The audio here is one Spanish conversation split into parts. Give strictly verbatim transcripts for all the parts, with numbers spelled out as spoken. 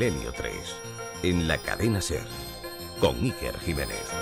Milenio tres, en la cadena SER, con Iker Jiménez.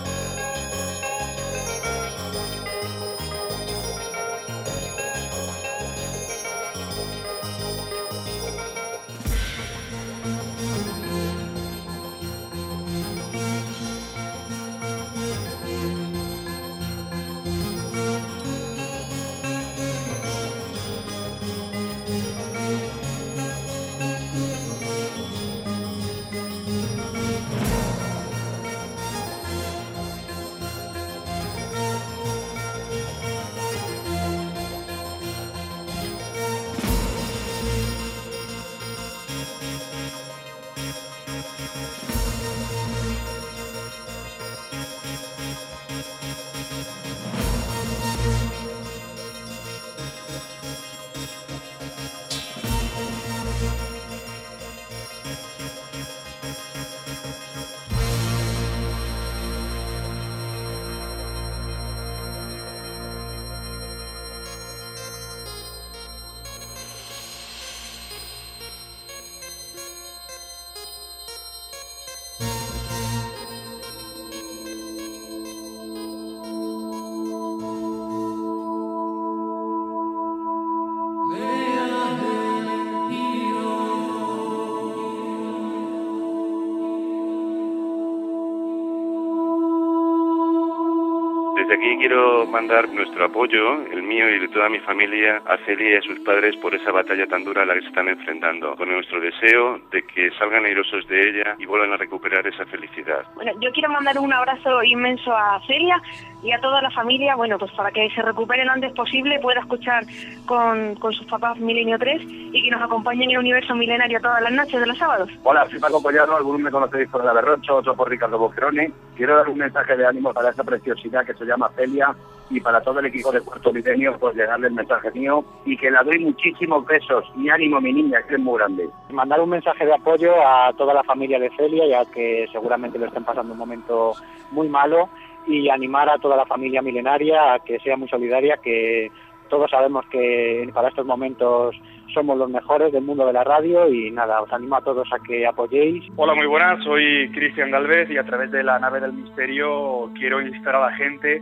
Desde aquí quiero mandar nuestro apoyo, el mío y de toda mi familia, a Celia y a sus padres por esa batalla tan dura a la que se están enfrentando, con nuestro deseo de que salgan airosos de ella y vuelvan a recuperar esa felicidad. Bueno, yo quiero mandar un abrazo inmenso a Celia y a toda la familia, bueno, pues para que se recuperen lo antes posible, pueda escuchar con, con sus papás Milenio tres y que nos acompañen en el universo milenario todas las noches de los sábados. Hola, soy Paco Collado, algunos me conocéis por la Berrocho, otros por Ricardo Boqueroni. Quiero dar un mensaje de ánimo para esa preciosidad que se llama Celia y para todo el equipo de Cuarto Milenio, pues llegarle el mensaje mío y que le doy muchísimos besos y ánimo, mi niña, que es muy grande. Mandar un mensaje de apoyo a toda la familia de Celia, ya que seguramente lo estén pasando un momento muy malo, y animar a toda la familia milenaria a que sea muy solidaria, que todos sabemos que para estos momentos somos los mejores del mundo de la radio y nada, os animo a todos a que apoyéis. Hola, muy buenas, soy Cristian Galvez y a través de la nave del misterio quiero instar a la gente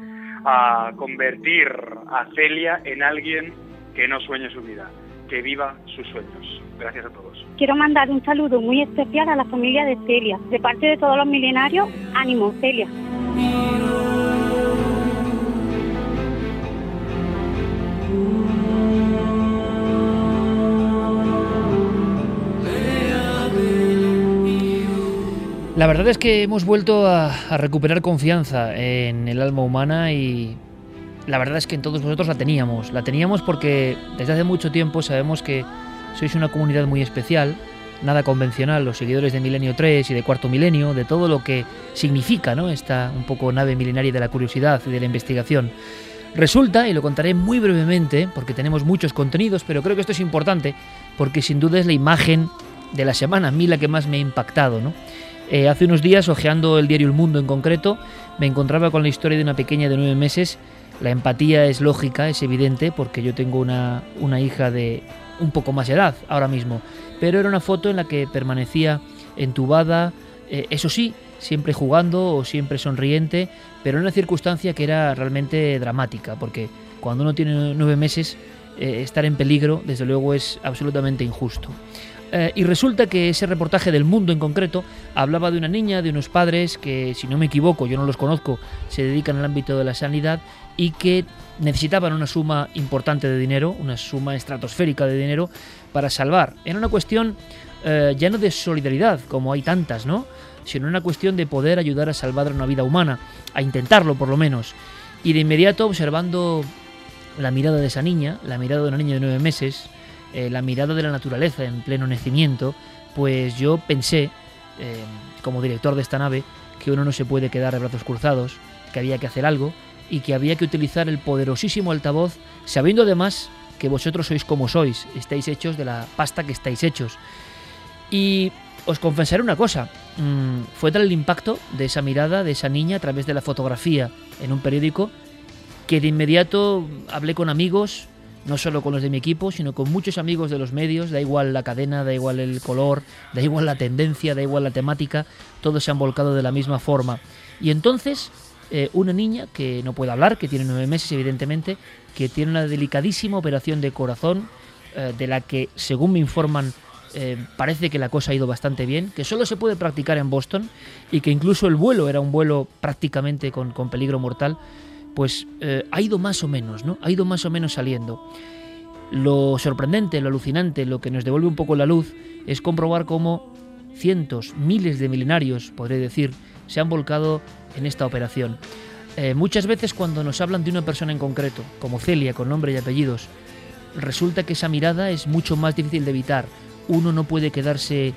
a convertir a Celia en alguien que no sueñe su vida, que viva sus sueños. Gracias a todos. Quiero mandar un saludo muy especial a la familia de Celia. De parte de todos los milenarios, ánimo, Celia. La verdad es que hemos vuelto a, a recuperar confianza en el alma humana y la verdad es que en todos vosotros la teníamos. La teníamos porque desde hace mucho tiempo sabemos que sois una comunidad muy especial, nada convencional, los seguidores de Milenio tres y de Cuarto Milenio, de todo lo que significa, ¿no?, esta un poco nave milenaria de la curiosidad y de la investigación. Resulta, y lo contaré muy brevemente, porque tenemos muchos contenidos, pero creo que esto es importante, porque sin duda es la imagen de la semana, a mí la que más me ha impactado, ¿no? Eh, hace unos días, hojeando el diario El Mundo en concreto, me encontraba con la historia de una pequeña de nueve meses. La empatía es lógica, es evidente, porque yo tengo una, una hija de un poco más edad ahora mismo, pero era una foto en la que permanecía entubada, eh, eso sí, siempre jugando o siempre sonriente, pero en una circunstancia que era realmente dramática, porque cuando uno tiene nueve meses, eh, estar en peligro, desde luego, es absolutamente injusto. Eh, y resulta que ese reportaje del Mundo en concreto hablaba de una niña, de unos padres que, si no me equivoco, yo no los conozco, se dedican al ámbito de la sanidad y que necesitaban una suma importante de dinero, una suma estratosférica de dinero para salvar. Era una cuestión eh, ya no de solidaridad, como hay tantas, ¿no?, sino una cuestión de poder ayudar a salvar una vida humana, a intentarlo por lo menos. Y de inmediato, observando la mirada de esa niña, la mirada de una niña de nueve meses, eh, la mirada de la naturaleza en pleno nacimiento, pues yo pensé, eh, como director de esta nave, que uno no se puede quedar de brazos cruzados, que había que hacer algo y que había que utilizar el poderosísimo altavoz, sabiendo además que vosotros sois como sois, estáis hechos de la pasta que estáis hechos. Y os confesaré una cosa, mmm, fue tal el impacto de esa mirada, de esa niña, a través de la fotografía en un periódico, que de inmediato hablé con amigos, no solo con los de mi equipo, sino con muchos amigos de los medios, da igual la cadena, da igual el color, da igual la tendencia, da igual la temática, todos se han volcado de la misma forma. Y entonces, eh, una niña que no puede hablar, que tiene nueve meses evidentemente, que tiene una delicadísima operación de corazón, eh, de la que, según me informan, Eh, parece que la cosa ha ido bastante bien, que solo se puede practicar en Boston y que incluso el vuelo era un vuelo prácticamente con, con peligro mortal, pues eh, ha ido más o menos, ¿no? Ha ido más o menos saliendo. Lo sorprendente, lo alucinante, lo que nos devuelve un poco la luz es comprobar cómo cientos, miles de milenarios, podré decir, se han volcado en esta operación. Eh, muchas veces cuando nos hablan de una persona en concreto, como Celia, con nombre y apellidos, resulta que esa mirada es mucho más difícil de evitar. Uno no puede quedarse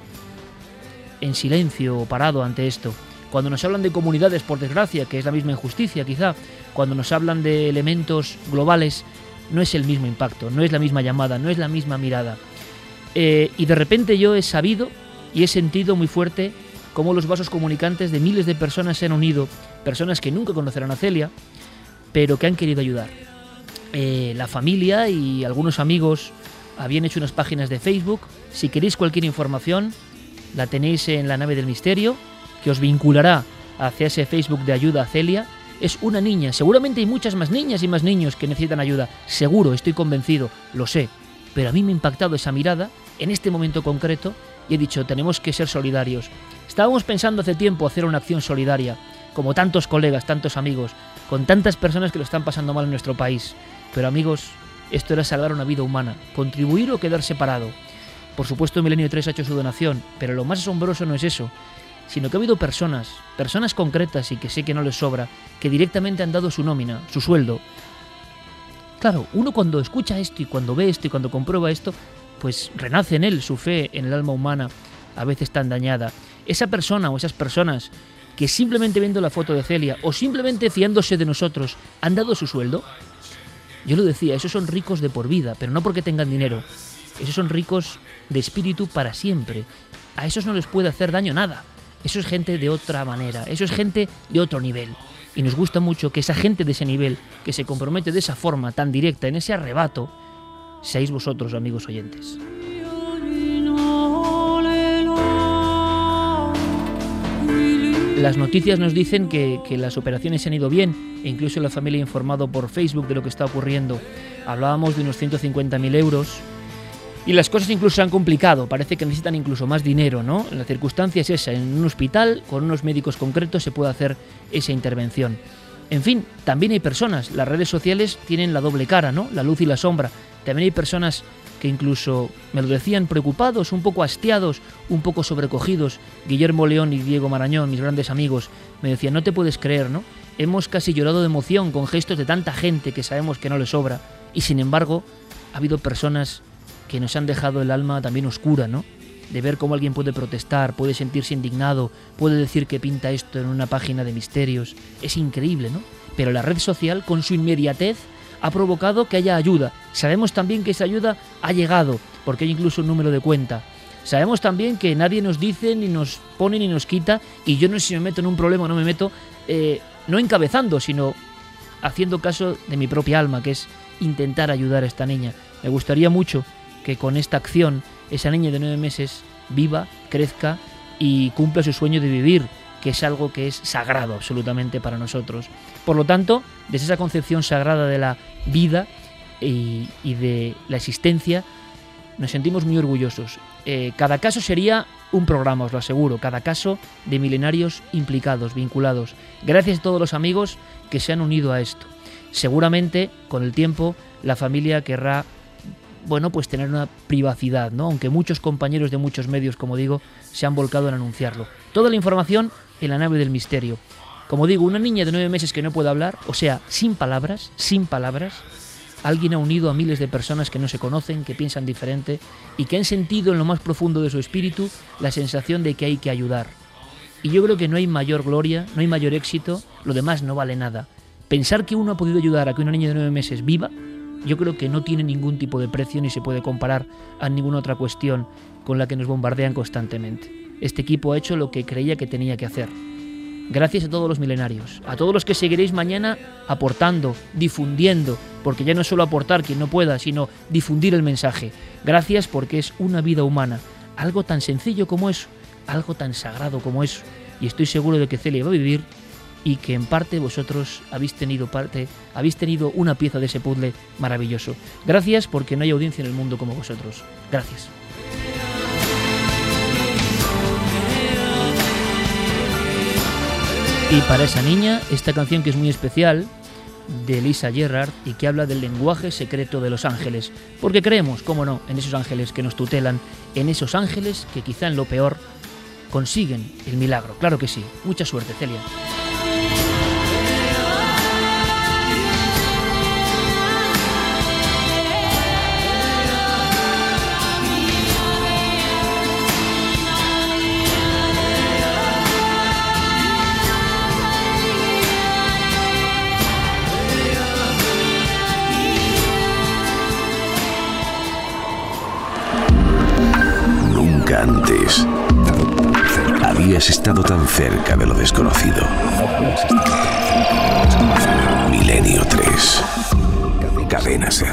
en silencio o parado ante esto. Cuando nos hablan de comunidades, por desgracia, que es la misma injusticia quizá, cuando nos hablan de elementos globales, no es el mismo impacto, no es la misma llamada, no es la misma mirada. Eh, y de repente yo he sabido y he sentido muy fuerte cómo los vasos comunicantes de miles de personas se han unido, personas que nunca conocerán a Celia, pero que han querido ayudar. Eh, la familia y algunos amigos habían hecho unas páginas de Facebook. Si queréis cualquier información, la tenéis en la nave del misterio, que os vinculará hacia ese Facebook de ayuda a Celia. Es una niña, seguramente hay muchas más niñas y más niños que necesitan ayuda, seguro, estoy convencido, lo sé, pero a mí me ha impactado esa mirada en este momento concreto y he dicho, tenemos que ser solidarios. Estábamos pensando hace tiempo hacer una acción solidaria, como tantos colegas, tantos amigos, con tantas personas que lo están pasando mal en nuestro país, pero amigos, esto era salvar una vida humana, contribuir o quedar separado. Por supuesto, Milenio tres ha hecho su donación, pero lo más asombroso no es eso, sino que ha habido personas, personas concretas y que sé que no les sobra, que directamente han dado su nómina, su sueldo. Claro, uno cuando escucha esto y cuando ve esto y cuando comprueba esto, pues renace en él su fe en el alma humana, a veces tan dañada. Esa persona o esas personas que simplemente viendo la foto de Celia o simplemente fiándose de nosotros han dado su sueldo. Yo lo decía, esos son ricos de por vida, pero no porque tengan dinero. Esos son ricos de espíritu para siempre. A esos no les puede hacer daño nada. Eso es gente de otra manera, eso es gente de otro nivel. Y nos gusta mucho que esa gente de ese nivel, que se compromete de esa forma tan directa, en ese arrebato, seáis vosotros, amigos oyentes. Las noticias nos dicen que, que las operaciones se han ido bien, e incluso la familia ha informado por Facebook de lo que está ocurriendo. Hablábamos de unos ciento cincuenta mil euros y las cosas incluso se han complicado, parece que necesitan incluso más dinero, ¿no? La circunstancia es esa, en un hospital, con unos médicos concretos se puede hacer esa intervención. En fin, también hay personas, las redes sociales tienen la doble cara, ¿no? La luz y la sombra. También hay personas que incluso me lo decían preocupados, un poco hastiados, un poco sobrecogidos. Guillermo León y Diego Marañón, mis grandes amigos, me decían, no te puedes creer, ¿no? Hemos casi llorado de emoción con gestos de tanta gente que sabemos que no les sobra. Y sin embargo, ha habido personas que nos han dejado el alma también oscura, ¿no? De ver cómo alguien puede protestar, puede sentirse indignado, puede decir que pinta esto en una página de misterios. Es increíble, ¿no? Pero la red social, con su inmediatez, ha provocado que haya ayuda. Sabemos también que esa ayuda ha llegado, porque hay incluso un número de cuenta. Sabemos también que nadie nos dice, ni nos pone, ni nos quita, y yo no sé si me meto en un problema o no me meto, eh, no encabezando, sino haciendo caso de mi propia alma, que es intentar ayudar a esta niña. Me gustaría mucho que con esta acción esa niña de nueve meses viva, crezca y cumpla su sueño de vivir, que es algo que es sagrado absolutamente para nosotros. Por lo tanto, desde esa concepción sagrada de la vida y, y de la existencia, nos sentimos muy orgullosos. Eh, cada caso sería un programa, os lo aseguro, cada caso de milenarios implicados, vinculados. Gracias a todos los amigos que se han unido a esto. Seguramente, con el tiempo, la familia querrá, bueno, pues tener una privacidad, ¿no? Aunque muchos compañeros de muchos medios, como digo, se han volcado en anunciarlo. Toda la información en la nave del misterio. Como digo, una niña de nueve meses que no puede hablar, o sea, sin palabras, sin palabras, alguien ha unido a miles de personas que no se conocen, que piensan diferente y que han sentido en lo más profundo de su espíritu la sensación de que hay que ayudar. Y yo creo que no hay mayor gloria, no hay mayor éxito, lo demás no vale nada. Pensar que uno ha podido ayudar a que una niña de nueve meses viva, yo creo que no tiene ningún tipo de precio ni se puede comparar a ninguna otra cuestión con la que nos bombardean constantemente. Este equipo ha hecho lo que creía que tenía que hacer. Gracias a todos los milenarios, a todos los que seguiréis mañana aportando, difundiendo, porque ya no es solo aportar quien no pueda, sino difundir el mensaje. Gracias porque es una vida humana, algo tan sencillo como eso, algo tan sagrado como eso. Y estoy seguro de que Celia va a vivir y que en parte vosotros habéis tenido parte, habéis tenido una pieza de ese puzzle maravilloso. Gracias porque no hay audiencia en el mundo como vosotros. Gracias. Y para esa niña, esta canción que es muy especial, de Lisa Gerrard, y que habla del lenguaje secreto de los ángeles, porque creemos, cómo no, en esos ángeles que nos tutelan, en esos ángeles que quizá en lo peor consiguen el milagro. Claro que sí. Mucha suerte, Celia. Antes habías estado tan cerca de lo desconocido. Milenio tres. Cadena Ser.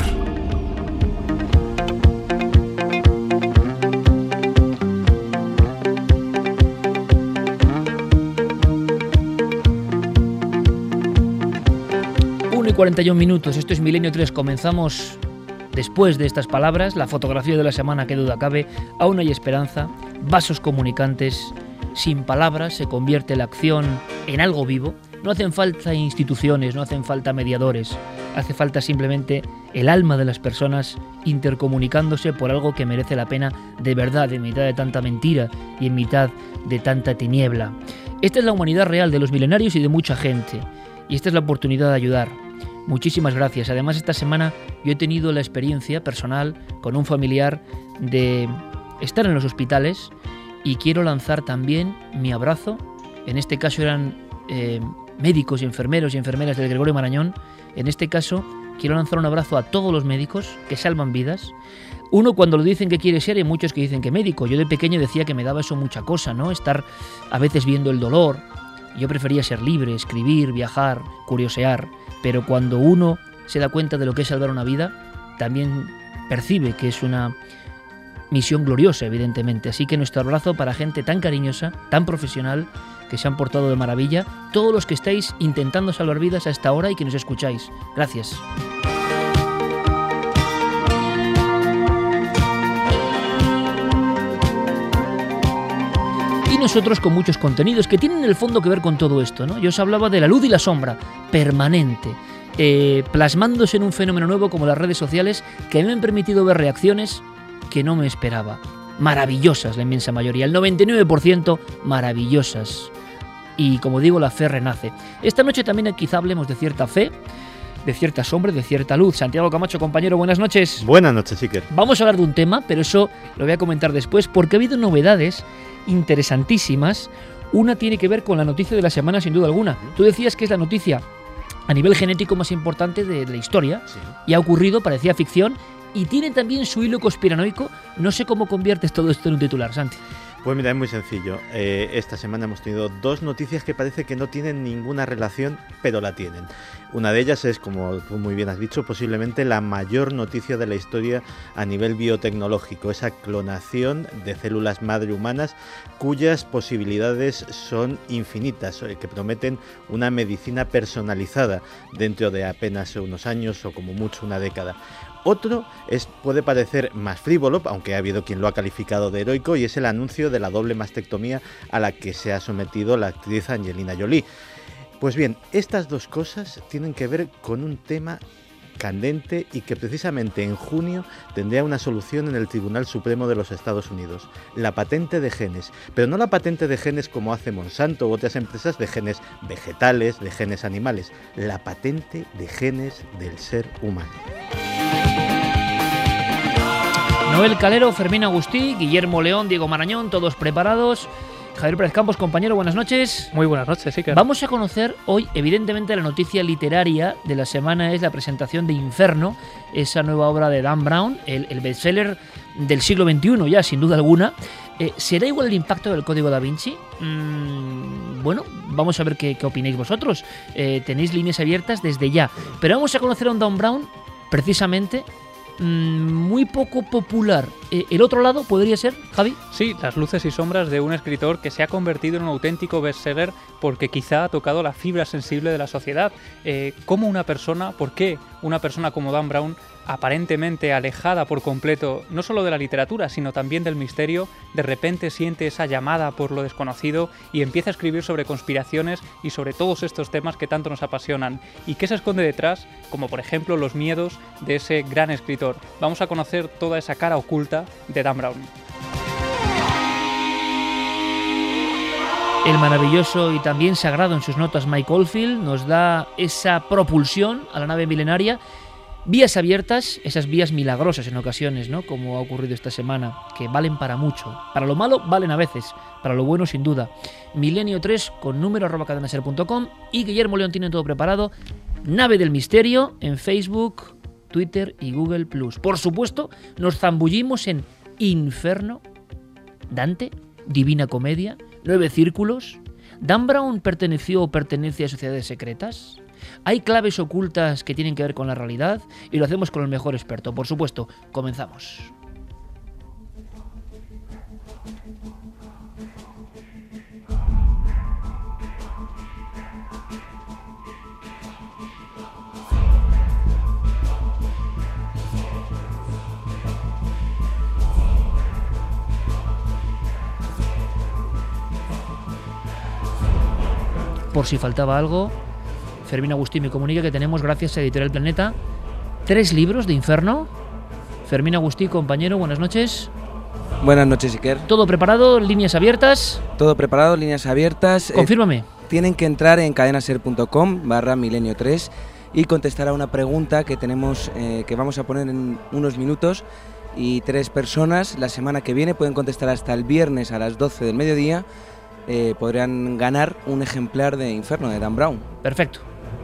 uno y cuarenta y un minutos, esto es Milenio tres, comenzamos. Después de estas palabras, la fotografía de la semana, que duda cabe, aún hay esperanza, vasos comunicantes, sin palabras se convierte la acción en algo vivo. No hacen falta instituciones, no hacen falta mediadores, hace falta simplemente el alma de las personas intercomunicándose por algo que merece la pena de verdad, en mitad de tanta mentira y en mitad de tanta tiniebla. Esta es la humanidad real de los milenarios y de mucha gente, y esta es la oportunidad de ayudar. Muchísimas gracias. Además, esta semana yo he tenido la experiencia personal con un familiar de estar en los hospitales y quiero lanzar también mi abrazo. En este caso eran eh, médicos y enfermeros y enfermeras del Gregorio Marañón. En este caso quiero lanzar un abrazo a todos los médicos que salvan vidas. Uno cuando lo dicen que quiere ser, hay muchos que dicen que médico. Yo de pequeño decía que me daba eso mucha cosa, ¿no? Estar a veces viendo el dolor. Yo prefería ser libre, escribir, viajar, curiosear. Pero cuando uno se da cuenta de lo que es salvar una vida, también percibe que es una misión gloriosa, evidentemente. Así que nuestro abrazo para gente tan cariñosa, tan profesional, que se han portado de maravilla. Todos los que estáis intentando salvar vidas a esta hora y que nos escucháis. Gracias. Y nosotros con muchos contenidos que tienen en el fondo que ver con todo esto, ¿no? Yo os hablaba de la luz y la sombra, permanente, eh, plasmándose en un fenómeno nuevo como las redes sociales, que me han permitido ver reacciones que no me esperaba. Maravillosas la inmensa mayoría, el noventa y nueve por ciento maravillosas. Y como digo, la fe renace. Esta noche también quizá hablemos de cierta fe, de cierta sombra, de cierta luz. Santiago Camacho, compañero, buenas noches. Buenas noches, Iker. Vamos a hablar de un tema, pero eso lo voy a comentar después, porque ha habido novedades interesantísimas. Una tiene que ver con la noticia de la semana, sin duda alguna. Tú decías que es la noticia a nivel genético más importante de la historia, sí. Y ha ocurrido, parecía ficción, y tiene también su hilo conspiranoico. No sé cómo conviertes todo esto en un titular, Santi. Pues mira, es muy sencillo. Eh, esta semana hemos tenido dos noticias que parece que no tienen ninguna relación, pero la tienen. Una de ellas es, como tú muy bien has dicho, posiblemente la mayor noticia de la historia a nivel biotecnológico, esa clonación de células madre humanas cuyas posibilidades son infinitas, que prometen una medicina personalizada dentro de apenas unos años o como mucho una década. Otro es, puede parecer más frívolo, aunque ha habido quien lo ha calificado de heroico, y es el anuncio de la doble mastectomía a la que se ha sometido la actriz Angelina Jolie. Pues bien, estas dos cosas tienen que ver con un tema candente y que precisamente en junio tendría una solución en el Tribunal Supremo de los Estados Unidos, la patente de genes, pero no la patente de genes como hace Monsanto u otras empresas de genes vegetales, de genes animales, la patente de genes del ser humano. Noel Calero, Fermín Agustí, Guillermo León, Diego Marañón, todos preparados. Javier Pérez Campos, compañero, buenas noches. Muy buenas noches, Iker. Vamos a conocer hoy, evidentemente, la noticia literaria de la semana es la presentación de Inferno, esa nueva obra de Dan Brown, el, el bestseller del siglo veintiuno ya, sin duda alguna. Eh, ¿Será igual el impacto del Código Da Vinci? Mm, bueno, vamos a ver qué, qué opináis vosotros. Eh, tenéis líneas abiertas desde ya. Pero vamos a conocer a un Dan Brown, precisamente, muy poco popular. Eh, ¿El otro lado podría ser, Javi? Sí, Las luces y sombras de un escritor que se ha convertido en un auténtico bestseller porque quizá ha tocado la fibra sensible de la sociedad. Eh, ¿Cómo una persona, por qué una persona como Dan Brown, aparentemente alejada por completo, no solo de la literatura, sino también del misterio, de repente siente esa llamada por lo desconocido y empieza a escribir sobre conspiraciones y sobre todos estos temas que tanto nos apasionan? ¿Y qué se esconde detrás? Como por ejemplo los miedos de ese gran escritor. Vamos a conocer toda esa cara oculta de Dan Brown. El maravilloso y también sagrado en sus notas Mike Oldfield nos da esa propulsión a la nave milenaria. Vías abiertas, esas vías milagrosas en ocasiones, ¿no? Como ha ocurrido esta semana, que valen para mucho. Para lo malo valen a veces, para lo bueno sin duda. Milenio tres con número arroba cadenaser punto com y Guillermo León tiene todo preparado. Nave del Misterio en Facebook, Twitter y Google plus. Por supuesto, nos zambullimos en Inferno, Dante, Divina Comedia, Nueve Círculos. ¿Dan Brown perteneció o pertenece a sociedades secretas? ¿Hay claves ocultas que tienen que ver con la realidad? Y lo hacemos con el mejor experto, por supuesto. Comenzamos. Por si faltaba algo, Fermín Agustín me comunica que tenemos, gracias a Editorial Planeta, tres libros de Inferno. Fermín Agustín, compañero, buenas noches. Buenas noches, Iker. ¿Todo preparado? ¿Líneas abiertas? Todo preparado, líneas abiertas. Confírmame. Eh, tienen que entrar en cadenaser punto com barra milenio tres y contestar a una pregunta que tenemos, eh, que vamos a poner en unos minutos, y tres personas la semana que viene pueden contestar hasta el viernes a las doce del mediodía. Eh, podrían ganar un ejemplar de Inferno de Dan Brown. Perfecto.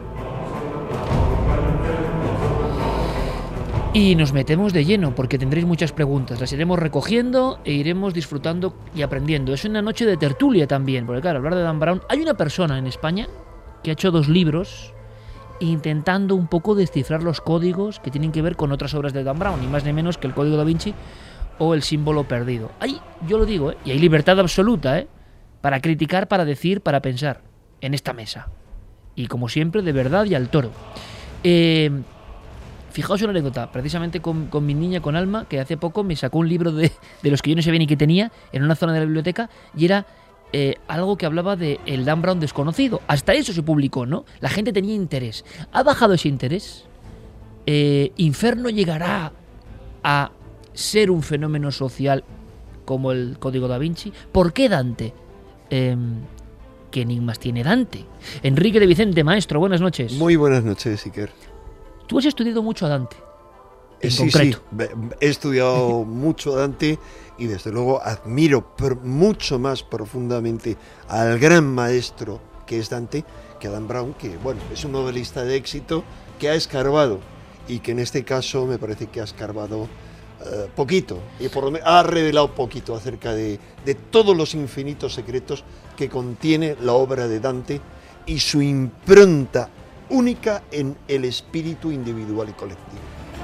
Y nos metemos de lleno porque tendréis muchas preguntas. Las iremos recogiendo e iremos disfrutando y aprendiendo. Es una noche de tertulia también, porque claro, hablar de Dan Brown... Hay una persona en España que ha hecho dos libros intentando un poco descifrar los códigos que tienen que ver con otras obras de Dan Brown, ni más ni menos que el Código da Vinci o el Símbolo perdido. Hay, yo lo digo, ¿eh? Y hay libertad absoluta, ¿eh? Para criticar, para decir, para pensar en esta mesa. Y como siempre, de verdad y al toro. Eh, fijaos una anécdota, precisamente con, con mi niña, con Alma, que hace poco me sacó un libro de, de los que yo no sabía ni que tenía en una zona de la biblioteca, y era eh, algo que hablaba de el Dan Brown desconocido. Hasta eso se publicó, ¿no? La gente tenía interés. ¿Ha bajado ese interés? Eh, ¿Inferno llegará a ser un fenómeno social como el Código da Vinci? ¿Por qué Dante? Eh, ¿Qué enigmas tiene Dante? Enrique de Vicente, maestro, buenas noches. Muy buenas noches, Iker. Tú has estudiado mucho a Dante, en sí, concreto. Sí, he estudiado mucho a Dante y desde luego admiro per, mucho más profundamente al gran maestro que es Dante que a Dan Brown, que bueno, es un novelista de éxito que ha escarbado y que en este caso me parece que ha escarbado Uh, poquito, y por lo menos ha revelado poquito acerca de, de todos los infinitos secretos que contiene la obra de Dante y su impronta única en el espíritu individual y colectivo.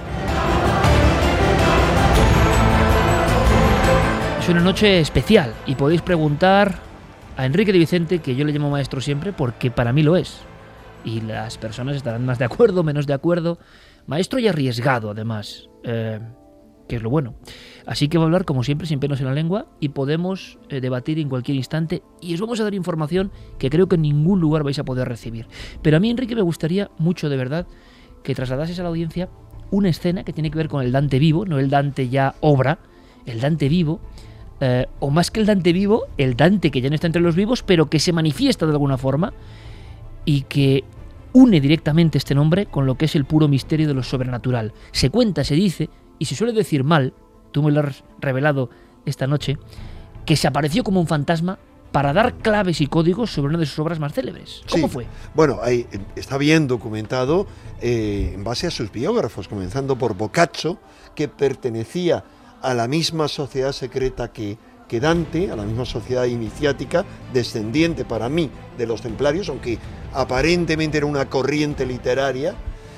Es una noche especial y podéis preguntar a Enrique de Vicente, que yo le llamo maestro siempre porque para mí lo es, y las personas estarán más de acuerdo, menos de acuerdo. Maestro y arriesgado, además, eh, que es lo bueno. Así que va a hablar, como siempre, sin pelos en la lengua, y podemos eh, debatir en cualquier instante, y os vamos a dar información que creo que en ningún lugar vais a poder recibir. Pero a mí, Enrique, me gustaría mucho, de verdad, que trasladases a la audiencia una escena que tiene que ver con el Dante vivo, no el Dante ya obra, el Dante vivo, eh, o más que el Dante vivo, el Dante que ya no está entre los vivos, pero que se manifiesta de alguna forma, y que une directamente este nombre con lo que es el puro misterio de lo sobrenatural. Se cuenta, se dice, y se suele decir mal, tú me lo has revelado esta noche, que se apareció como un fantasma para dar claves y códigos sobre una de sus obras más célebres. ¿Cómo sí. fue? Bueno, ahí está bien documentado eh, en base a sus biógrafos, comenzando por Boccaccio, que pertenecía a la misma sociedad secreta que que Dante, a la misma sociedad iniciática, descendiente para mí de los templarios, aunque aparentemente era una corriente literaria,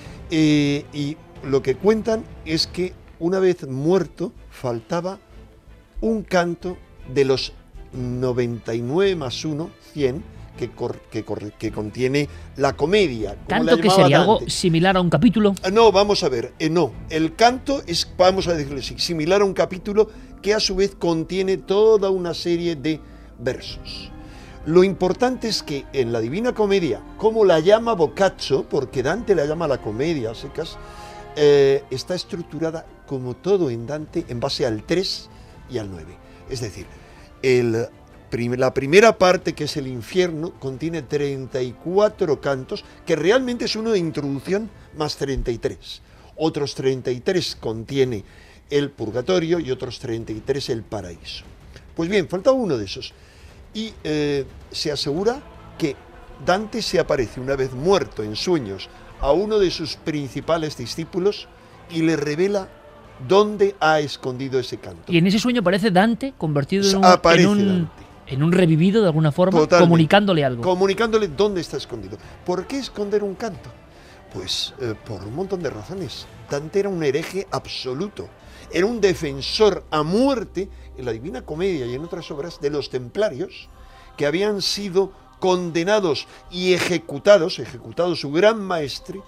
eh, y lo que cuentan es que una vez muerto faltaba un canto de los noventa y nueve más uno, cien, que, cor, que, cor, que contiene la comedia. ¿Canto que sería Dante. Algo similar a un capítulo? No, vamos a ver, eh, no. El canto es, vamos a decirlo así, similar a un capítulo que a su vez contiene toda una serie de versos. Lo importante es que en la Divina Comedia, como la llama Boccaccio, porque Dante la llama la comedia, secas, eh, está estructurada como todo en Dante en base al tres y al nueve. Es decir, el, prim, la primera parte, que es el infierno, contiene treinta y cuatro cantos, que realmente es uno de introducción más treinta y tres. Otros treinta y tres contiene el purgatorio y otros treinta y tres el paraíso. Pues bien, faltaba uno de esos. Y eh, se asegura que Dante se aparece una vez muerto en sueños a uno de sus principales discípulos y le revela dónde ha escondido ese canto. Y en ese sueño aparece Dante convertido en un, en un, en un revivido de alguna forma, totalmente, comunicándole algo. Comunicándole dónde está escondido. ¿Por qué esconder un canto? Pues eh, por un montón de razones. Dante era un hereje absoluto. Era un defensor a muerte en la Divina Comedia y en otras obras de los templarios, que habían sido condenados y ejecutados, ejecutado su gran maestre,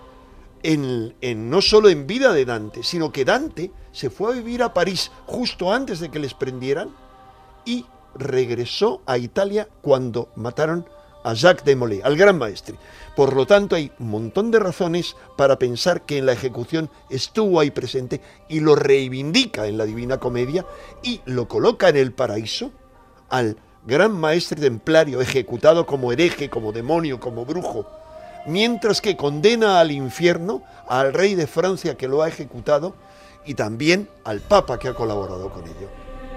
en, en, no solo en vida de Dante, sino que Dante se fue a vivir a París justo antes de que les prendieran y regresó a Italia cuando mataron a Jacques de Molay, al gran maestre. Por lo tanto, hay un montón de razones para pensar que en la ejecución estuvo ahí presente y lo reivindica en la Divina Comedia y lo coloca en el paraíso al gran maestre templario ejecutado como hereje, como demonio, como brujo, mientras que condena al infierno al rey de Francia que lo ha ejecutado y también al papa que ha colaborado con ello.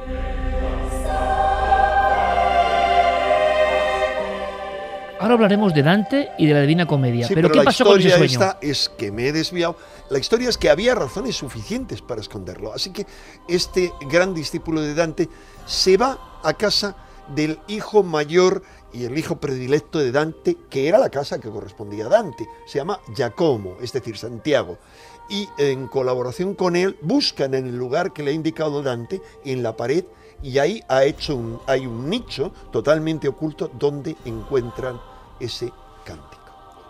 Ahora hablaremos de Dante y de la Divina Comedia. Sí, ¿Pero, pero qué pasó con ese sueño? La historia esta es que me he desviado. La historia es que había razones suficientes para esconderlo. Así que este gran discípulo de Dante se va a casa del hijo mayor y el hijo predilecto de Dante, que era la casa que correspondía a Dante. Se llama Giacomo, es decir, Santiago. Y en colaboración con él buscan en el lugar que le ha indicado Dante, en la pared, y ahí ha hecho un, hay un nicho totalmente oculto donde encuentran ese cántico.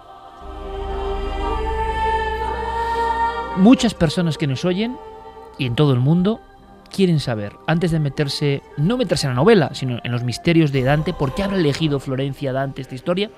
Muchas personas que nos oyen, y en todo el mundo, quieren saber, antes de meterse, no meterse en la novela, sino en los misterios de Dante, ¿por qué habrá elegido Florencia Dante esta historia?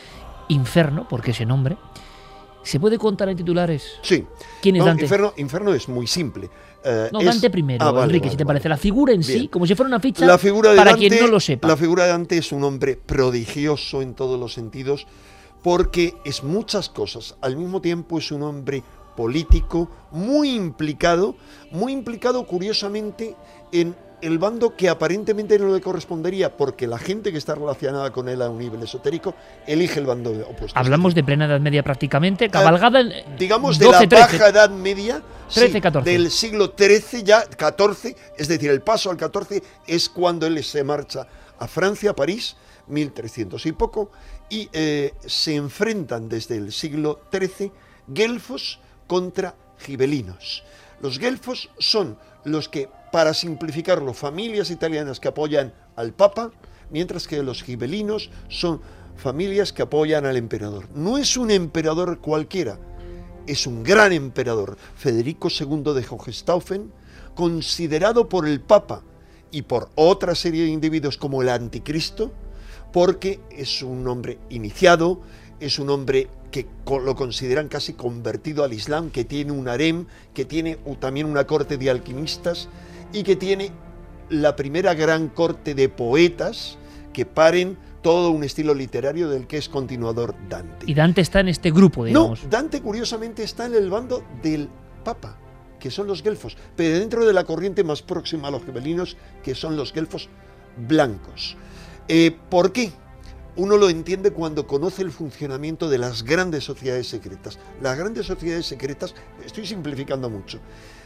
Inferno, porque ese nombre. ¿Se puede contar en titulares? Sí. ¿Quién es no, Dante? Inferno, Inferno es muy simple. Uh, no, es... Dante primero, ah, vale, Enrique, vale, si te vale. parece. La figura en Bien. sí, como si fuera una ficha, la figura de para Dante, quien no lo sepa. La figura de Dante es un hombre prodigioso en todos los sentidos, porque es muchas cosas. Al mismo tiempo es un hombre político, muy implicado, muy implicado curiosamente en el bando que aparentemente no le correspondería, porque la gente que está relacionada con él a un nivel esotérico elige el bando opuesto. Hablamos de plena Edad Media prácticamente, cabalgada en digamos doce, de la trece. Baja Edad Media, trece, sí, catorce. Del siglo trece, ya catorce, es decir, el paso al catorce es cuando él se marcha a Francia, a París, mil trescientos y poco, y eh, se enfrentan desde el siglo trece guelfos contra gibelinos. Los guelfos son los que, para simplificarlo, familias italianas que apoyan al Papa, mientras que los gibelinos son familias que apoyan al emperador. No es un emperador cualquiera, es un gran emperador, Federico segundo de Hohenstaufen, considerado por el Papa y por otra serie de individuos como el Anticristo, porque es un hombre iniciado, es un hombre que lo consideran casi convertido al Islam, que tiene un harem, que tiene también una corte de alquimistas y que tiene la primera gran corte de poetas que paren todo un estilo literario del que es continuador Dante. Y Dante está en este grupo, digamos. No, Dante curiosamente está en el bando del Papa, que son los guelfos, pero dentro de la corriente más próxima a los gibelinos, que son los guelfos blancos. Eh, ¿Por qué? Uno lo entiende cuando conoce el funcionamiento de las grandes sociedades secretas. Las grandes sociedades secretas, estoy simplificando mucho,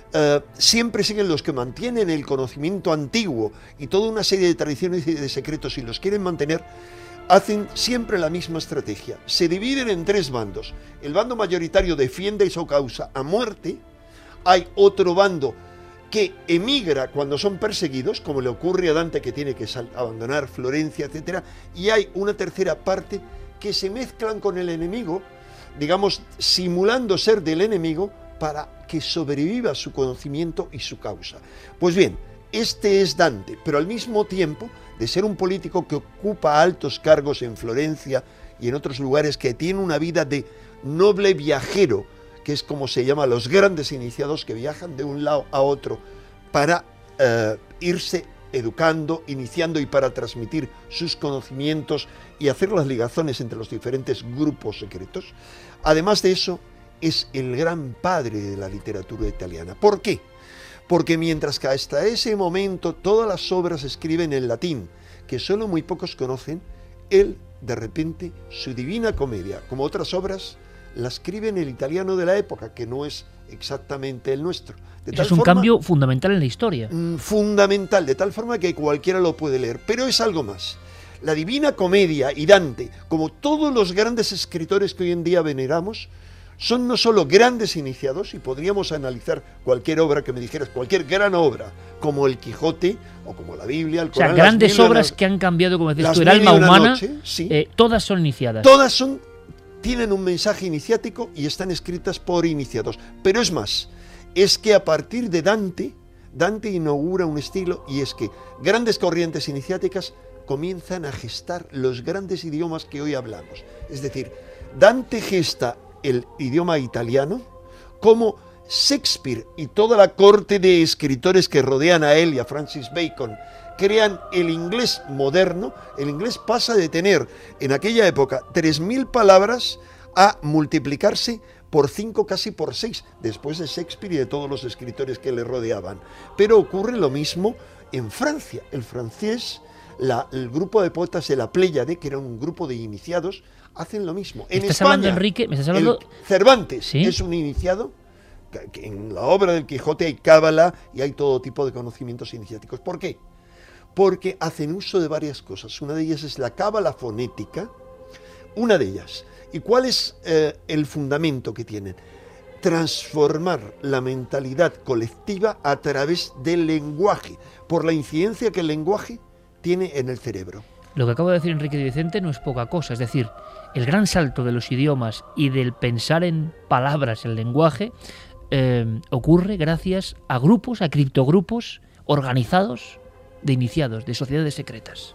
Uh, siempre siguen los que mantienen el conocimiento antiguo y toda una serie de tradiciones y de secretos y los quieren mantener, hacen siempre la misma estrategia. Se dividen en tres bandos. El bando mayoritario defiende su causa a muerte. Hay otro bando que emigra cuando son perseguidos, como le ocurre a Dante, que tiene que abandonar Florencia, etcétera. Y hay una tercera parte que se mezclan con el enemigo, digamos, simulando ser del enemigo para que sobreviva su conocimiento y su causa. Pues bien, este es Dante, pero al mismo tiempo de ser un político que ocupa altos cargos en Florencia y en otros lugares, que tiene una vida de noble viajero, que es como se llama a los grandes iniciados que viajan de un lado a otro para uh, irse educando, iniciando y para transmitir sus conocimientos y hacer las ligazones entre los diferentes grupos secretos. Además de eso, es el gran padre de la literatura italiana. ¿Por qué? Porque mientras que hasta ese momento todas las obras se escriben en latín, que solo muy pocos conocen, él, de repente, su Divina Comedia, como otras obras, la escribe en el italiano de la época, que no es exactamente el nuestro. De tal es un forma, cambio fundamental en la historia. Fundamental, de tal forma que cualquiera lo puede leer. Pero es algo más. La Divina Comedia y Dante, como todos los grandes escritores que hoy en día veneramos, son no solo grandes iniciados, y podríamos analizar cualquier obra que me dijeras, cualquier gran obra, como el Quijote o como la Biblia, el Corán. O sea, grandes obras una, que han cambiado, como decías tú, el alma humana, noche, sí. eh, todas son iniciadas. Todas son, tienen un mensaje iniciático y están escritas por iniciados. Pero es más, es que a partir de Dante, Dante inaugura un estilo, y es que grandes corrientes iniciáticas comienzan a gestar los grandes idiomas que hoy hablamos. Es decir, Dante gesta el idioma italiano, como Shakespeare y toda la corte de escritores que rodean a él y a Francis Bacon crean el inglés moderno. El inglés pasa de tener en aquella época tres mil palabras a multiplicarse por cinco, casi por seis, después de Shakespeare y de todos los escritores que le rodeaban. Pero ocurre lo mismo en Francia. El francés, la, el grupo de poetas de la Pléyade, que era un grupo de iniciados, hacen lo mismo. En ¿Estás España, hablando, Enrique? ¿Me estás hablando? Cervantes, ¿Sí? Es un iniciado. Que en la obra del Quijote hay cábala y hay todo tipo de conocimientos iniciáticos. ¿Por qué? Porque hacen uso de varias cosas. Una de ellas es la cábala fonética. Una de ellas. ¿Y cuál es eh, el fundamento que tienen? Transformar la mentalidad colectiva a través del lenguaje, por la incidencia que el lenguaje tiene en el cerebro. Lo que acabo de decir Enrique de Vicente no es poca cosa, es decir, el gran salto de los idiomas y del pensar en palabras, el lenguaje, eh, ocurre gracias a grupos, a criptogrupos organizados de iniciados, de sociedades secretas.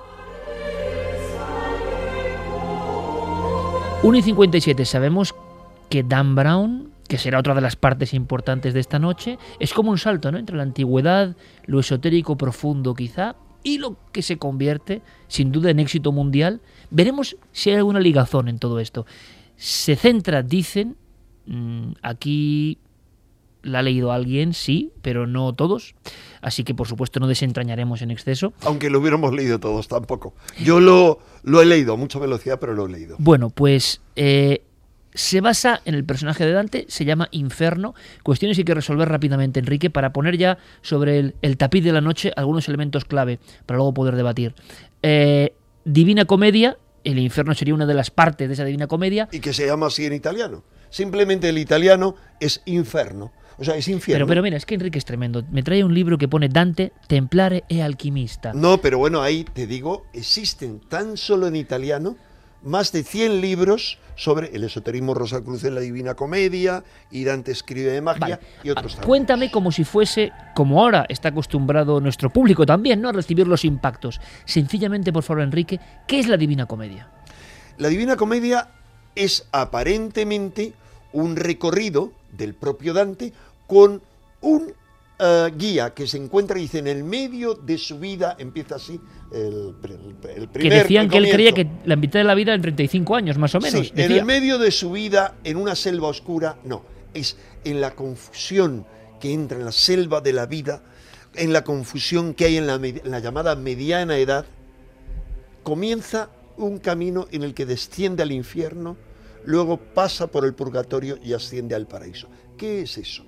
uno y cincuenta y siete, sabemos que Dan Brown, que será otra de las partes importantes de esta noche, es como un salto, ¿no?, entre la antigüedad, lo esotérico profundo quizá, y lo que se convierte, sin duda, en éxito mundial. Veremos si hay alguna ligazón en todo esto. Se centra, dicen, mmm, aquí la ha leído alguien, sí, pero no todos, así que por supuesto no desentrañaremos en exceso. Aunque lo hubiéramos leído todos, tampoco. Yo lo, lo he leído a mucha velocidad, pero lo he leído. Bueno, pues eh, se basa en el personaje de Dante, se llama Inferno. Cuestiones que hay que resolver rápidamente, Enrique, para poner ya sobre el, el tapiz de la noche algunos elementos clave para luego poder debatir. Eh, Divina Comedia, el infierno sería una de las partes de esa Divina Comedia. Y que se llama así en italiano. Simplemente el italiano es inferno. O sea, es infierno. Pero, pero mira, es que Enrique es tremendo. Me trae un libro que pone Dante, Templare e Alquimista. No, pero bueno, ahí te digo, existen tan solo en italiano más de cien libros sobre el esoterismo Rosacruz en la Divina Comedia, y Dante escribe de magia, vale, y otros también. Cuéntame como si fuese, como ahora está acostumbrado nuestro público también, ¿no?, a recibir los impactos. Sencillamente, por favor, Enrique, ¿qué es la Divina Comedia? La Divina Comedia es aparentemente un recorrido del propio Dante con un uh, guía que se encuentra, dice, en el medio de su vida, empieza así, el, el, el primer Que decían el que él creía que la mitad de la vida en treinta y cinco años, más o menos. Sí, en el medio de su vida, en una selva oscura, no, es en la confusión que entra en la selva de la vida, en la confusión que hay en la, en la llamada mediana edad, comienza un camino en el que desciende al infierno, luego pasa por el purgatorio y asciende al paraíso. ¿Qué es eso?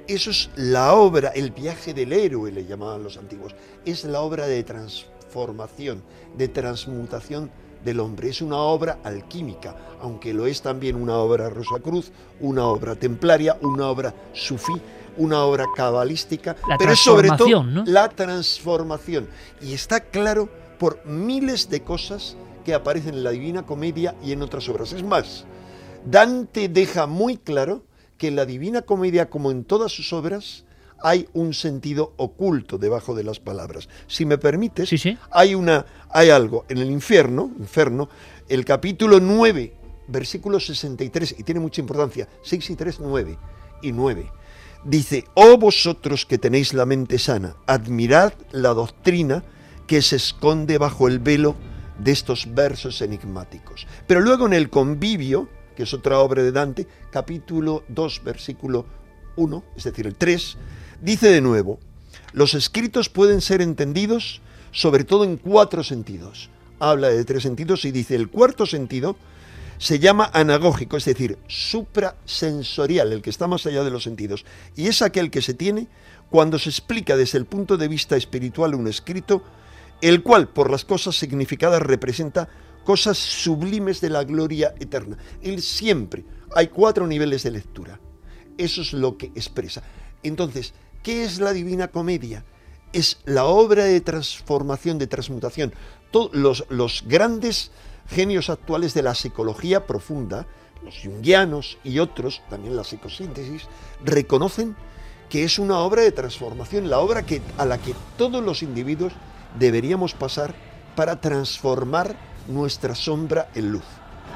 Eso es la obra, el viaje del héroe, le llamaban los antiguos. Es la obra de transformación, de transmutación del hombre. Es una obra alquímica, aunque lo es también una obra Rosacruz, una obra templaria, una obra sufí, una obra cabalística, la pero es sobre todo, ¿no?, la transformación. Y está claro por miles de cosas que aparecen en la Divina Comedia y en otras obras. Es más, Dante deja muy claro que en la Divina Comedia, como en todas sus obras, hay un sentido oculto debajo de las palabras. Si me permites, sí, sí. Hay, una, hay algo en el infierno, infierno, el capítulo nueve, versículo sesenta y tres, y tiene mucha importancia, seis y tres, nueve y nueve. Dice, oh vosotros que tenéis la mente sana, admirad la doctrina que se esconde bajo el velo de estos versos enigmáticos. Pero luego en el convivio, que es otra obra de Dante, capítulo dos, versículo uno, es decir, el tres, dice de nuevo, los escritos pueden ser entendidos sobre todo en cuatro sentidos. Habla de tres sentidos y dice, el cuarto sentido se llama anagógico, es decir, suprasensorial, el que está más allá de los sentidos, y es aquel que se tiene cuando se explica desde el punto de vista espiritual un escrito, el cual, por las cosas significadas, representa cosas sublimes de la gloria eterna. Él siempre, hay cuatro niveles de lectura. Eso es lo que expresa. Entonces, ¿qué es la Divina Comedia? Es la obra de transformación, de transmutación. Todos los, los grandes genios actuales de la psicología profunda, los junguianos y otros, también la psicosíntesis, reconocen que es una obra de transformación, la obra que, a la que todos los individuos deberíamos pasar para transformar nuestra sombra en luz.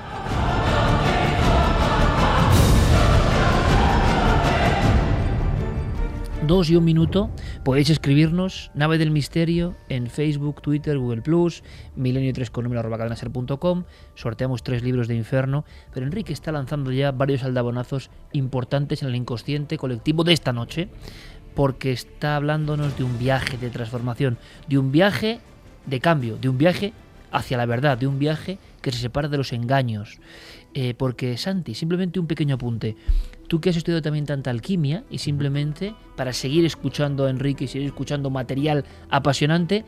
Dos y un minuto, podéis escribirnos, Nave del Misterio, en Facebook, Twitter, Google plus, milenio tres con número arroba cadena ser punto com, sorteamos tres libros de Inferno, pero Enrique está lanzando ya varios aldabonazos importantes en el inconsciente colectivo de esta noche, porque está hablándonos de un viaje de transformación, de un viaje de cambio, de un viaje hacia la verdad, de un viaje que se separa de los engaños. Eh, porque, Santi, simplemente un pequeño apunte. Tú que has estudiado también tanta alquimia y simplemente para seguir escuchando a Enrique y seguir escuchando material apasionante,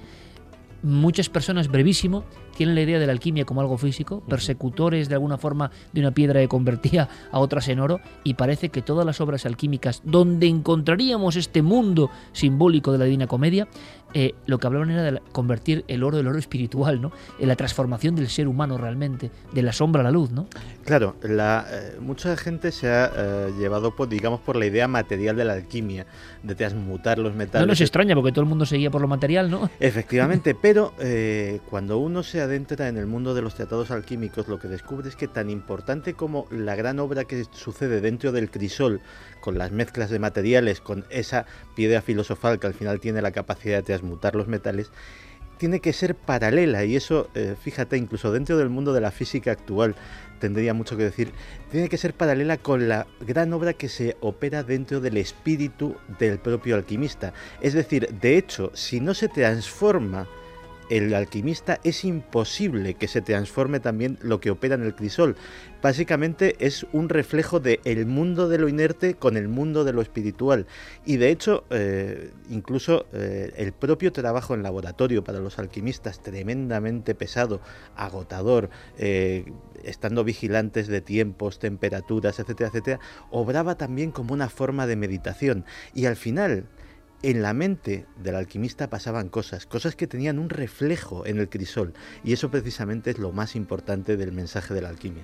muchas personas, brevísimo, tienen la idea de la alquimia como algo físico, persecutores de alguna forma de una piedra que convertía a otras en oro, y parece que todas las obras alquímicas donde encontraríamos este mundo simbólico de la Divina Comedia, eh, lo que hablaban era de convertir el oro del oro espiritual, ¿no? En la transformación del ser humano realmente, de la sombra a la luz, ¿no? Claro, la, eh, mucha gente se ha eh, llevado, por, digamos, por la idea material de la alquimia, de transmutar los metales. No nos extraña porque todo el mundo seguía por lo material, ¿no? Efectivamente, pero eh, cuando uno se adentra en el mundo de los tratados alquímicos, lo que descubre es que tan importante como la gran obra que sucede dentro del crisol, con las mezclas de materiales, con esa piedra filosofal que al final tiene la capacidad de transmutar los metales, tiene que ser paralela, y eso, eh, fíjate, incluso dentro del mundo de la física actual tendría mucho que decir, tiene que ser paralela con la gran obra que se opera dentro del espíritu del propio alquimista. Es decir, de hecho, si no se transforma el alquimista, es imposible que se transforme también lo que opera en el crisol. Básicamente es un reflejo del mundo de lo inerte con el mundo de lo espiritual. Y de hecho, eh, incluso eh, el propio trabajo en laboratorio para los alquimistas, tremendamente pesado, agotador, eh, estando vigilantes de tiempos, temperaturas, etcétera, etcétera, obraba también como una forma de meditación. Y al final, en la mente del alquimista pasaban cosas, cosas que tenían un reflejo en el crisol, y eso precisamente es lo más importante del mensaje de la alquimia.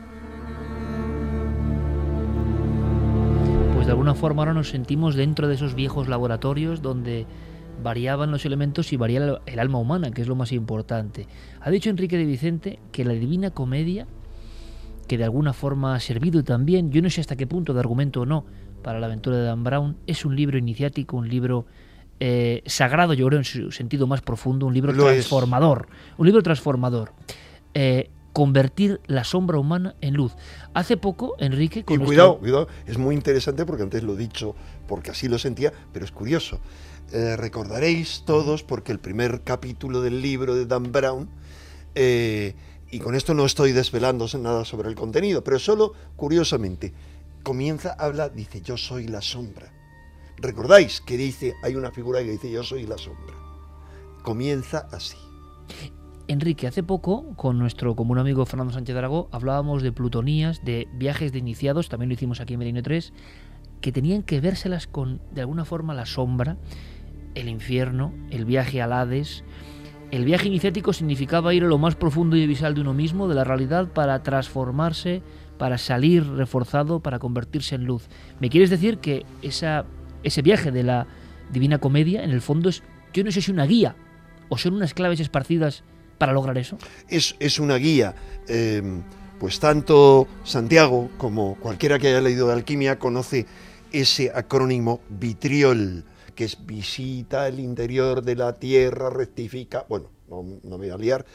Pues de alguna forma ahora nos sentimos dentro de esos viejos laboratorios donde variaban los elementos y variaba el alma humana, que es lo más importante. Ha dicho Enrique de Vicente que la Divina Comedia, que de alguna forma ha servido también, yo no sé hasta qué punto de argumento o no, para la aventura de Dan Brown, es un libro iniciático, un libro eh, sagrado, yo creo, en su sentido más profundo, un libro Lo transformador, es. un libro transformador. Eh, convertir la sombra humana en luz. Hace poco, Enrique... Con y nuestro... cuidado, cuidado, es muy interesante porque antes lo he dicho, porque así lo sentía, pero es curioso. Eh, recordaréis todos, porque el primer capítulo del libro de Dan Brown, eh, y con esto no estoy desvelándose nada sobre el contenido, pero solo curiosamente, comienza, habla, dice, yo soy la sombra. Recordáis que dice, hay una figura que dice yo soy la sombra. Comienza así. Enrique, hace poco, con nuestro común amigo Fernando Sánchez Aragó, hablábamos de plutonías, de viajes de iniciados, también lo hicimos aquí en Milenio tres, que tenían que vérselas con, de alguna forma, la sombra, el infierno, el viaje al Hades. El viaje iniciático significaba ir a lo más profundo y visceral de uno mismo, de la realidad, para transformarse, para salir reforzado, para convertirse en luz. ¿Me quieres decir que esa, ese viaje de la Divina Comedia, en el fondo, es, yo no sé si una guía o son unas claves esparcidas para lograr eso? Es, es una guía. Eh, pues tanto Santiago como cualquiera que haya leído de alquimia conoce ese acrónimo vitriol, que es visita el interior de la tierra, rectifica... Bueno, no, no me voy a liar.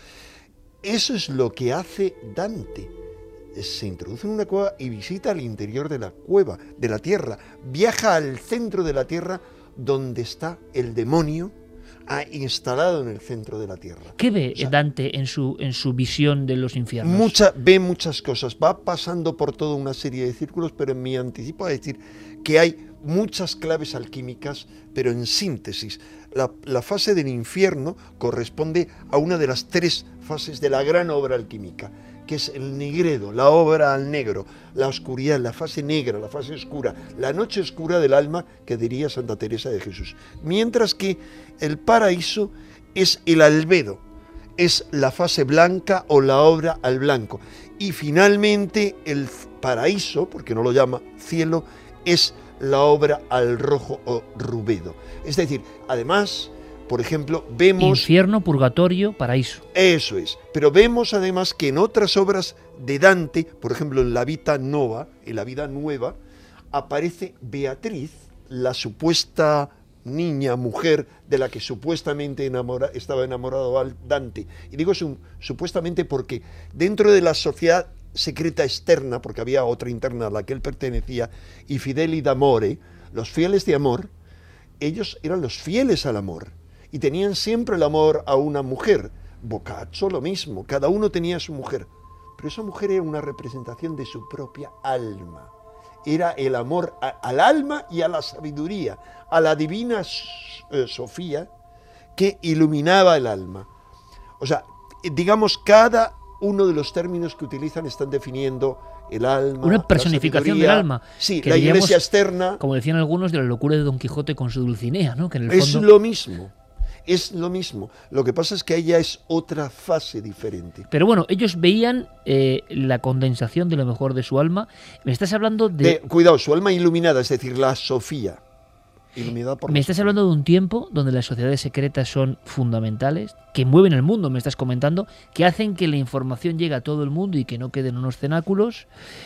Eso es lo que hace Dante. Se introduce en una cueva y visita el interior de la cueva, de la tierra. Viaja al centro de la tierra donde está el demonio, ha instalado en el centro de la tierra. ¿Qué ve o sea, Dante en su, en su visión de los infiernos? Mucha, ve muchas cosas, va pasando por toda una serie de círculos, pero en mi anticipo a decir que hay muchas claves alquímicas, pero en síntesis. La, la fase del infierno corresponde a una de las tres fases de la gran obra alquímica, que es el nigredo, la obra al negro, la oscuridad, la fase negra, la fase oscura, la noche oscura del alma, que diría Santa Teresa de Jesús. Mientras que el paraíso es el albedo, es la fase blanca o la obra al blanco. Y finalmente el paraíso, porque no lo llama cielo, es la obra al rojo o rubedo. Es decir, además... Por ejemplo, vemos... Infierno, purgatorio, paraíso. Eso es. Pero vemos además que en otras obras de Dante, por ejemplo en la Vita Nova, en la Vida Nueva, aparece Beatriz, la supuesta niña, mujer, de la que supuestamente enamora, estaba enamorado Dante. Y digo su, supuestamente porque dentro de la sociedad secreta externa, porque había otra interna a la que él pertenecía, y fideli d'amore, los fieles de amor, ellos eran los fieles al amor. Y tenían siempre el amor a una mujer. Boccaccio lo mismo, cada uno tenía a su mujer. Pero esa mujer era una representación de su propia alma. Era el amor a, al alma y a la sabiduría, a la divina eh, Sofía, que iluminaba el alma. O sea, digamos, cada uno de los términos que utilizan están definiendo el alma. Una personificación del alma. Sí, que la diríamos, iglesia externa. Como decían algunos, de la locura de Don Quijote con su Dulcinea, ¿no? Que en el es fondo... lo mismo. Es lo mismo. Lo que pasa es que ella es otra fase diferente. Pero bueno, ellos veían eh, la condensación de lo mejor de su alma. Me estás hablando de... de cuidado, su alma iluminada, es decir, la Sofía. Iluminada por me estás Sofía. Hablando de un tiempo donde las sociedades secretas son fundamentales, que mueven el mundo, me estás comentando, que hacen que la información llegue a todo el mundo y que no queden unos cenáculos.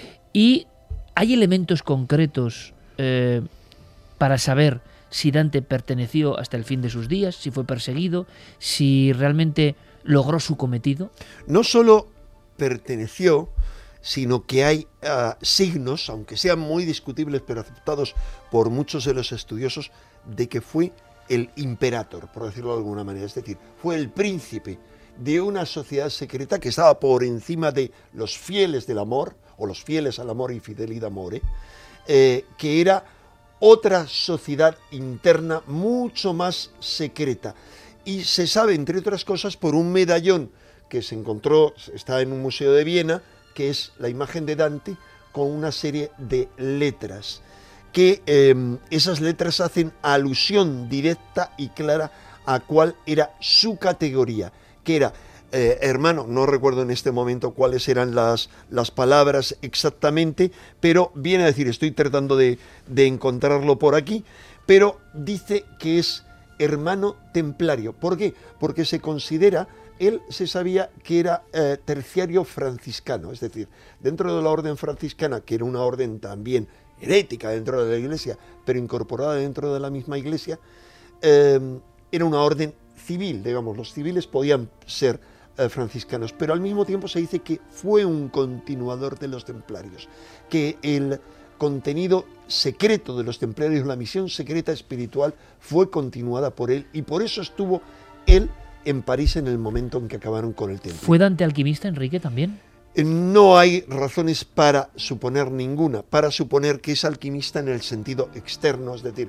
Y hay elementos concretos eh, para saber si Dante perteneció hasta el fin de sus días, si fue perseguido, si realmente logró su cometido. No solo perteneció, sino que hay uh, signos, aunque sean muy discutibles, pero aceptados por muchos de los estudiosos, de que fue el imperator, por decirlo de alguna manera, es decir, fue el príncipe de una sociedad secreta que estaba por encima de los fieles del amor, o los fieles al amor y fidelidad amore, eh, que era otra sociedad interna mucho más secreta. Y se sabe, entre otras cosas, por un medallón que se encontró, está en un museo de Viena, que es la imagen de Dante con una serie de letras, que eh, esas letras hacen alusión directa y clara a cuál era su categoría, que era... Eh, hermano, no recuerdo en este momento cuáles eran las, las palabras exactamente, pero viene a decir, estoy tratando de, de encontrarlo por aquí, pero dice que es hermano templario. ¿Por qué? Porque se considera, él se sabía que era eh, terciario franciscano, es decir, dentro de la orden franciscana, que era una orden también herética dentro de la iglesia, pero incorporada dentro de la misma iglesia, eh, era una orden civil, digamos, los civiles podían ser franciscanos, pero al mismo tiempo se dice que fue un continuador de los templarios, que el contenido secreto de los templarios, la misión secreta espiritual, fue continuada por él, y por eso estuvo él en París en el momento en que acabaron con el templo. ¿Fue Dante alquimista, Enrique, también? No hay razones para suponer ninguna, para suponer que es alquimista en el sentido externo, es decir,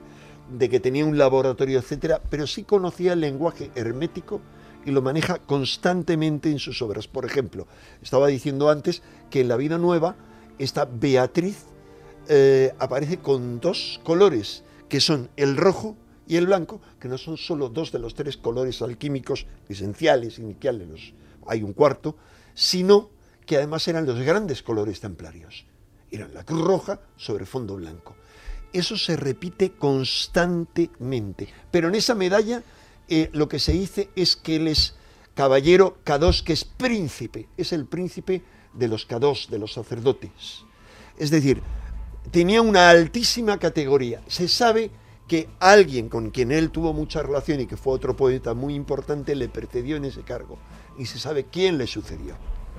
de que tenía un laboratorio, etcétera, pero sí conocía el lenguaje hermético y lo maneja constantemente en sus obras. Por ejemplo, estaba diciendo antes que en La Vida Nueva esta Beatriz eh, aparece con dos colores, que son el rojo y el blanco, que no son solo dos de los tres colores alquímicos esenciales, iniciales, los, hay un cuarto, sino que además eran los grandes colores templarios. Eran la cruz roja sobre fondo blanco. Eso se repite constantemente, pero en esa medalla eh, lo que se dice es que él es caballero K dos, que es príncipe, es el príncipe de los K dos, de los sacerdotes. Es decir, tenía una altísima categoría. Se sabe que alguien con quien él tuvo mucha relación y que fue otro poeta muy importante le precedió en ese cargo, y se sabe quién le sucedió.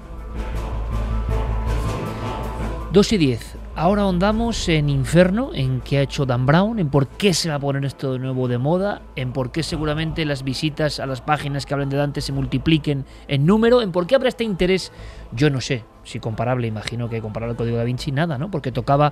dos y diez. Ahora ahondamos en Inferno, en qué ha hecho Dan Brown, en por qué se va a poner esto de nuevo de moda, en por qué seguramente las visitas a las páginas que hablan de Dante se multipliquen en número, en por qué habrá este interés, yo no sé, si comparable, imagino que comparable al Código da Vinci, nada, ¿no? Porque tocaba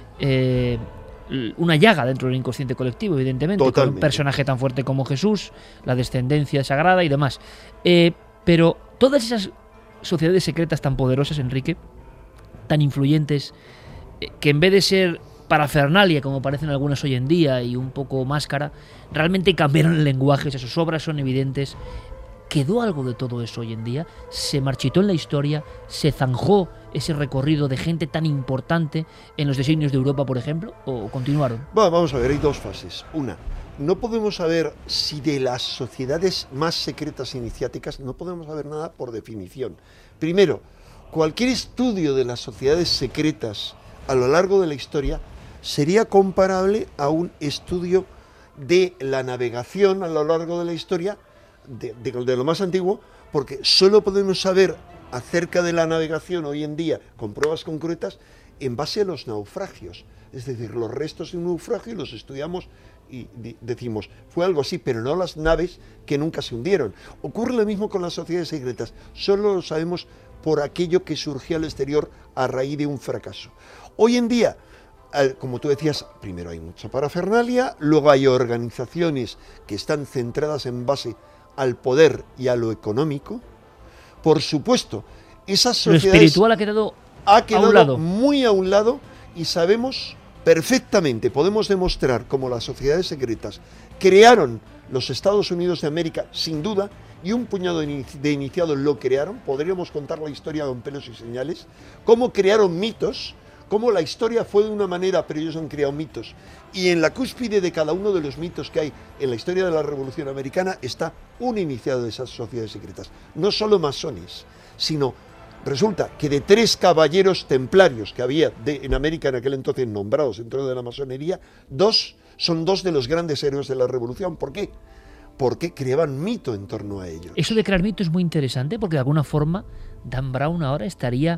eh, una llaga dentro del inconsciente colectivo, evidentemente, Totalmente. Con un personaje tan fuerte como Jesús, la descendencia sagrada y demás. Eh, pero todas esas sociedades secretas tan poderosas, Enrique, tan influyentes, que en vez de ser parafernalia, como parecen algunas hoy en día, y un poco máscara, realmente cambiaron el lenguaje, sus obras son evidentes. ¿Quedó algo de todo eso hoy en día? ¿Se marchitó en la historia? ¿Se zanjó ese recorrido de gente tan importante en los designios de Europa, por ejemplo? ¿O continuaron? Bueno, vamos a ver, hay dos fases. Una, no podemos saber si de las sociedades más secretas iniciáticas, no podemos saber nada por definición. Primero, cualquier estudio de las sociedades secretas a lo largo de la historia sería comparable a un estudio de la navegación a lo largo de la historia, de, de, de lo más antiguo, porque solo podemos saber acerca de la navegación hoy en día con pruebas concretas en base a los naufragios. Es decir, los restos de un naufragio los estudiamos y decimos, fue algo así, pero no las naves que nunca se hundieron. Ocurre lo mismo con las sociedades secretas, solo lo sabemos por aquello que surgió al exterior a raíz de un fracaso. Hoy en día, como tú decías, primero hay mucha parafernalia, luego hay organizaciones que están centradas en base al poder y a lo económico. Por supuesto, esas sociedades... Lo espiritual ha quedado, ha quedado a un lado. muy a un lado, y sabemos perfectamente, podemos demostrar cómo las sociedades secretas crearon los Estados Unidos de América, sin duda, y un puñado de iniciados lo crearon. Podríamos contar la historia con pelos y señales, cómo crearon mitos, cómo la historia fue de una manera, pero ellos han creado mitos. Y en la cúspide de cada uno de los mitos que hay en la historia de la Revolución Americana está un iniciado de esas sociedades secretas. No solo masones, sino resulta que de tres caballeros templarios que había de, en América en aquel entonces nombrados dentro de la masonería, dos son dos de los grandes héroes de la Revolución. ¿Por qué? Porque creaban mito en torno a ellos. Eso de crear mito es muy interesante, porque de alguna forma Dan Brown ahora estaría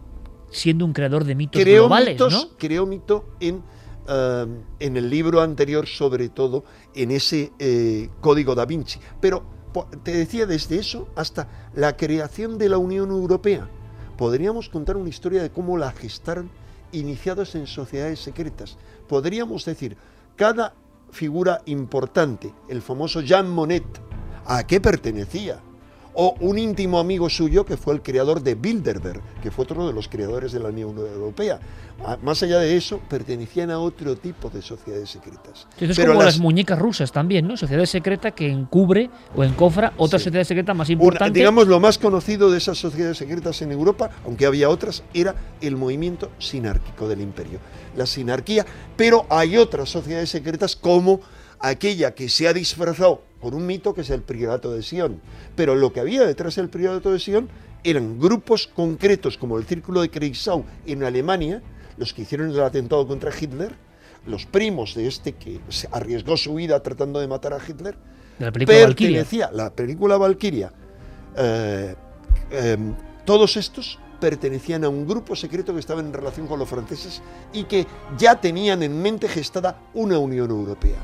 siendo un creador de mitos creó globales, mitos, ¿no? Creó mito en, uh, en el libro anterior, sobre todo en ese eh, Código da Vinci. Pero te decía, desde eso hasta la creación de la Unión Europea. Podríamos contar una historia de cómo la gestaron iniciados en sociedades secretas. Podríamos decir, cada figura importante, el famoso Jean Monnet, ¿a qué pertenecía? O un íntimo amigo suyo que fue el creador de Bilderberg, que fue otro de los creadores de la Unión Europea. Más allá de eso, pertenecían a otro tipo de sociedades secretas. Esto es Pero como las, las muñecas rusas también, ¿no? Sociedad secreta que encubre o encofra otra sí. sociedad secreta más importante. Una, digamos, lo más conocido de esas sociedades secretas en Europa, aunque había otras, era el movimiento sinárquico del imperio. La sinarquía, pero hay otras sociedades secretas como aquella que se ha disfrazado por un mito, que es el Priorato de Sion. Pero lo que había detrás del Priorato de Sion eran grupos concretos, como el Círculo de Kreisau en Alemania, los que hicieron el atentado contra Hitler, los primos de este que se arriesgó su vida tratando de matar a Hitler. De la película pertenecía, Valkyria. La película Valkyria. Eh, eh, todos estos pertenecían a un grupo secreto que estaba en relación con los franceses y que ya tenían en mente gestada una Unión Europea.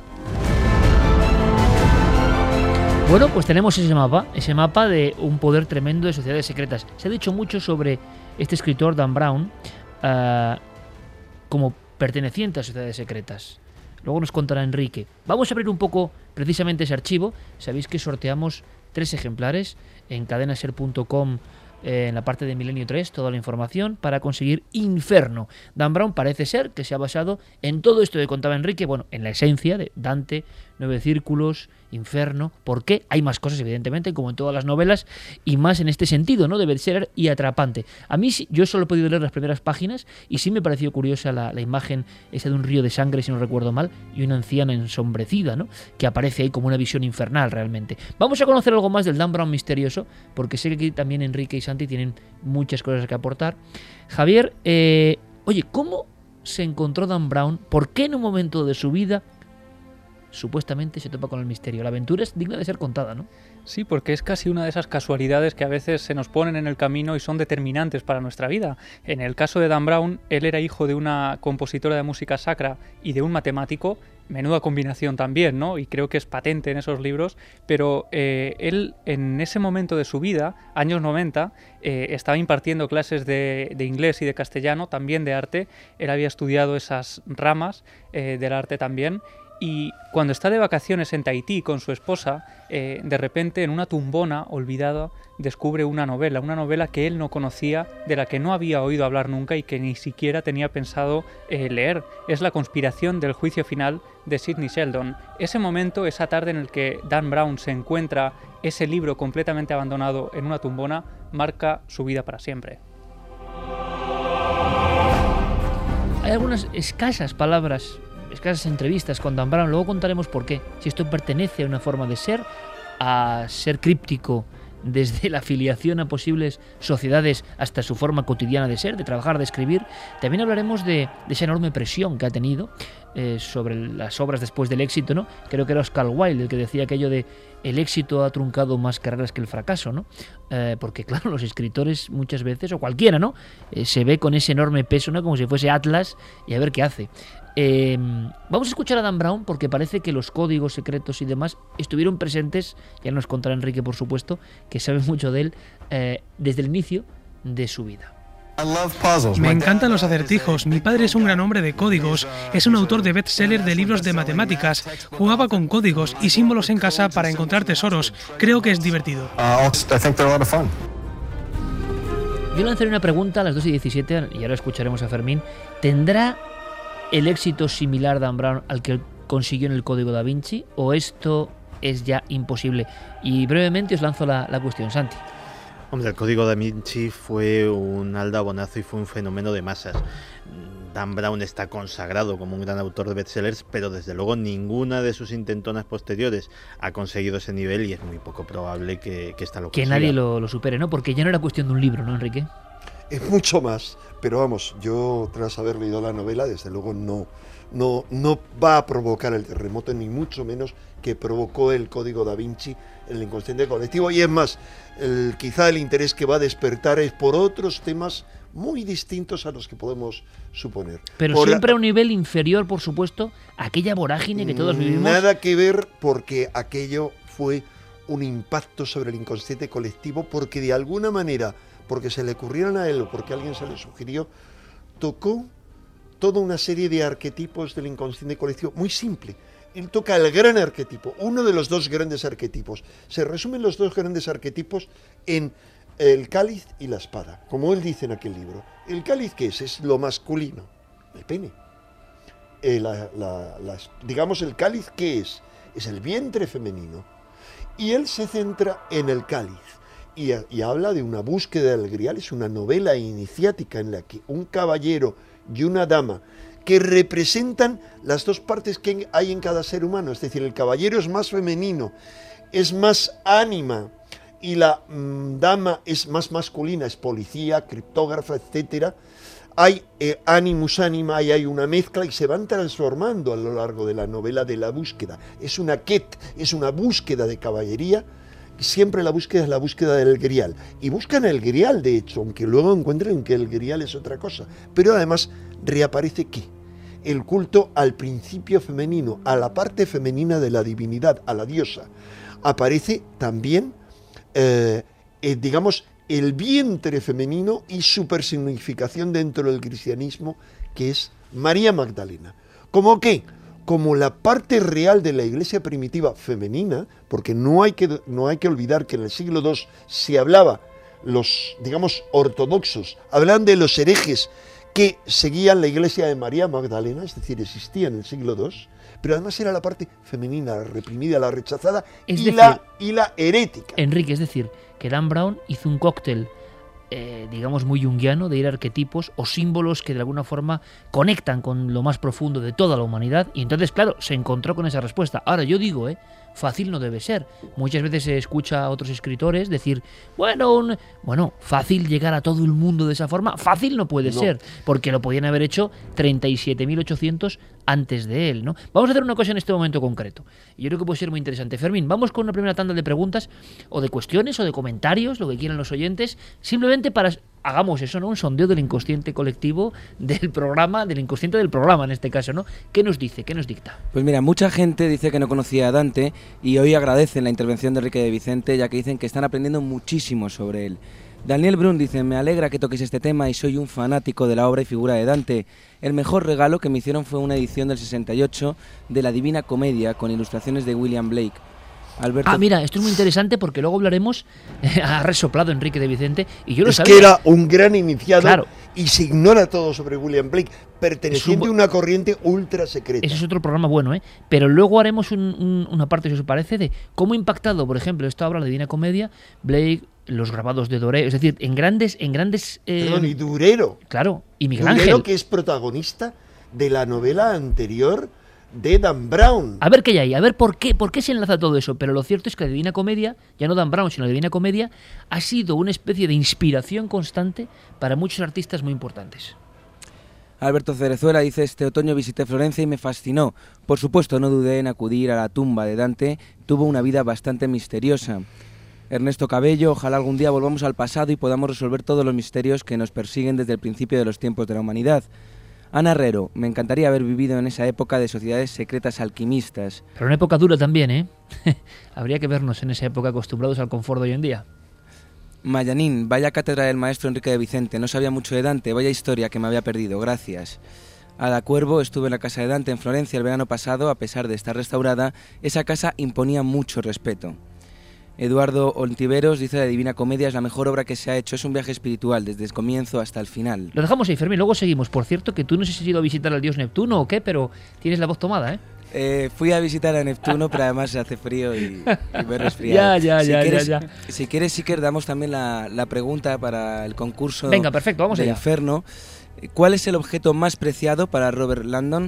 Bueno, pues tenemos ese mapa, ese mapa de un poder tremendo de sociedades secretas. Se ha dicho mucho sobre este escritor, Dan Brown, uh, como perteneciente a sociedades secretas. luego nos contará Enrique. Vamos a abrir un poco precisamente ese archivo. Sabéis que sorteamos tres ejemplares en cadena ser punto com, eh, en la parte de Milenio tres, toda la información para conseguir Inferno. Dan Brown parece ser que se ha basado en todo esto que contaba Enrique, bueno, en la esencia de Dante, Nueve Círculos, Inferno. ¿Por qué? Hay más cosas, evidentemente, como en todas las novelas, y más en este sentido, ¿no? De bestseller y atrapante. A mí, yo solo he podido leer las primeras páginas y sí me pareció curiosa la, la imagen esa de un río de sangre, si no recuerdo mal, y una anciana ensombrecida, ¿no? Que aparece ahí como una visión infernal, realmente. Vamos a conocer algo más del Dan Brown misterioso, porque sé que aquí también Enrique y Santi tienen muchas cosas que aportar. Javier, eh, oye, ¿cómo se encontró Dan Brown? ¿Por qué en un momento de su vida supuestamente se topa con el misterio? La aventura es digna de ser contada, ¿no? Sí, porque es casi una de esas casualidades que a veces se nos ponen en el camino y son determinantes para nuestra vida. En el caso de Dan Brown, él era hijo de una compositora de música sacra y de un matemático. Menuda combinación también, ¿no? Y creo que es patente en esos libros, pero eh, él en ese momento de su vida, años noventa, eh, estaba impartiendo clases de, de inglés y de castellano, también de arte. Él había estudiado esas ramas eh, del arte también. Y cuando está de vacaciones en Tahití con su esposa, eh, de repente en una tumbona olvidada descubre una novela, una novela que él no conocía, de la que no había oído hablar nunca y que ni siquiera tenía pensado eh, leer. Es La conspiración del juicio final de Sidney Sheldon. Ese momento, esa tarde en el que Dan Brown se encuentra ese libro completamente abandonado en una tumbona, marca su vida para siempre. Hay algunas escasas palabras, escasas entrevistas con Dan Brown, luego contaremos por qué. Si esto pertenece a una forma de ser, a ser críptico desde la afiliación a posibles sociedades hasta su forma cotidiana de ser, de trabajar, de escribir. También hablaremos de, de esa enorme presión que ha tenido eh, sobre las obras después del éxito, ¿no? Creo que era Oscar Wilde el que decía aquello de el éxito ha truncado más carreras que el fracaso, ¿no? Eh, porque claro, los escritores muchas veces, o cualquiera, ¿no? Eh, se ve con ese enorme peso, ¿no? Como si fuese Atlas y a ver qué hace. Eh, vamos a escuchar a Dan Brown porque parece que los códigos secretos y demás estuvieron presentes, ya nos contará Enrique por supuesto, que sabe mucho de él, eh, desde el inicio de su vida. Me encantan los acertijos. Mi padre es un gran hombre de códigos. Es un autor de bestseller de libros de matemáticas. Jugaba con códigos y símbolos en casa para encontrar tesoros. Creo que es divertido. Yo lanzaré una pregunta a las dos y diecisiete y ahora escucharemos a Fermín. ¿Tendrá el éxito similar Dan Brown al que consiguió en el Código Da Vinci o esto es ya imposible? Y brevemente os lanzo la, la cuestión, Santi. Hombre, el Código Da Vinci fue un aldabonazo y fue un fenómeno de masas. Dan Brown está consagrado como un gran autor de bestsellers, pero desde luego ninguna de sus intentonas posteriores ha conseguido ese nivel y es muy poco probable que, que esta lo consiga. Que nadie lo, lo supere, ¿no? Porque ya no era cuestión de un libro, ¿no, Enrique? Es mucho más, pero vamos, yo tras haber leído la novela, desde luego no, no, no va a provocar el terremoto, ni mucho menos que provocó el Código Da Vinci en el inconsciente colectivo. Y es más, el, quizá el interés que va a despertar es por otros temas muy distintos a los que podemos suponer. Pero por siempre la, a un nivel inferior, por supuesto, a aquella vorágine que todos vivimos. Nada que ver, porque aquello fue un impacto sobre el inconsciente colectivo, porque de alguna manera, porque se le ocurrieron a él o porque alguien se le sugirió, tocó toda una serie de arquetipos del inconsciente colectivo, muy simple. Él toca el gran arquetipo, uno de los dos grandes arquetipos. Se resumen los dos grandes arquetipos en el cáliz y la espada, como él dice en aquel libro. ¿El cáliz qué es? Es lo masculino, el pene. Eh, la, la, la, digamos, el cáliz ¿qué es? Es el vientre femenino. Y él se centra en el cáliz. Y, y habla de una búsqueda del grial. Es una novela iniciática en la que un caballero y una dama que representan las dos partes que hay en cada ser humano, es decir, el caballero es más femenino, es más ánima, y la mmm, dama es más masculina, es policía, criptógrafa, etcétera. Hay eh, animus anima, y hay una mezcla y se van transformando a lo largo de la novela de la búsqueda. Es una quête, es una búsqueda de caballería. Siempre la búsqueda es la búsqueda del grial. Y buscan el grial, de hecho, aunque luego encuentren que el grial es otra cosa. Pero además reaparece ¿qué? El culto al principio femenino, a la parte femenina de la divinidad, a la diosa. Aparece también, eh, eh, digamos, el vientre femenino y su personificación dentro del cristianismo, que es María Magdalena. ¿Cómo qué? como la parte real de la iglesia primitiva femenina, porque no hay que, no hay que olvidar que en el siglo segundo se hablaba, los, digamos, ortodoxos, hablaban de los herejes que seguían la iglesia de María Magdalena, es decir, existía en el siglo segundo, pero además era la parte femenina, la reprimida, la rechazada es y, decir, la, y la herética. Enrique, es decir, que Dan Brown hizo un cóctel, eh, digamos, muy junguiano, de ir a arquetipos o símbolos que de alguna forma conectan con lo más profundo de toda la humanidad, y entonces, claro, se encontró con esa respuesta. Ahora, yo digo, eh, fácil no debe ser. Muchas veces se escucha a otros escritores decir, bueno, un... bueno, fácil llegar a todo el mundo de esa forma, fácil no puede no. ser, porque lo podían haber hecho treinta y siete mil ochocientos antes de él, ¿no? Vamos a hacer una cosa en este momento concreto, y yo creo que puede ser muy interesante. Fermín, vamos con una primera tanda de preguntas, o de cuestiones, o de comentarios, lo que quieran los oyentes, simplemente para... hagamos eso, ¿no? Un sondeo del inconsciente colectivo del programa, del inconsciente del programa en este caso, ¿no? ¿Qué nos dice? ¿Qué nos dicta? Pues mira, mucha gente dice que no conocía a Dante y hoy agradecen la intervención de Enrique de Vicente, ya que dicen que están aprendiendo muchísimo sobre él. Daniel Brun dice, me alegra que toquéis este tema y soy un fanático de la obra y figura de Dante. El mejor regalo que me hicieron fue una edición del sesenta y ocho de la Divina Comedia con ilustraciones de William Blake. Alberto... Ah, mira, esto es muy interesante porque luego hablaremos, eh, ha resoplado Enrique de Vicente y yo lo es sabía. Es que era un gran iniciado, claro. Y se ignora todo sobre William Blake, perteneciente a un... una corriente ultra secreta. Ese es otro programa bueno, ¿eh? Pero luego haremos un, un, una parte, si os parece, de cómo ha impactado, por ejemplo, esta obra, la Divina Comedia, Blake, los grabados de Doré, es decir, en grandes... en grandes eh... Perdón, y Durero. Claro, y Miguel Durero, Ángel. que es protagonista de la novela anterior de Dan Brown. A ver qué hay, a ver por qué, por qué se enlaza todo eso, pero lo cierto es que la Divina Comedia, ya no Dan Brown, sino la Divina Comedia, ha sido una especie de inspiración constante para muchos artistas muy importantes. Alberto Cerezuela dice, este otoño visité Florencia y me fascinó. Por supuesto, no dudé en acudir a la tumba de Dante, tuvo una vida bastante misteriosa. Ernesto Cabello, ojalá algún día volvamos al pasado y podamos resolver todos los misterios que nos persiguen desde el principio de los tiempos de la humanidad. Ana Herrero, me encantaría haber vivido en esa época de sociedades secretas alquimistas. Pero una época dura también, ¿eh? Habría que vernos en esa época acostumbrados al confort de hoy en día. Mayanín, vaya cátedra del maestro Enrique de Vicente, no sabía mucho de Dante, vaya historia que me había perdido, gracias. Ada Cuervo, estuve en la casa de Dante en Florencia el verano pasado, a pesar de estar restaurada, esa casa imponía mucho respeto. Eduardo Ontiveros dice la Divina Comedia es la mejor obra que se ha hecho, es un viaje espiritual desde el comienzo hasta el final. Lo dejamos ahí, Fermín, luego seguimos. Por cierto, que tú no sé si has ido a visitar al dios Neptuno o qué, pero tienes la voz tomada, ¿eh? Eh, fui a visitar a Neptuno, pero además hace frío y, y me he resfriado. ya, ya, si ya, quieres, ya, ya. Si quieres, sí que damos también la, la pregunta para el concurso Venga, perfecto, vamos de allá. Inferno. ¿Cuál es el objeto más preciado para Robert Landon?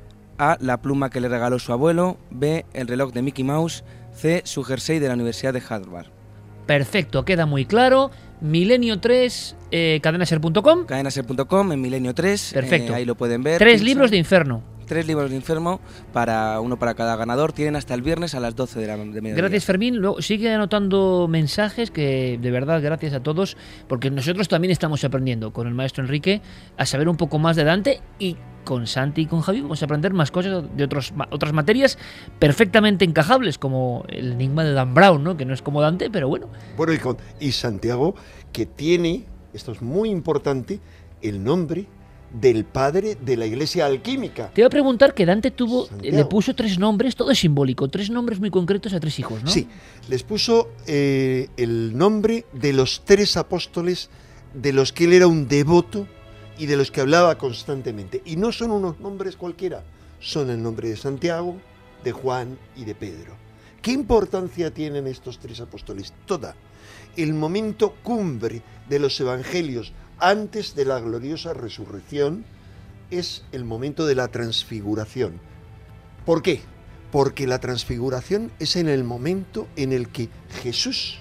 A, la pluma que le regaló su abuelo. B, el reloj de Mickey Mouse. C, su jersey de la Universidad de Harvard. Perfecto, queda muy claro. Milenio tres, eh, cadenaser punto com. cadenaser punto com, en Milenio tres. Perfecto. Eh, ahí lo pueden ver. Tres Pizza. libros de Inferno. Tres libros de Inferno, para uno para cada ganador. Tienen hasta el viernes a las doce de la de mediodía. Gracias, Fermín. Luego sigue anotando mensajes que, de verdad, gracias a todos, porque nosotros también estamos aprendiendo con el maestro Enrique a saber un poco más de Dante, y con Santi y con Javi vamos a aprender más cosas de otros, otras materias perfectamente encajables, como el enigma de Dan Brown, ¿no? Que no es como Dante, pero bueno. Bueno, y, con, y Santiago, que tiene, esto es muy importante, el nombre del padre de la iglesia alquímica. Te iba a preguntar que Dante tuvo, Santiago. le puso tres nombres, todo es simbólico, tres nombres muy concretos a tres hijos, ¿no? Sí, les puso eh, el nombre de los tres apóstoles de los que él era un devoto y de los que hablaba constantemente. Y no son unos nombres cualquiera, son el nombre de Santiago, de Juan y de Pedro. ¿Qué importancia tienen estos tres apóstoles? Toda. El momento cumbre de los evangelios antes de la gloriosa resurrección es el momento de la transfiguración. ¿Por qué? Porque la transfiguración es en el momento en el que Jesús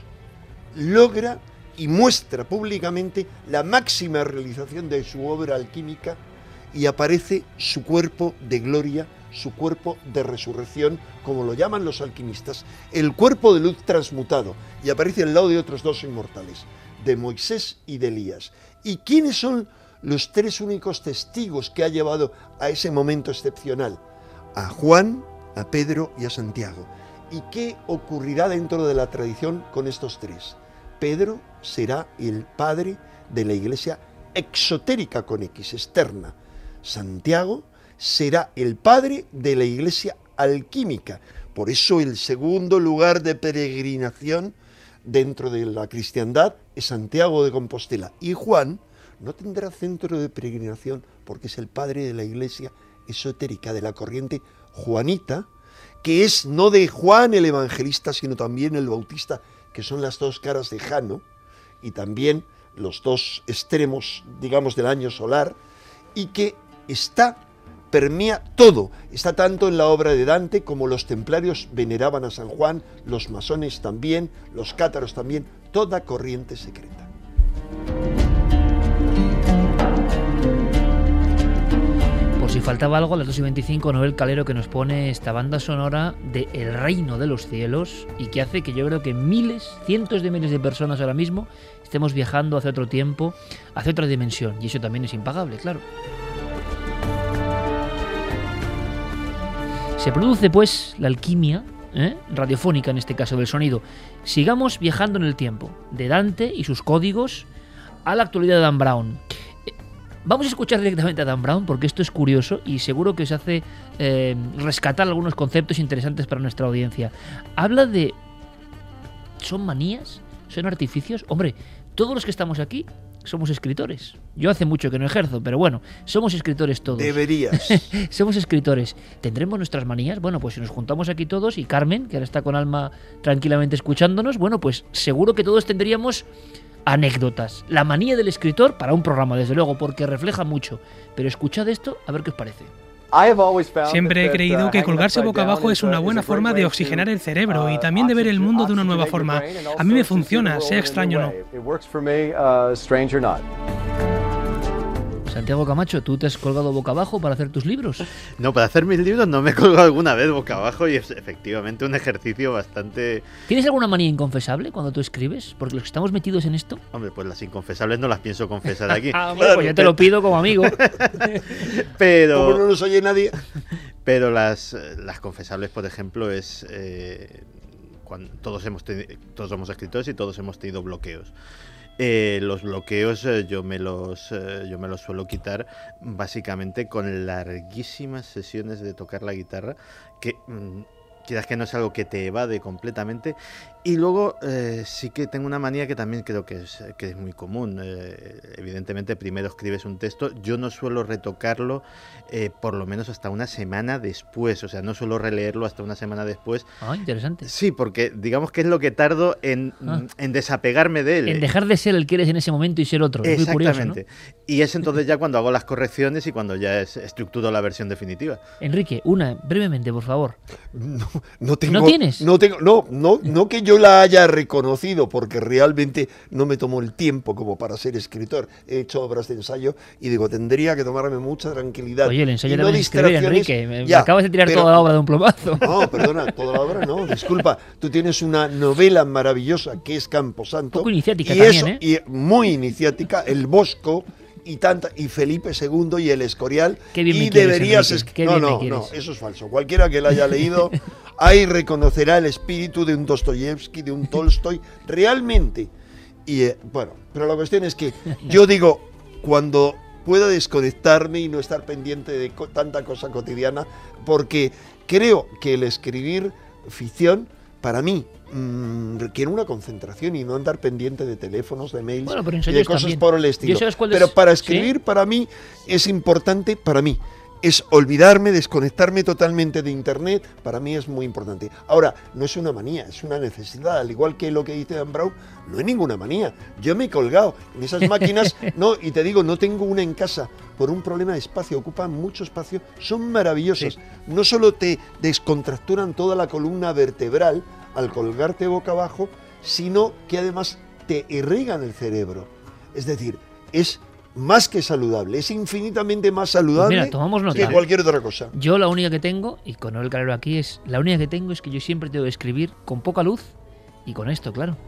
logra y muestra públicamente la máxima realización de su obra alquímica y aparece su cuerpo de gloria, su cuerpo de resurrección, como lo llaman los alquimistas, el cuerpo de luz transmutado, y aparece al lado de otros dos inmortales, de Moisés y de Elías. ¿Y quiénes son los tres únicos testigos que ha llevado a ese momento excepcional? A Juan, a Pedro y a Santiago. ¿Y qué ocurrirá dentro de la tradición con estos tres? Pedro será el padre de la iglesia exotérica con X, externa. Santiago será el padre de la iglesia alquímica. Por eso el segundo lugar de peregrinación dentro de la cristiandad es Santiago de Compostela. Y Juan no tendrá centro de peregrinación porque es el padre de la iglesia esotérica, de la corriente juanita, que es no de Juan el evangelista, sino también el bautista, que son las dos caras de Jano, y también los dos extremos, digamos, del año solar, y que está, permea todo, está tanto en la obra de Dante como los templarios veneraban a San Juan, los masones también, los cátaros también, toda corriente secreta. Por si faltaba algo, a las dos y veinticinco, Noel Calero, que nos pone esta banda sonora de El Reino de los Cielos y que hace que yo creo que miles, cientos de miles de personas ahora mismo estemos viajando hacia otro tiempo, hacia otra dimensión, y eso también es impagable, claro. Se produce pues la alquimia, ¿eh? radiofónica en este caso del sonido. Sigamos viajando en el tiempo, de Dante y sus códigos a la actualidad de Dan Brown. Vamos a escuchar directamente a Dan Brown porque esto es curioso y seguro que os hace eh, rescatar algunos conceptos interesantes para nuestra audiencia. Habla de... ¿Son manías? ¿Son artificios? Hombre, todos los que estamos aquí somos escritores. Yo hace mucho que no ejerzo, pero bueno, somos escritores todos. Deberías. Somos escritores. ¿Tendremos nuestras manías? Bueno, pues si nos juntamos aquí todos y Carmen, que ahora está con Alma tranquilamente escuchándonos, bueno, pues seguro que todos tendríamos anécdotas. La manía del escritor para un programa, desde luego, porque refleja mucho. Pero escuchad esto, a ver qué os parece. Siempre he creído que colgarse boca abajo es una buena forma de oxigenar el cerebro y también de ver el mundo de una nueva forma. A mí me funciona, sea extraño o no. Santiago Camacho, ¿tú te has colgado boca abajo para hacer tus libros? No, para hacer mis libros no me he colgado alguna vez boca abajo y es efectivamente un ejercicio bastante... ¿Tienes alguna manía inconfesable cuando tú escribes? Porque los que estamos metidos en esto... Hombre, pues las inconfesables no las pienso confesar aquí. Ah, bueno, pues yo te lo pido como amigo. Pero... Como no nos oye nadie. Pero las, las confesables, por ejemplo, es... Eh, cuando todos, hemos tenido, todos somos escritores y todos hemos tenido bloqueos. Eh, los bloqueos eh, yo me los eh, yo me los suelo quitar básicamente con larguísimas sesiones de tocar la guitarra que mm, quizás que no es algo que te evade completamente. Y luego eh, sí que tengo una manía que también creo que es, que es muy común. Eh, evidentemente primero escribes un texto, yo no suelo retocarlo eh, por lo menos hasta una semana después, o sea, no suelo releerlo hasta una semana después. Ah, interesante. Sí, porque digamos que es lo que tardo en, ah. en desapegarme de él. En dejar de ser el que eres en ese momento y ser otro. Es muy curioso, ¿no? Y es entonces ya cuando hago las correcciones y cuando ya es, estructuro la versión definitiva. Enrique, una, brevemente, por favor. No, no tengo... ¿No tienes? No tengo, no, no, no que yo la haya reconocido, porque realmente no me tomó el tiempo como para ser escritor. He hecho obras de ensayo y digo, tendría que tomarme mucha tranquilidad. Oye, el ensayo y de no escribir, Enrique, me, ya, me acabas de tirar pero, toda la obra de un plomazo. No, perdona, toda la obra no, disculpa. Tú tienes una novela maravillosa que es Camposanto. Un poco iniciática y también, eso, ¿eh? Y muy iniciática, El Bosco y tanta y Felipe segundo y El Escorial. Qué bien y me quieres, deberías Enrique, qué no, bien no, me quieres. no, eso es falso. Cualquiera que la haya leído ahí reconocerá el espíritu de un Dostoyevsky, de un Tolstoy, realmente. Y eh, bueno, pero la cuestión es que yo digo, cuando pueda desconectarme y no estar pendiente de co- tanta cosa cotidiana, porque creo que el escribir ficción, para mí, mmm, requiere una concentración y no andar pendiente de teléfonos, de mails bueno, pero y de cosas también. por el estilo. Pero es? para escribir, ¿sí? Para mí, es importante, para mí, es olvidarme, desconectarme totalmente de internet, para mí es muy importante. Ahora, no es una manía, es una necesidad, al igual que lo que dice Dan Brown, no es ninguna manía. Yo me he colgado en esas máquinas, no, y te digo, no tengo una en casa, por un problema de espacio, ocupan mucho espacio, son maravillosos. Sí. No solo te descontracturan toda la columna vertebral al colgarte boca abajo, sino que además te irrigan el cerebro. Es decir, es más que saludable, es infinitamente más saludable pues mira, tomamos nota. que cualquier otra cosa. Yo la única que tengo, y con Noel Calero aquí, es la única que tengo es que yo siempre tengo que escribir con poca luz y con esto, claro.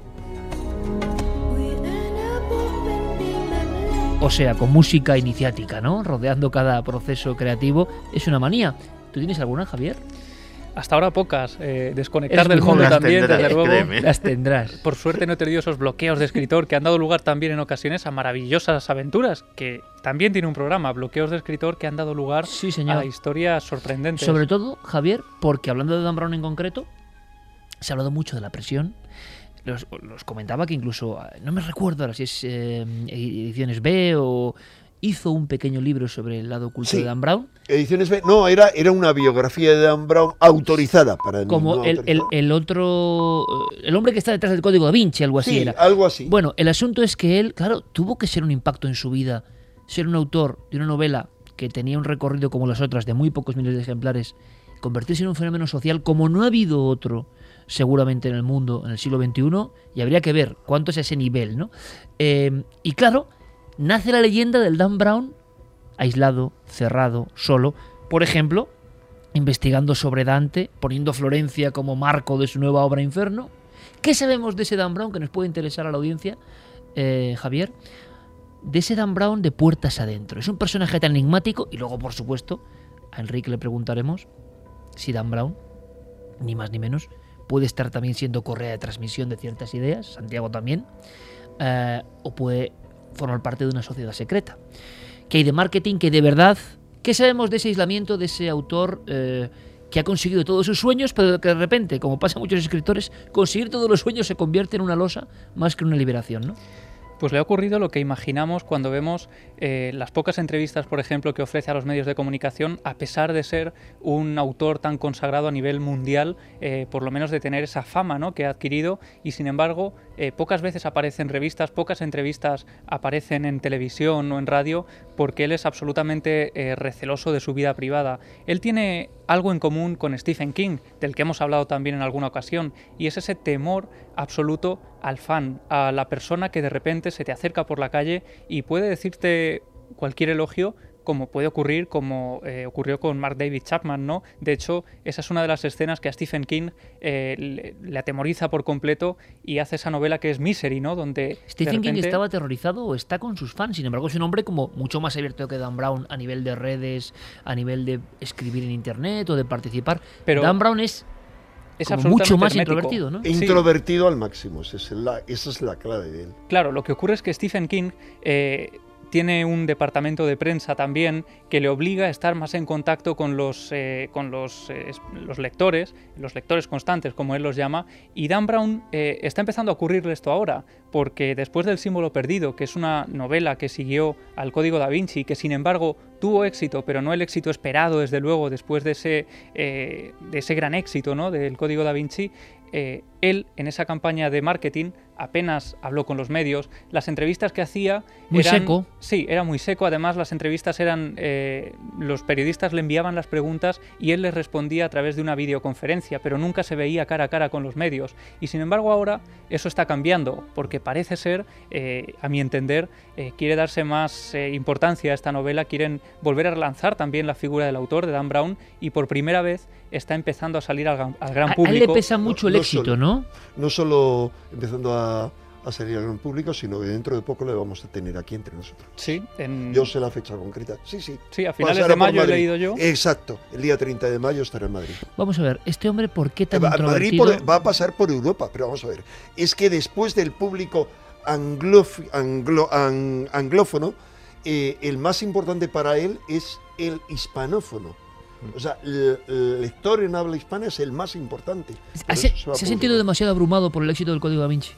O sea, con música iniciática, ¿no? Rodeando cada proceso creativo. Es una manía. ¿Tú tienes alguna, Javier? hasta ahora pocas. Eh, desconectar Eres del muy mundo joven. también, Las desde tendrás, luego. créeme. Las tendrás. Por suerte no he tenido esos bloqueos de escritor que han dado lugar también en ocasiones a maravillosas aventuras, que también tiene un programa, bloqueos de escritor, que han dado lugar Sí, señor. a historias sorprendentes. Sobre todo, Javier, porque hablando de Dan Brown en concreto, se ha hablado mucho de la presión. Los, los comentaba que incluso, no me recuerdo ahora si es eh, Ediciones B o hizo un pequeño libro sobre el lado oculto Sí. de Dan Brown. Ediciones B, no, era, era una biografía de Dan Brown autorizada para mí. Como no el, el, autorizada. el otro, el hombre que está detrás del Código Da Vinci, algo así Sí, era. algo así. Bueno, el asunto es que él, claro, tuvo que ser un impacto en su vida, ser un autor de una novela que tenía un recorrido como las otras, de muy pocos miles de ejemplares, convertirse en un fenómeno social como no ha habido otro, seguramente en el mundo, en el siglo veintiuno, y habría que ver cuánto es ese nivel, ¿no? Eh, y claro, nace la leyenda del Dan Brown aislado, cerrado, solo, por ejemplo, investigando sobre Dante, poniendo Florencia como marco de su nueva obra Inferno. ¿Qué sabemos de ese Dan Brown que nos puede interesar a la audiencia, eh, Javier? De ese Dan Brown de puertas adentro. Es un personaje tan enigmático, y luego, por supuesto, a Enrique le preguntaremos si Dan Brown, ni más ni menos, puede estar también siendo correa de transmisión de ciertas ideas, Santiago también, eh, o puede formar parte de una sociedad secreta. ¿Qué hay de marketing? ¿Qué hay de verdad? ¿Qué sabemos de ese aislamiento, de ese autor eh, que ha conseguido todos sus sueños, pero que de repente, como pasa a muchos escritores, conseguir todos los sueños se convierte en una losa más que en una liberación, ¿no? Pues le ha ocurrido lo que imaginamos cuando vemos eh, las pocas entrevistas, por ejemplo, que ofrece a los medios de comunicación, a pesar de ser un autor tan consagrado a nivel mundial, eh, por lo menos de tener esa fama, ¿no?, que ha adquirido, y sin embargo, eh, pocas veces aparece en revistas, pocas entrevistas aparecen en televisión o en radio, porque él es absolutamente eh, receloso de su vida privada. Él tiene algo en común con Stephen King, del que hemos hablado también en alguna ocasión, y es ese temor absoluto al fan, a la persona que de repente se te acerca por la calle y puede decirte cualquier elogio, como puede ocurrir, como eh, ocurrió con Mark David Chapman, ¿no? De hecho, esa es una de las escenas que a Stephen King eh, le, le atemoriza por completo y hace esa novela que es Misery, ¿no? Donde Stephen repente... King estaba aterrorizado o está con sus fans, sin embargo es un hombre como mucho más abierto que Dan Brown a nivel de redes, a nivel de escribir en internet o de participar. Pero Dan Brown es, es como mucho más hermético. introvertido, ¿no? Introvertido sí. al máximo, esa es, la, esa es la clave de él. Claro, lo que ocurre es que Stephen King eh, tiene un departamento de prensa también que le obliga a estar más en contacto con los, eh, con los, eh, los lectores, los lectores constantes, como él los llama, y Dan Brown eh, está empezando a ocurrirle esto ahora, porque después del Símbolo Perdido, que es una novela que siguió al Código Da Vinci, que sin embargo tuvo éxito, pero no el éxito esperado, desde luego, después de ese, eh, de ese gran éxito, ¿no?, del Código Da Vinci, eh, él, en esa campaña de marketing, apenas habló con los medios. Las entrevistas que hacía muy eran, seco. Sí, era muy seco. Además, las entrevistas eran... Eh, los periodistas le enviaban las preguntas y él les respondía a través de una videoconferencia, pero nunca se veía cara a cara con los medios. Y sin embargo, ahora eso está cambiando, porque parece ser, eh, a mi entender, eh, quiere darse más eh, importancia a esta novela, quieren volver a relanzar también la figura del autor, de Dan Brown, y por primera vez está empezando a salir al, al gran público. A él le pesa mucho no, el no éxito, solo, ¿no? No solo empezando a, a salir al gran público, sino que dentro de poco le vamos a tener aquí entre nosotros. Sí. En... Yo sé la fecha concreta. Sí, sí. Sí, a finales Pasará de mayo he leído yo. Exacto. El día treinta de mayo estará en Madrid. Vamos a ver, este hombre, ¿por qué tan va, introvertido? Madrid por, va a pasar por Europa, pero vamos a ver. Es que después del público anglof, anglo, ang, anglófono, eh, el más importante para él es el hispanófono. O sea, el, el lector en habla hispana es el más importante. ¿Se, se, se ha sentido demasiado abrumado por el éxito del Código Da Vinci?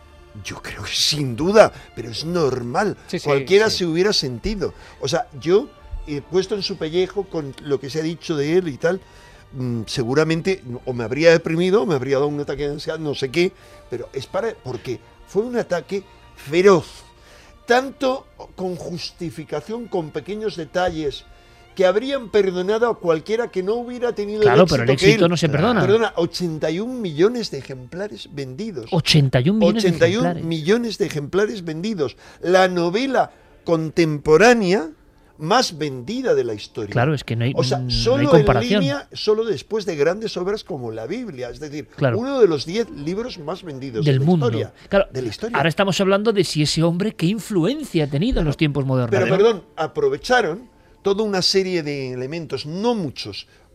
Yo creo que sin duda, pero es normal. Sí, sí, Cualquiera sí. se hubiera sentido. O sea, yo he puesto en su pellejo con lo que se ha dicho de él y tal, mmm, seguramente o me habría deprimido, o me habría dado un ataque de ansiedad, no sé qué, pero es para... porque fue un ataque feroz. Tanto con justificación, con pequeños detalles, que habrían perdonado a cualquiera que no hubiera tenido claro, el éxito. Claro, pero el éxito no se perdona. Perdona, ochenta y un millones de ejemplares vendidos. ochenta y un millones ochenta y un de ejemplares. millones de ejemplares vendidos. La novela contemporánea más vendida de la historia. Claro, es que no hay, o sea, no solo hay comparación. En línea, solo después de grandes obras como la Biblia, es decir, claro. uno de los diez libros más vendidos del de la mundo. historia. Claro, de la historia. Ahora estamos hablando de si ese hombre qué influencia ha tenido claro. en los tiempos modernos. Pero ¿eh? perdón, aprovecharon toda una serie de elementos, no muchos,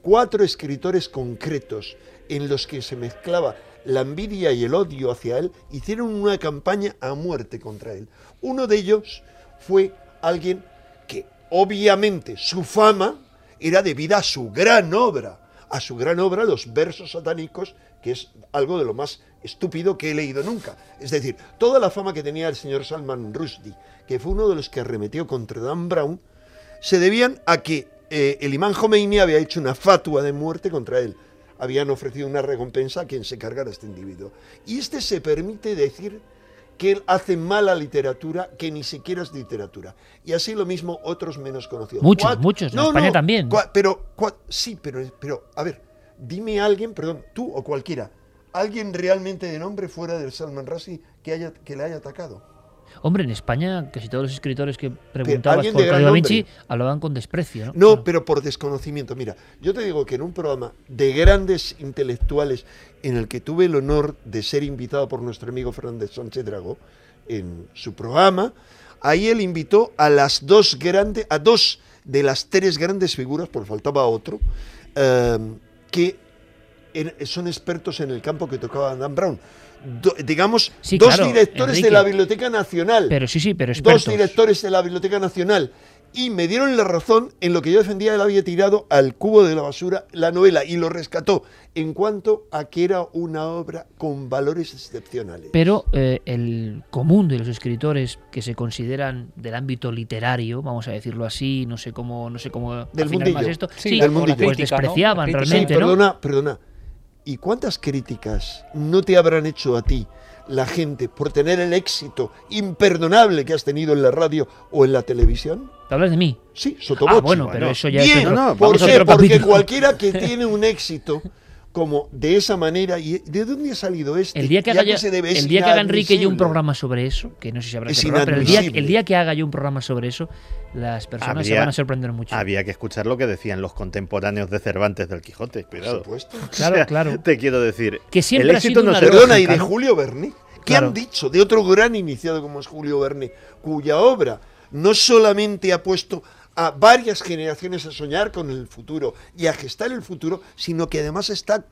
cuatro escritores concretos en los que se mezclaba la envidia y el odio hacia él, hicieron una campaña a muerte contra él. Uno de ellos fue alguien que obviamente su fama era debida a su gran obra, a su gran obra, los versos satánicos, que es algo de lo más estúpido que he leído nunca. Es decir, toda la fama que tenía el señor Salman Rushdie, que fue uno de los que arremetió contra Dan Brown, se debían a que eh, el imán Jomeini había hecho una fatua de muerte contra él. Habían ofrecido una recompensa a quien se cargara a este individuo. Y este se permite decir que él hace mala literatura, que ni siquiera es literatura. Y así lo mismo otros menos conocidos. Muchos, Cuat muchos, en no, España no, también. Pero, sí, pero, pero, a ver, dime a alguien, perdón, tú o cualquiera, alguien realmente de nombre fuera del Salman Rushdie que, haya, que le haya atacado. Hombre, en España casi todos los escritores que preguntabas por de Código Da Vinci hablaban con desprecio, ¿no? No, Claro. pero por desconocimiento. Mira, yo te digo que en un programa de grandes intelectuales en el que tuve el honor de ser invitado por nuestro amigo Fernández Sánchez Dragó, en su programa, ahí él invitó a las dos grandes, a dos de las tres grandes figuras, porque faltaba otro, eh, que en, son expertos en el campo que tocaba Dan Brown. Do, digamos, sí, dos claro, directores Enrique, de la Biblioteca Nacional. Pero sí, sí, pero expertos. Dos directores de la Biblioteca Nacional. Y me dieron la razón en lo que yo defendía. Él había tirado al cubo de la basura la novela y lo rescató en cuanto a que era una obra con valores excepcionales. Pero eh, el común de los escritores que se consideran del ámbito literario, vamos a decirlo así, no sé cómo, no sé cómo del afinar más mundillo. esto, Sí, sí, del mundillo. pues despreciaban, ¿no? realmente, sí, ¿no? Perdona, perdona. ¿Y cuántas críticas no te habrán hecho a ti la gente por tener el éxito imperdonable que has tenido en la radio o en la televisión? ¿Te hablas de mí? Sí, Sotoboschi. Ah, bueno, pero eso ya Bien, es otro, no, no, vamos ¿por a qué? otro Porque capítulo. cualquiera que tiene un éxito como de esa manera, ¿y de dónde ha salido este? El día que ¿Y a haga, qué se debe? Es el día que haga Enrique yo un inadmisible. programa sobre eso, que no sé si habrá Es ese programa, pero el día, inadmisible. el día que haga yo un programa sobre eso, las personas se van a sorprender mucho. Había que escuchar lo que decían los contemporáneos de Cervantes del Quijote, cuidado. Por supuesto. Claro, O sea, claro. Te quiero decir, Que siempre el ha éxito sido no una se Perdona, y lógica, de ¿no? Julio Verne. ¿Qué Claro. han dicho de otro gran iniciado como es Julio Verne, cuya obra no solamente ha puesto a varias generaciones a soñar con el futuro y a gestar el futuro, sino que además está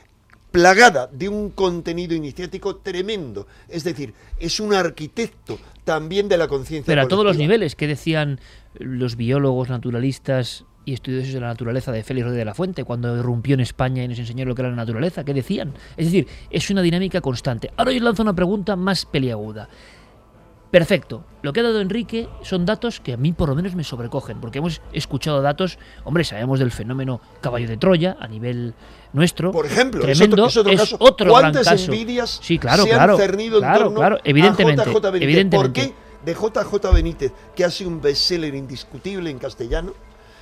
plagada de un contenido iniciático tremendo? Es decir, es un arquitecto también de la conciencia Pero a todos los colectiva. niveles, ¿qué decían los biólogos, naturalistas y estudiosos de la naturaleza de Félix Rodríguez de la Fuente cuando irrumpió en España y nos enseñó lo que era la naturaleza? ¿Qué decían? Es decir, es una dinámica constante. Ahora yo lanzo una pregunta más peliaguda. Perfecto. Lo que ha dado Enrique son datos que a mí por lo menos me sobrecogen, porque hemos escuchado datos, hombre, sabemos del fenómeno caballo de Troya a nivel nuestro. Por ejemplo, tremendo, es otro, es otro es caso. otro gran ¿Cuántas caso. envidias Sí, claro, se claro, han cernido claro, en torno claro, evidentemente, a J J Benítez? evidentemente. ¿Por qué de J J Benítez, que ha sido un bestseller indiscutible en castellano,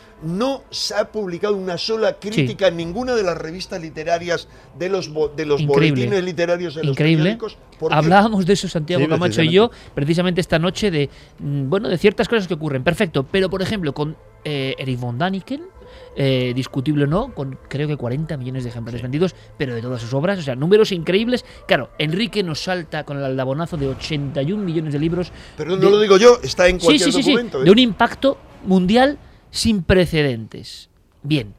no se ha publicado una sola crítica Sí. en ninguna de las revistas literarias de los, bo- de los Increíble. boletines literarios de los Increíble. periódicos? ¿Por qué? Hablábamos de eso Santiago Sí, Camacho y yo precisamente esta noche de mm, bueno de ciertas cosas que ocurren. Perfecto, pero por ejemplo con eh, Erich von Däniken, eh, discutible o no, con creo que cuarenta millones de ejemplares vendidos, pero de todas sus obras, o sea, números increíbles. Claro, Enrique nos salta con el aldabonazo de ochenta y un millones de libros. Pero de- no lo digo yo, está en Sí, cualquier sí, sí, sí, documento. ¿eh? de un impacto mundial sin precedentes. Bien,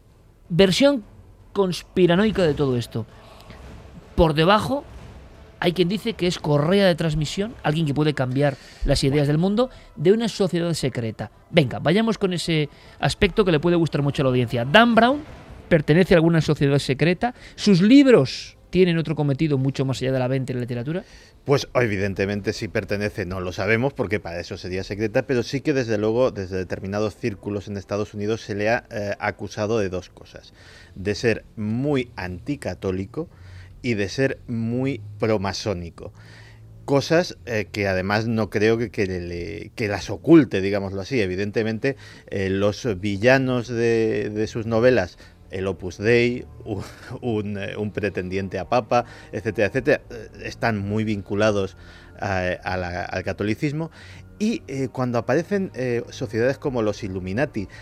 versión conspiranoica de todo esto. Por debajo hay quien dice que es correa de transmisión, alguien que puede cambiar las ideas del mundo, de una sociedad secreta. Venga, vayamos con ese aspecto que le puede gustar mucho a la audiencia. Dan Brown pertenece a alguna sociedad secreta. Sus libros tienen otro cometido mucho más allá de la venta y la literatura. Pues evidentemente si pertenece no lo sabemos porque para eso sería secreta, pero sí que desde luego desde determinados círculos en Estados Unidos se le ha eh, acusado de dos cosas: de ser muy anticatólico y de ser muy promasónico. Cosas eh, que además no creo que, que, le, que las oculte, digámoslo así. Evidentemente eh, los villanos de, de sus novelas, el Opus Dei, un, un, un pretendiente a papa, etcétera, etcétera, están muy vinculados a, a la, al catolicismo. Y eh, cuando aparecen eh, sociedades como los Illuminati,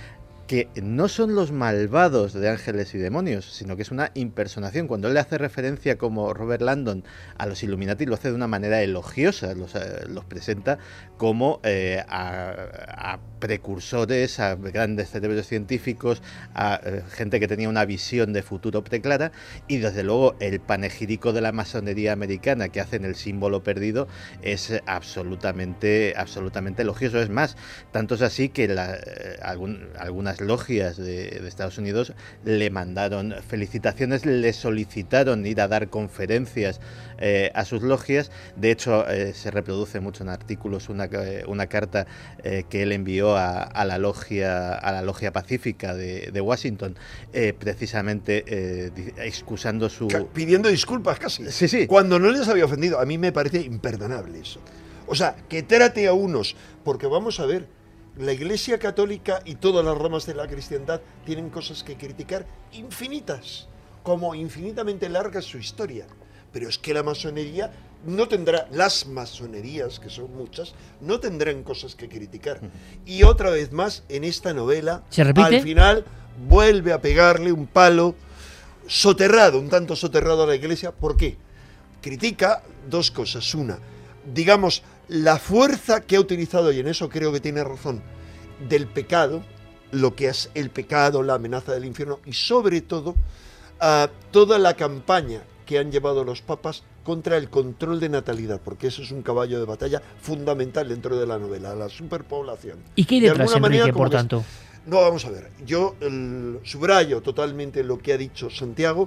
que no son los malvados de Ángeles y Demonios, sino que es una impersonación. Cuando él le hace referencia, como Robert Landon, a los Illuminati, lo hace de una manera elogiosa, los, eh, los presenta como eh, a, a precursores, a grandes cerebros científicos, a eh, gente que tenía una visión de futuro preclara, y desde luego el panegírico de la masonería americana que hacen el símbolo perdido es absolutamente, absolutamente elogioso. Es más, tanto es así que la, eh, algún, algunas logias de, de Estados Unidos le mandaron felicitaciones, le solicitaron ir a dar conferencias eh, a sus logias. De hecho, eh, se reproduce mucho en artículos una, eh, una carta eh, que él envió a, a la logia a la logia pacífica de, de Washington, eh, precisamente eh, excusando su... pidiendo disculpas casi. Sí, sí. Cuando no les había ofendido. A mí me parece imperdonable eso. O sea, que trate a unos, porque vamos a ver, la Iglesia Católica y todas las ramas de la cristiandad tienen cosas que criticar infinitas, como infinitamente larga es su historia. Pero es que la masonería no tendrá, las masonerías, que son muchas, no tendrán cosas que criticar. Y otra vez más, en esta novela, ¿se repite? Al final vuelve a pegarle un palo soterrado, un tanto soterrado a la Iglesia. ¿Por qué? Critica dos cosas. Una, digamos, la fuerza que ha utilizado, y en eso creo que tiene razón, del pecado, lo que es el pecado, la amenaza del infierno, y sobre todo uh, toda la campaña que han llevado los papas contra el control de natalidad, porque eso es un caballo de batalla fundamental dentro de la novela, la superpoblación. ¿Y qué hay detrás, Enrique, por tanto? No, vamos a ver, yo el, subrayo totalmente lo que ha dicho Santiago.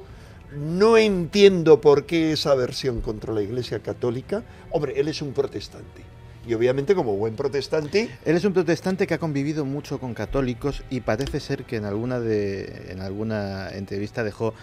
No entiendo por qué esa aversión contra la Iglesia Católica. Hombre, él es un protestante. Y obviamente, como buen protestante... Él es un protestante que ha convivido mucho con católicos, y parece ser que en alguna de en alguna entrevista dejó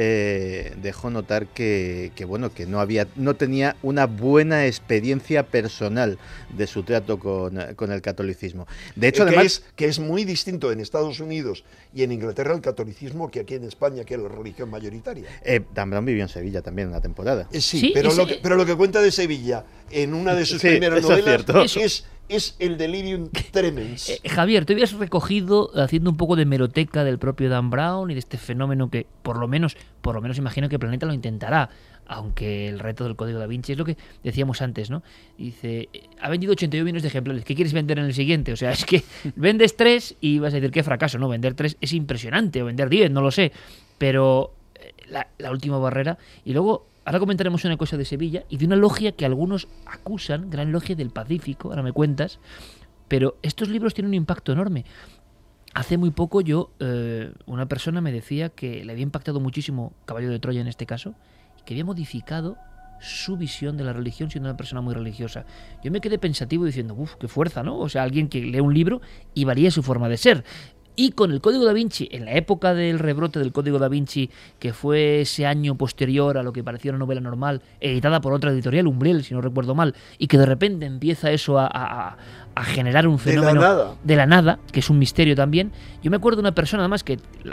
eh, dejó notar que, que bueno que no había no tenía una buena experiencia personal de su trato con, con el catolicismo. De hecho, que además es, que es muy distinto en Estados Unidos y en Inglaterra el catolicismo que aquí en España, que es la religión mayoritaria. Eh, Dan Brown vivió en Sevilla también una temporada. Eh, sí, sí, pero, ese, lo que, pero lo que cuenta de Sevilla en una de sus sí, primeras novelas es, es, es el delirium tremens. Eh, Javier, tú habías recogido, haciendo un poco de hemeroteca del propio Dan Brown y de este fenómeno que, por lo menos, por lo menos imagino que Planeta lo intentará, aunque el reto del Código Da Vinci es lo que decíamos antes, ¿no? Dice, ha vendido ochenta y uno millones de ejemplares, ¿qué quieres vender en el siguiente? O sea, es que vendes tres y vas a decir qué fracaso, ¿no? Vender tres es impresionante, o vender diez, no lo sé, pero la, la última barrera. Y luego, ahora comentaremos una cosa de Sevilla y de una logia que algunos acusan, Gran Logia del Pacífico, ahora me cuentas, pero estos libros tienen un impacto enorme. Hace muy poco yo, eh, una persona me decía que le había impactado muchísimo Caballo de Troya en este caso, y que había modificado su visión de la religión siendo una persona muy religiosa. Yo me quedé pensativo diciendo, uff, qué fuerza, ¿no? O sea, alguien que lee un libro y varía su forma de ser. Y con el Código Da Vinci, en la época del rebrote del Código Da Vinci, que fue ese año posterior a lo que parecía una novela normal, editada por otra editorial, Umbriel, si no recuerdo mal, y que de repente empieza eso a, a, a generar un fenómeno de la nada, de la nada, que es un misterio también. Yo me acuerdo de una persona además que, la,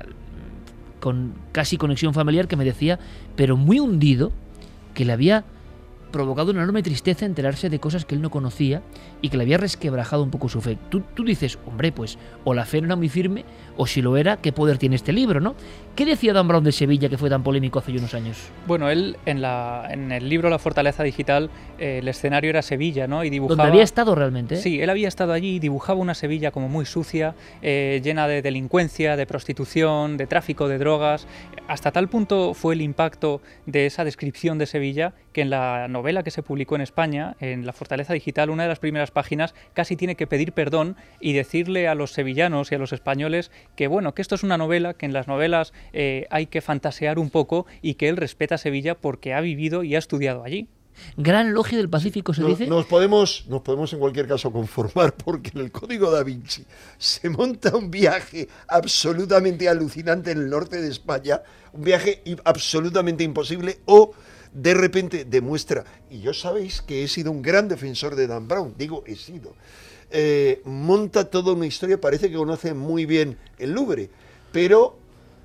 con casi conexión familiar, que me decía, pero muy hundido, que le había provocado una enorme tristeza enterarse de cosas que él no conocía y que le había resquebrajado un poco su fe. Tú, tú dices, hombre, pues o la fe no era muy firme, o si lo era, ¿qué poder tiene este libro, no? ¿Qué decía Dan Brown de Sevilla, que fue tan polémico hace unos años? Bueno, él en, la, en el libro La Fortaleza Digital, eh, el escenario era Sevilla, ¿no? Y dibujaba... ¿Dónde había estado realmente? ¿eh? Sí, él había estado allí y dibujaba una Sevilla como muy sucia, eh, llena de delincuencia, de prostitución, de tráfico de drogas. Hasta tal punto fue el impacto de esa descripción de Sevilla que en la novela que se publicó en España, en La Fortaleza Digital, una de las primeras páginas casi tiene que pedir perdón y decirle a los sevillanos y a los españoles que, bueno, que esto es una novela, que en las novelas eh, hay que fantasear un poco y que él respeta a Sevilla porque ha vivido y ha estudiado allí. Gran Logia del Pacífico, ¿se no, dice? Nos podemos, nos podemos en cualquier caso conformar, porque en el Código Da Vinci se monta un viaje absolutamente alucinante en el norte de España, un viaje absolutamente imposible, o de repente demuestra, y yo sabéis que he sido un gran defensor de Dan Brown, digo he sido, eh, monta toda una historia, parece que conoce muy bien el Louvre, pero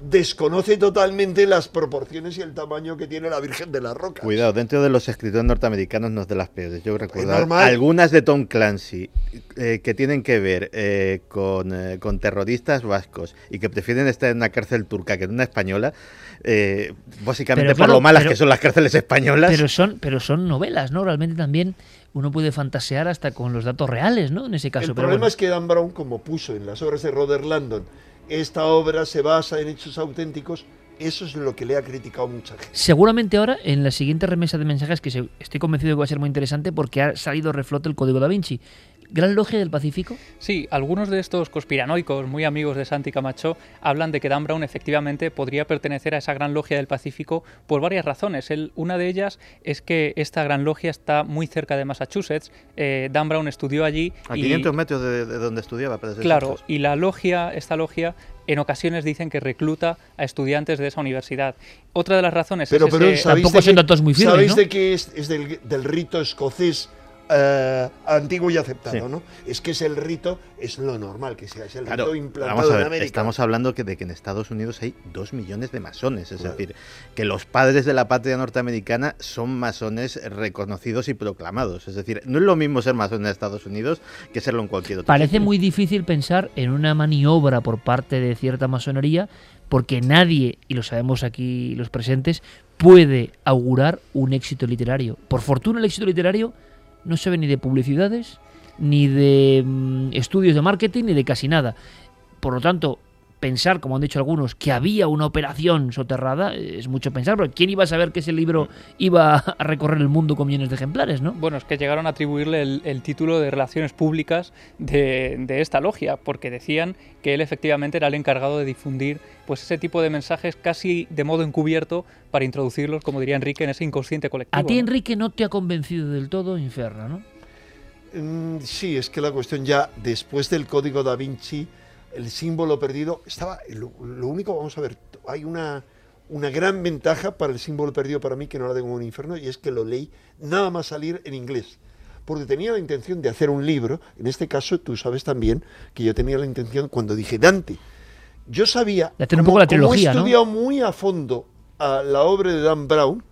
desconoce totalmente las proporciones y el tamaño que tiene la Virgen de las Rocas. Cuidado, dentro de los escritores norteamericanos no es de las peores. Yo recuerdo algunas de Tom Clancy eh, que tienen que ver eh, con, eh, con terroristas vascos y que prefieren estar en una cárcel turca que en una española, eh, básicamente pero, por claro, lo malas pero, que son las cárceles españolas. Pero son, pero son novelas, ¿no? Realmente también uno puede fantasear hasta con los datos reales, ¿no? En ese caso. El pero problema bueno. es que Dan Brown, como puso en las obras de Robert Landon, esta obra se basa en hechos auténticos, eso es lo que le ha criticado mucha gente. Seguramente ahora, en la siguiente remesa de mensajes, que se, estoy convencido que va a ser muy interesante porque ha salido reflote el Código Da Vinci. ¿Gran Logia del Pacífico? Sí, algunos de estos conspiranoicos, muy amigos de Santi Camacho, hablan de que Dan Brown efectivamente podría pertenecer a esa Gran Logia del Pacífico por varias razones. El, una de ellas es que esta Gran Logia está muy cerca de Massachusetts. Eh, Dan Brown estudió allí. A y, quinientos metros de, de donde estudiaba. Para ser claro, ciertos. Y la logia, esta logia, en ocasiones dicen que recluta a estudiantes de esa universidad. Otra de las razones pero, es pero, ese... Tampoco son datos muy firmes, ¿sabéis ¿no? de que es, es del, del rito escocés Uh, antiguo y aceptado, sí. ¿no? Es que es el rito, es lo normal que sea, es el claro, rito implantado vamos a ver, en América. Estamos hablando que de que en Estados Unidos hay dos millones de masones, es claro. decir, que los padres de la patria norteamericana son masones reconocidos y proclamados. Es decir, no es lo mismo ser masón en Estados Unidos que serlo en cualquier otro Parece sitio. muy difícil pensar en una maniobra por parte de cierta masonería, porque nadie, y lo sabemos aquí los presentes, puede augurar un éxito literario. Por fortuna el éxito literario no se ve ni de publicidades, ni de mm, estudios de marketing, ni de casi nada. Por lo tanto, pensar, como han dicho algunos, que había una operación soterrada, es mucho pensar, porque ¿quién iba a saber que ese libro iba a recorrer el mundo con millones de ejemplares, no? Bueno, es que llegaron a atribuirle el, el título de Relaciones Públicas de, de esta logia, porque decían que él efectivamente era el encargado de difundir pues ese tipo de mensajes casi de modo encubierto para introducirlos, como diría Enrique, en ese inconsciente colectivo. A ti, ¿no? Enrique, no te ha convencido del todo Inferno, ¿no? Mm, sí, es que la cuestión ya, después del Código Da Vinci, el símbolo perdido, estaba lo, lo único, vamos a ver, hay una, una gran ventaja para el símbolo perdido para mí, que no la tengo en Inferno, y es que lo leí nada más salir en inglés. Porque tenía la intención de hacer un libro, en este caso tú sabes también que yo tenía la intención cuando dije Dante. Yo sabía, como, un poco la trilogía, como he estudiado ¿no? muy a fondo a la obra de Dan Brown,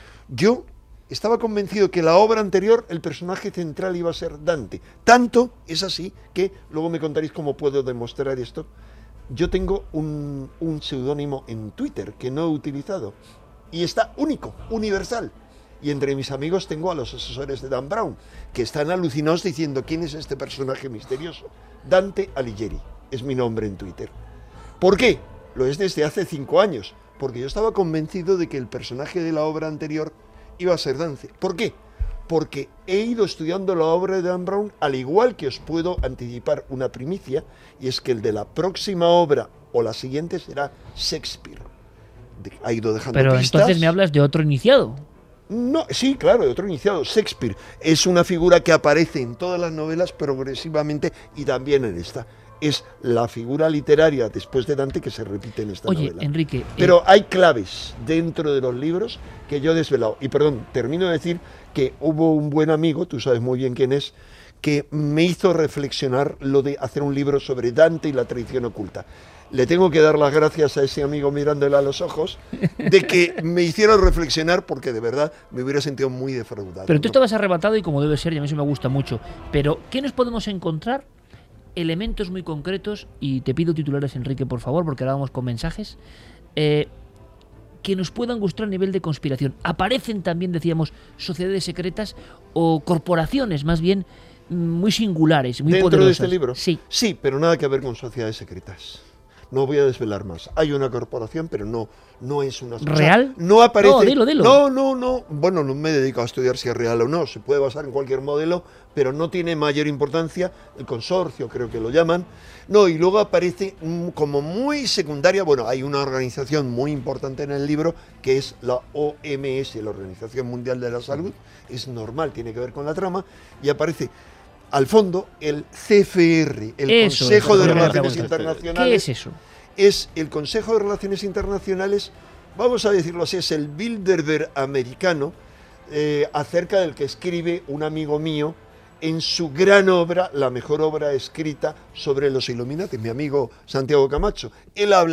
yo estaba convencido que la obra anterior, el personaje central iba a ser Dante. Tanto es así que, luego me contaréis cómo puedo demostrar esto, yo tengo un, un seudónimo en Twitter que no he utilizado y está único, universal. Y entre mis amigos tengo a los asesores de Dan Brown, que están alucinados diciendo ¿quién es este personaje misterioso? Dante Alighieri es mi nombre en Twitter. ¿Por qué? Lo es desde hace cinco años, porque yo estaba convencido de que el personaje de la obra anterior iba a ser Dante. ¿Por qué? Porque he ido estudiando la obra de Dan Brown, al igual que os puedo anticipar una primicia, y es que el de la próxima obra o la siguiente será Shakespeare. De, ha ido dejando Pero pistas. Entonces me hablas de otro iniciado. No, sí, claro, de otro iniciado. Shakespeare es una figura que aparece en todas las novelas progresivamente y también en esta. Es la figura literaria después de Dante que se repite en esta Oye, novela. Enrique, pero eh... hay claves dentro de los libros que yo he desvelado. Y perdón, termino de decir que hubo un buen amigo, tú sabes muy bien quién es, que me hizo reflexionar lo de hacer un libro sobre Dante y la tradición oculta. Le tengo que dar las gracias a ese amigo mirándole a los ojos de que me hicieron reflexionar, porque de verdad me hubiera sentido muy defraudado. Pero tú ¿no? estabas arrebatado y como debe ser, y a mí eso me gusta mucho. Pero, ¿qué nos podemos encontrar? Elementos muy concretos, y te pido titulares, Enrique, por favor, porque ahora vamos con mensajes, eh, que nos puedan gustar a nivel de conspiración. Aparecen también, decíamos, sociedades secretas o corporaciones, más bien, muy singulares, muy ¿Dentro poderosas. de este libro? Sí. Sí, pero nada que ver con sociedades secretas. No voy a desvelar más. Hay una corporación, pero no, no es una... ¿Real? O sea, no aparece... No, dilo, dilo. No, no, no. Bueno, no me dedico a estudiar si es real o no. Se puede basar en cualquier modelo, pero no tiene mayor importancia. El consorcio, creo que lo llaman. No, y luego aparece como muy secundaria. Bueno, hay una organización muy importante en el libro, que es la O M S, la Organización Mundial de la Salud. Es normal, tiene que ver con la trama. Y aparece... al fondo, el C F R, el eso Consejo es, de es, Relaciones es, Internacionales. ¿Qué es eso? Es el Consejo de Relaciones Internacionales, vamos a decirlo así, es el Bilderberg americano, eh, acerca del que escribe un amigo mío en su gran obra, la mejor obra escrita sobre los Illuminati, mi amigo Santiago Camacho. Él habla ahí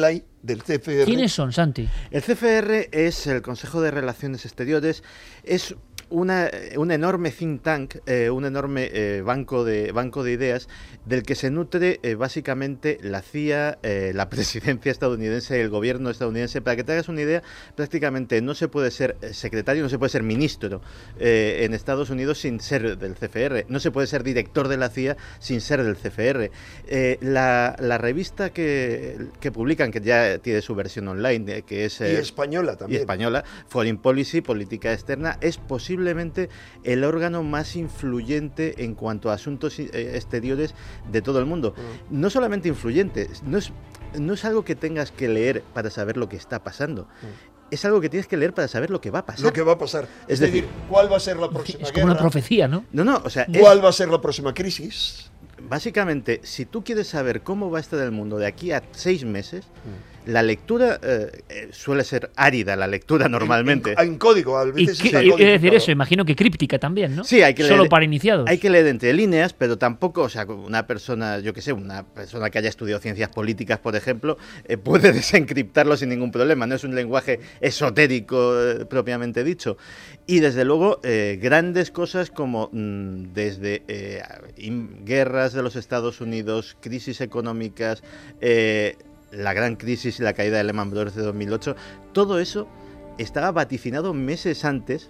del C F R. ¿Quiénes son, Santi? El C F R es el Consejo de Relaciones Exteriores, es una, un enorme think tank, eh, un enorme eh, banco, de, banco de ideas del que se nutre eh, básicamente la C I A, eh, la presidencia estadounidense, el gobierno estadounidense. Para que te hagas una idea, prácticamente no se puede ser secretario, no se puede ser ministro eh, en Estados Unidos sin ser del C F R, no se puede ser director de la C I A sin ser del C F R. Eh, la, la revista que, que publican, que ya tiene su versión online, eh, que es... Eh, y española también. Y española, Foreign Policy, Política Externa, es posible el órgano más influyente en cuanto a asuntos eh, exteriores de todo el mundo. Uh-huh. No solamente influyente, no es, no es algo que tengas que leer para saber lo que está pasando. Uh-huh. Es algo que tienes que leer para saber lo que va a pasar. Lo que va a pasar. Es, es decir, decir, ¿cuál va a ser la próxima es guerra? Es como una profecía, ¿no? No, no, o sea... ¿Cuál es, va a ser la próxima crisis? Básicamente, si tú quieres saber cómo va a estar el mundo de aquí a seis meses... Uh-huh. La lectura eh, suele ser árida, la lectura normalmente. En, en, en código, a veces y, está y, y decir eso, imagino que críptica también, ¿no? Sí, hay que Solo leer, para iniciados. Hay que leer entre líneas, pero tampoco, o sea, una persona, yo que sé, una persona que haya estudiado ciencias políticas, por ejemplo, eh, puede desencriptarlo sin ningún problema. No es un lenguaje esotérico eh, propiamente dicho. Y desde luego, eh, grandes cosas como mmm, desde eh, guerras de los Estados Unidos, crisis económicas, eh, la gran crisis y la caída de Lehman Brothers de dos mil ocho, todo eso estaba vaticinado meses antes,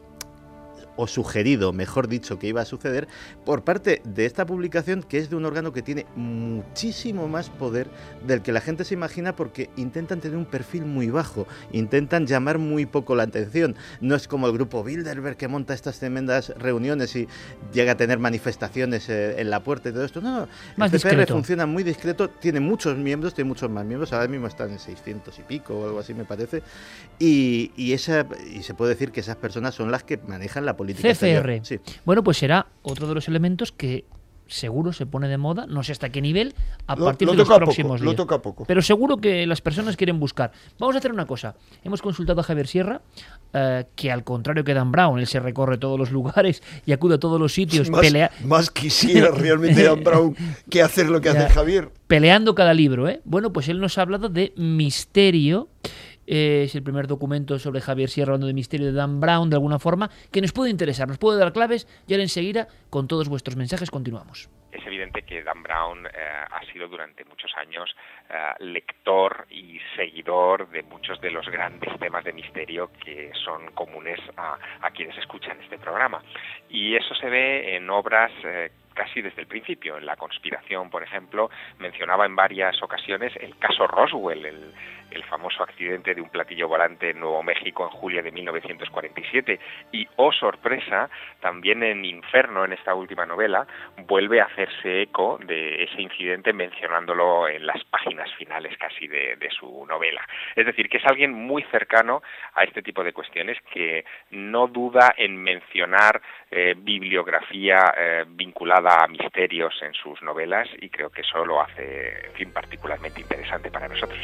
o sugerido, mejor dicho, que iba a suceder, por parte de esta publicación, que es de un órgano que tiene muchísimo más poder del que la gente se imagina, porque intentan tener un perfil muy bajo, intentan llamar muy poco la atención. No es como el grupo Bilderberg, que monta estas tremendas reuniones y llega a tener manifestaciones eh, en la puerta y todo esto. No, no, más el C F R discreto. Funciona muy discreto, tiene muchos miembros, tiene muchos más miembros, ahora mismo están en seiscientos y pico o algo así, me parece, y, y, esa, y se puede decir que esas personas son las que manejan la política. C F R. Sí. Bueno, pues será otro de los elementos que seguro se pone de moda, no sé hasta qué nivel, a lo, partir lo de los próximos poco, días. Lo toca poco. Pero seguro que las personas quieren buscar. Vamos a hacer una cosa. Hemos consultado a Javier Sierra, eh, que al contrario que Dan Brown, él se recorre todos los lugares y acude a todos los sitios. Más, pelea... más quisiera realmente Dan Brown que hacer lo que ya, hace Javier. Peleando cada libro, ¿eh? Bueno, pues él nos ha hablado de Misterio. Eh, es el primer documento sobre Javier Sierra hablando de Misterio de Dan Brown, de alguna forma, que nos puede interesar, nos puede dar claves, y ahora enseguida, con todos vuestros mensajes, continuamos. Es evidente que Dan Brown eh, ha sido durante muchos años eh, lector y seguidor de muchos de los grandes temas de misterio que son comunes a, a quienes escuchan este programa. Y eso se ve en obras eh, casi desde el principio. En La conspiración, por ejemplo, mencionaba en varias ocasiones el caso Roswell, el, el famoso accidente de un platillo volante en Nuevo México en julio de mil novecientos cuarenta y siete. Y, oh sorpresa, también en Inferno, en esta última novela, vuelve a hacerse eco de ese incidente mencionándolo en las páginas finales casi de, de su novela. Es decir, que es alguien muy cercano a este tipo de cuestiones, que no duda en mencionar eh, bibliografía eh, vinculada a misterios en sus novelas, y creo que eso lo hace, en fin, particularmente interesante para nosotros.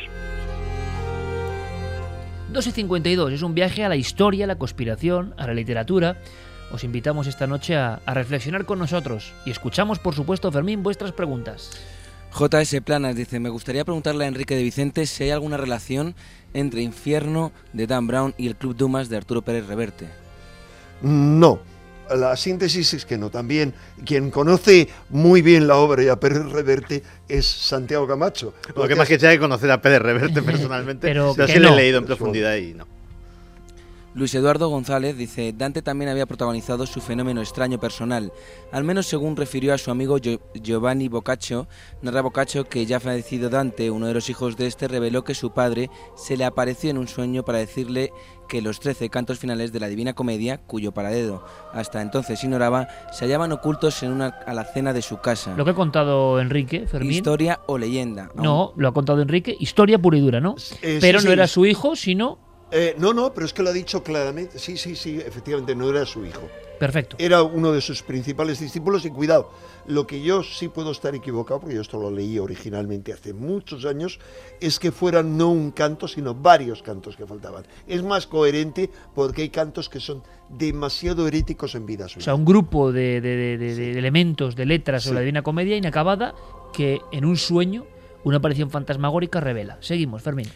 doce cincuenta y dos, es un viaje a la historia, a la conspiración, a la literatura. Os invitamos esta noche a, a reflexionar con nosotros y escuchamos, por supuesto, Fermín, vuestras preguntas. J S Planas dice, me gustaría preguntarle a Enrique de Vicente si hay alguna relación entre Infierno de Dan Brown y el Club Dumas de Arturo Pérez Reverte. No. La síntesis es que no. También quien conoce muy bien la obra y a Pérez Reverte es Santiago Camacho. Lo que más que sea que conocer a Pérez Reverte personalmente, pero pero sí no. le he leído en profundidad y no. Luis Eduardo González dice, Dante también había protagonizado su fenómeno extraño personal, al menos según refirió a su amigo Giovanni Boccaccio. Narra Boccaccio que ya fallecido Dante, uno de los hijos de este, reveló que su padre se le apareció en un sueño para decirle que los trece cantos finales de la Divina Comedia, cuyo paradero hasta entonces ignoraba, se hallaban ocultos en una alacena de su casa. Lo que ha contado Enrique, Fermín. ¿Historia o leyenda? No, lo ha contado Enrique, historia pura y dura, ¿no? Eh, Pero sí, no sí. era su hijo, sino... Eh, no, no, pero es que lo ha dicho claramente. Sí, sí, sí, efectivamente no era su hijo. Perfecto. Era uno de sus principales discípulos y cuidado, lo que yo sí puedo estar equivocado, porque yo esto lo leí originalmente hace muchos años, es que fueran no un canto, sino varios cantos que faltaban. Es más coherente porque hay cantos que son demasiado heréticos en vida suya. O sea, un grupo de, de, de, de, sí. de elementos, de letras sobre sí. la Divina Comedia inacabada que en un sueño una aparición fantasmagórica revela. Seguimos, Fermín.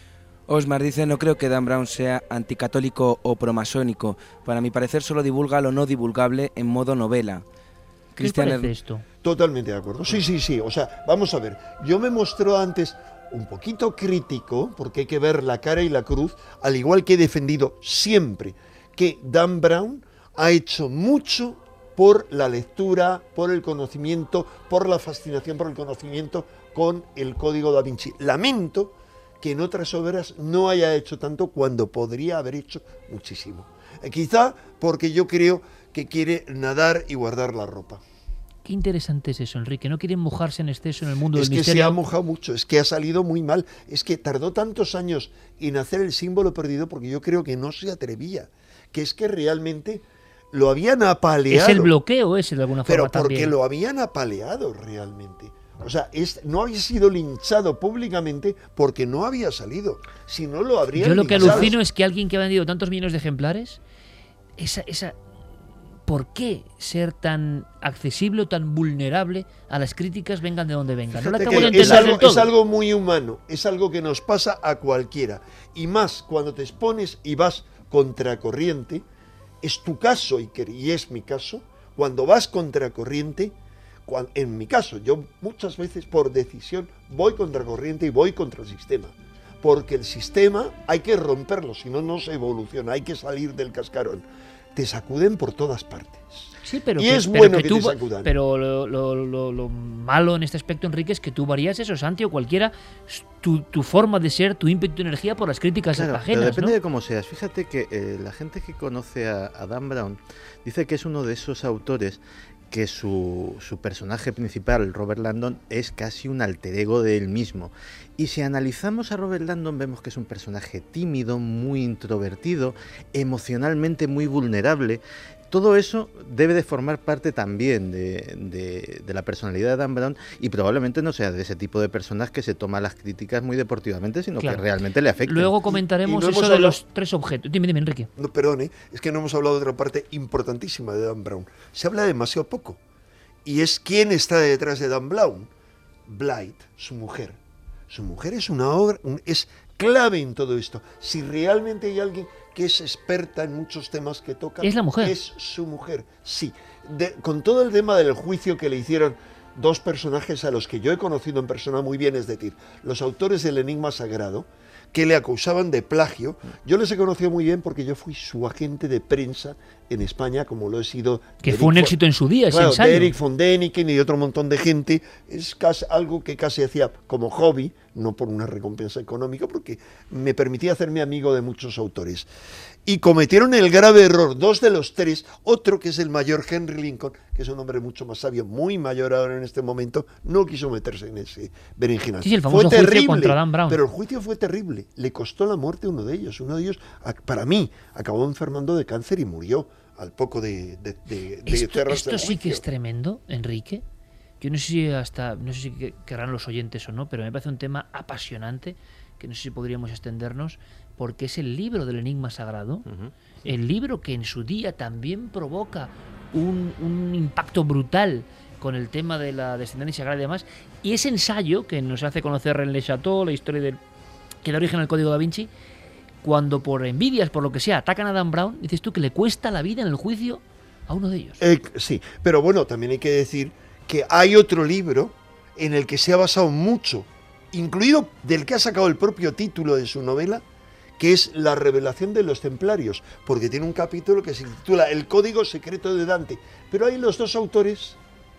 Osmar dice, no creo que Dan Brown sea anticatólico o promasónico. Para mi parecer solo divulga lo no divulgable en modo novela. ¿Qué te parece esto? Totalmente de acuerdo. Sí, sí, sí. O sea, vamos a ver. Yo me mostró antes un poquito crítico, porque hay que ver la cara y la cruz, al igual que he defendido siempre que Dan Brown ha hecho mucho por la lectura, por el conocimiento, por la fascinación por el conocimiento con el Código da Vinci. Lamento que en otras obras no haya hecho tanto cuando podría haber hecho muchísimo. Eh, quizá porque yo creo que quiere nadar y guardar la ropa. Qué interesante es eso, Enrique. No quieren mojarse en exceso en el mundo es del misterio. Es que se ha mojado mucho, es que ha salido muy mal. Es que tardó tantos años en hacer el símbolo perdido porque yo creo que no se atrevía. Que es que realmente lo habían apaleado. Es el bloqueo ese de alguna forma Pero porque también. lo habían apaleado realmente. O sea, es, no había sido linchado públicamente porque no había salido. Si no lo habrían Yo lo que linchado. alucino es que alguien que ha vendido tantos millones de ejemplares, esa, esa, ¿por qué ser tan accesible o tan vulnerable a las críticas, vengan de donde vengan? No la acabo de entender es, algo, del todo. es algo muy humano, es algo que nos pasa a cualquiera. Y más cuando te expones y vas contracorriente, es tu caso y, que, y es mi caso, cuando vas contracorriente. Cuando, en mi caso, yo muchas veces por decisión voy contra corriente y voy contra el sistema, porque el sistema hay que romperlo, si no, no se evoluciona, hay que salir del cascarón. Te sacuden por todas partes. Sí, pero y que, es pero bueno que, que tú, te sacudan. Pero lo, lo, lo, lo malo en este aspecto, Enrique, es que tú varías eso, Santi, o cualquiera, tu, tu forma de ser, tu ímpetu, tu energía por las críticas claro, ajenas, pero depende ¿no? de cómo seas. Fíjate que eh, la gente que conoce a, a Dan Brown dice que es uno de esos autores que su, su personaje principal, Robert Langdon, es casi un alter ego de él mismo. Y si analizamos a Robert Langdon, vemos que es un personaje tímido, muy introvertido, emocionalmente muy vulnerable. Todo eso debe de formar parte también de, de, de la personalidad de Dan Brown, y probablemente no sea de ese tipo de personas que se toma las críticas muy deportivamente, sino claro, que realmente le afectan. Luego comentaremos y, y no eso hablado... de los tres objetos. Dime, dime, Enrique. No, perdone, es que no hemos hablado de otra parte importantísima de Dan Brown. Se habla demasiado poco. Y es quién está detrás de Dan Brown. Blythe, su mujer. Su mujer es una obra, un, es clave en todo esto. Si realmente hay alguien que es experta en muchos temas que toca, es la mujer. Es su mujer, sí. De, con todo el tema del juicio que le hicieron dos personajes a los que yo he conocido en persona muy bien, es decir, los autores del Enigma Sagrado, que le acusaban de plagio. Yo les he conocido muy bien porque yo fui su agente de prensa en España, como lo he sido. Que fue un éxito en su día, claro, ese ensayo. De Eric von Däniken y de otro montón de gente. Es casi algo que casi hacía como hobby, no por una recompensa económica, porque me permitía hacerme amigo de muchos autores. Y cometieron el grave error, dos de los tres, otro que es el mayor Henry Lincoln, que es un hombre mucho más sabio, muy mayor ahora en este momento, no quiso meterse en ese berenjenal. Sí, el famoso fue juicio terrible, contra Dan Brown. Pero el juicio fue terrible, le costó la muerte a uno de ellos. Uno de ellos, para mí, acabó enfermando de cáncer y murió al poco de, de, de, de Esto, cerrarse el esto sí que juicio. es tremendo, Enrique. Yo no sé si hasta, no sé si querrán los oyentes o no, pero me parece un tema apasionante, que no sé si podríamos extendernos, porque es el libro del Enigma Sagrado, uh-huh. el libro que en su día también provoca un, un impacto brutal con el tema de la descendencia sagrada y demás, y ese ensayo que nos hace conocer René Chateau, la historia del, que da origen al Código da Vinci, cuando por envidias, por lo que sea, atacan a Dan Brown, dices tú que le cuesta la vida en el juicio a uno de ellos. Eh, sí, pero bueno, también hay que decir que hay otro libro en el que se ha basado mucho, incluido del que ha sacado el propio título de su novela, que es La revelación de los templarios, porque tiene un capítulo que se titula El código secreto de Dante, pero ahí los dos autores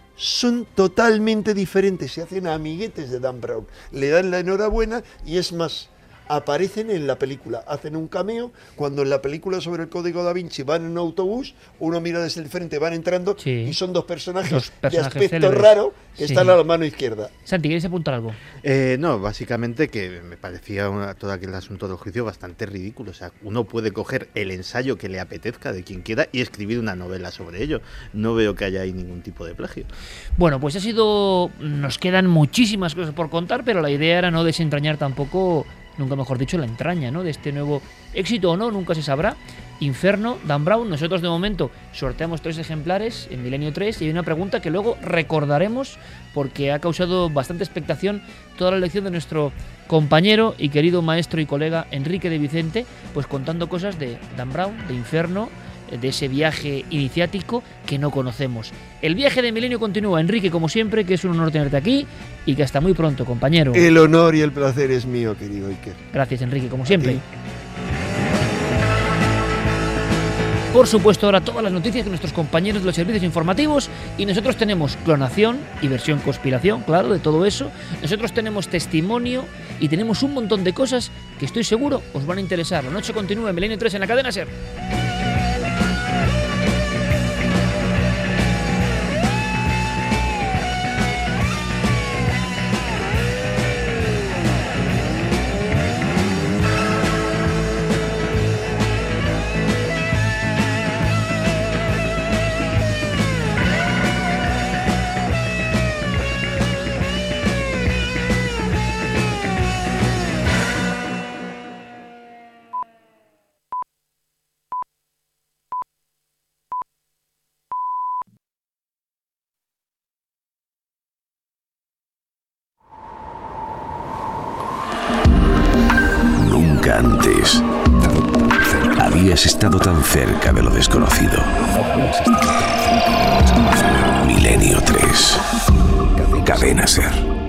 son totalmente diferentes, se hacen amiguetes de Dan Brown, le dan la enhorabuena y es más, aparecen en la película, hacen un cameo, cuando en la película sobre el Código da Vinci van en un autobús, uno mira desde el frente, van entrando sí. y son dos personajes, dos personajes de aspecto célebres. Raro que sí. están a la mano izquierda. Santi, ¿quieres apuntar algo? Eh, no, básicamente que me parecía una, todo aquel asunto del juicio bastante ridículo. O sea, uno puede coger el ensayo que le apetezca de quien quiera y escribir una novela sobre ello. No veo que haya ahí ningún tipo de plagio. Bueno, pues ha sido... Nos quedan muchísimas cosas por contar, pero la idea era no desentrañar tampoco... nunca mejor dicho, la entraña, ¿no?, de este nuevo éxito o no, nunca se sabrá, Inferno, Dan Brown. Nosotros de momento sorteamos tres ejemplares en Milenio tres y hay una pregunta que luego recordaremos porque ha causado bastante expectación toda la lección de nuestro compañero y querido maestro y colega Enrique de Vicente, pues contando cosas de Dan Brown, de Inferno, de ese viaje iniciático que no conocemos. El viaje de Milenio continúa. Enrique, como siempre, que es un honor tenerte aquí y que hasta muy pronto, compañero. El honor y el placer es mío, querido Iker. Gracias, Enrique, como siempre. Por supuesto, ahora todas las noticias de nuestros compañeros de los servicios informativos y nosotros tenemos clonación y versión conspiración, claro, de todo eso. Nosotros tenemos testimonio y tenemos un montón de cosas que estoy seguro os van a interesar. La noche continúa en Milenio tres en la cadena SER. Antes habías estado tan cerca de lo desconocido. Milenio tres. Cadena SER.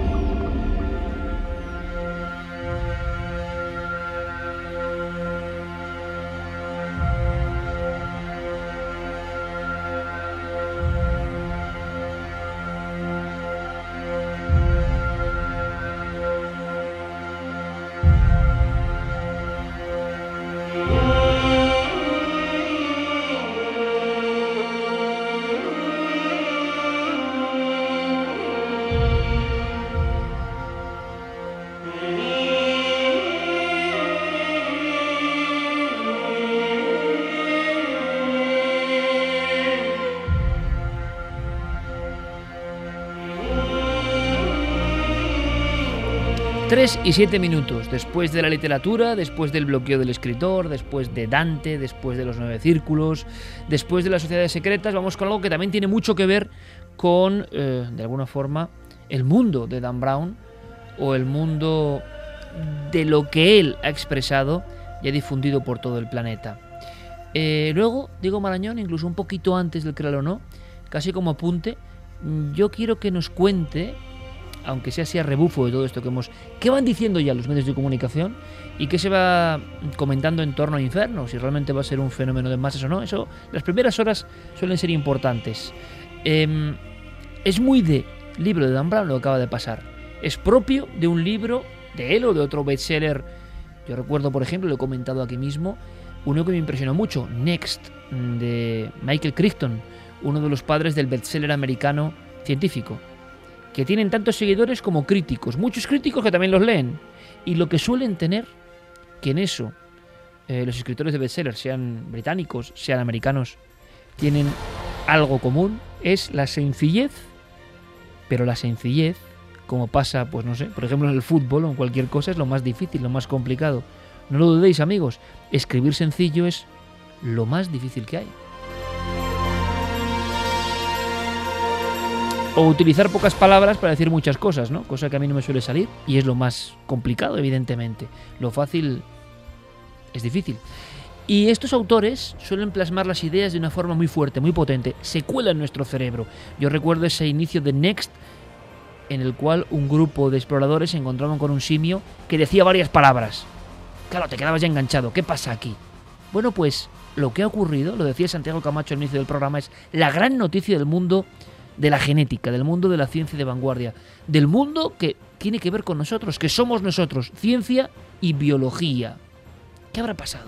Tres y siete minutos, después de la literatura, después del bloqueo del escritor, después de Dante, después de los nueve círculos, después de las sociedades secretas, vamos con algo que también tiene mucho que ver con, eh, de alguna forma, el mundo de Dan Brown o el mundo de lo que él ha expresado y ha difundido por todo el planeta. Eh, luego, Diego Marañón, incluso un poquito antes del Créalo o no, casi como apunte, yo quiero que nos cuente, aunque sea así a rebufo de todo esto que hemos... ¿Qué van diciendo ya los medios de comunicación? ¿Y qué se va comentando en torno a Inferno? Si realmente va a ser un fenómeno de masas o no. Eso, las primeras horas suelen ser importantes. Eh, es muy de libro de Dan Brown lo que acaba de pasar. Es propio de un libro de él o de otro bestseller. Yo recuerdo, por ejemplo, lo he comentado aquí mismo, uno que me impresionó mucho, Next, de Michael Crichton, uno de los padres del bestseller americano científico, que tienen tantos seguidores como críticos, muchos críticos que también los leen, y lo que suelen tener, que en eso eh, los escritores de bestsellers, sean británicos, sean americanos, tienen algo común, es la sencillez, pero la sencillez, como pasa, pues no sé, por ejemplo en el fútbol o en cualquier cosa, es lo más difícil, lo más complicado. No lo dudéis, amigos, escribir sencillo es lo más difícil que hay. O utilizar pocas palabras para decir muchas cosas, ¿no? Cosa que a mí no me suele salir y es lo más complicado, evidentemente. Lo fácil es difícil. Y estos autores suelen plasmar las ideas de una forma muy fuerte, muy potente. Se cuela en nuestro cerebro. Yo recuerdo ese inicio de Next, en el cual un grupo de exploradores se encontraban con un simio que decía varias palabras. Claro, te quedabas ya enganchado. ¿Qué pasa aquí? Bueno, pues lo que ha ocurrido, lo decía Santiago Camacho al inicio del programa, es la gran noticia del mundo de la genética, del mundo de la ciencia de vanguardia, del mundo que tiene que ver con nosotros, que somos nosotros, ciencia y biología. ¿Qué habrá pasado?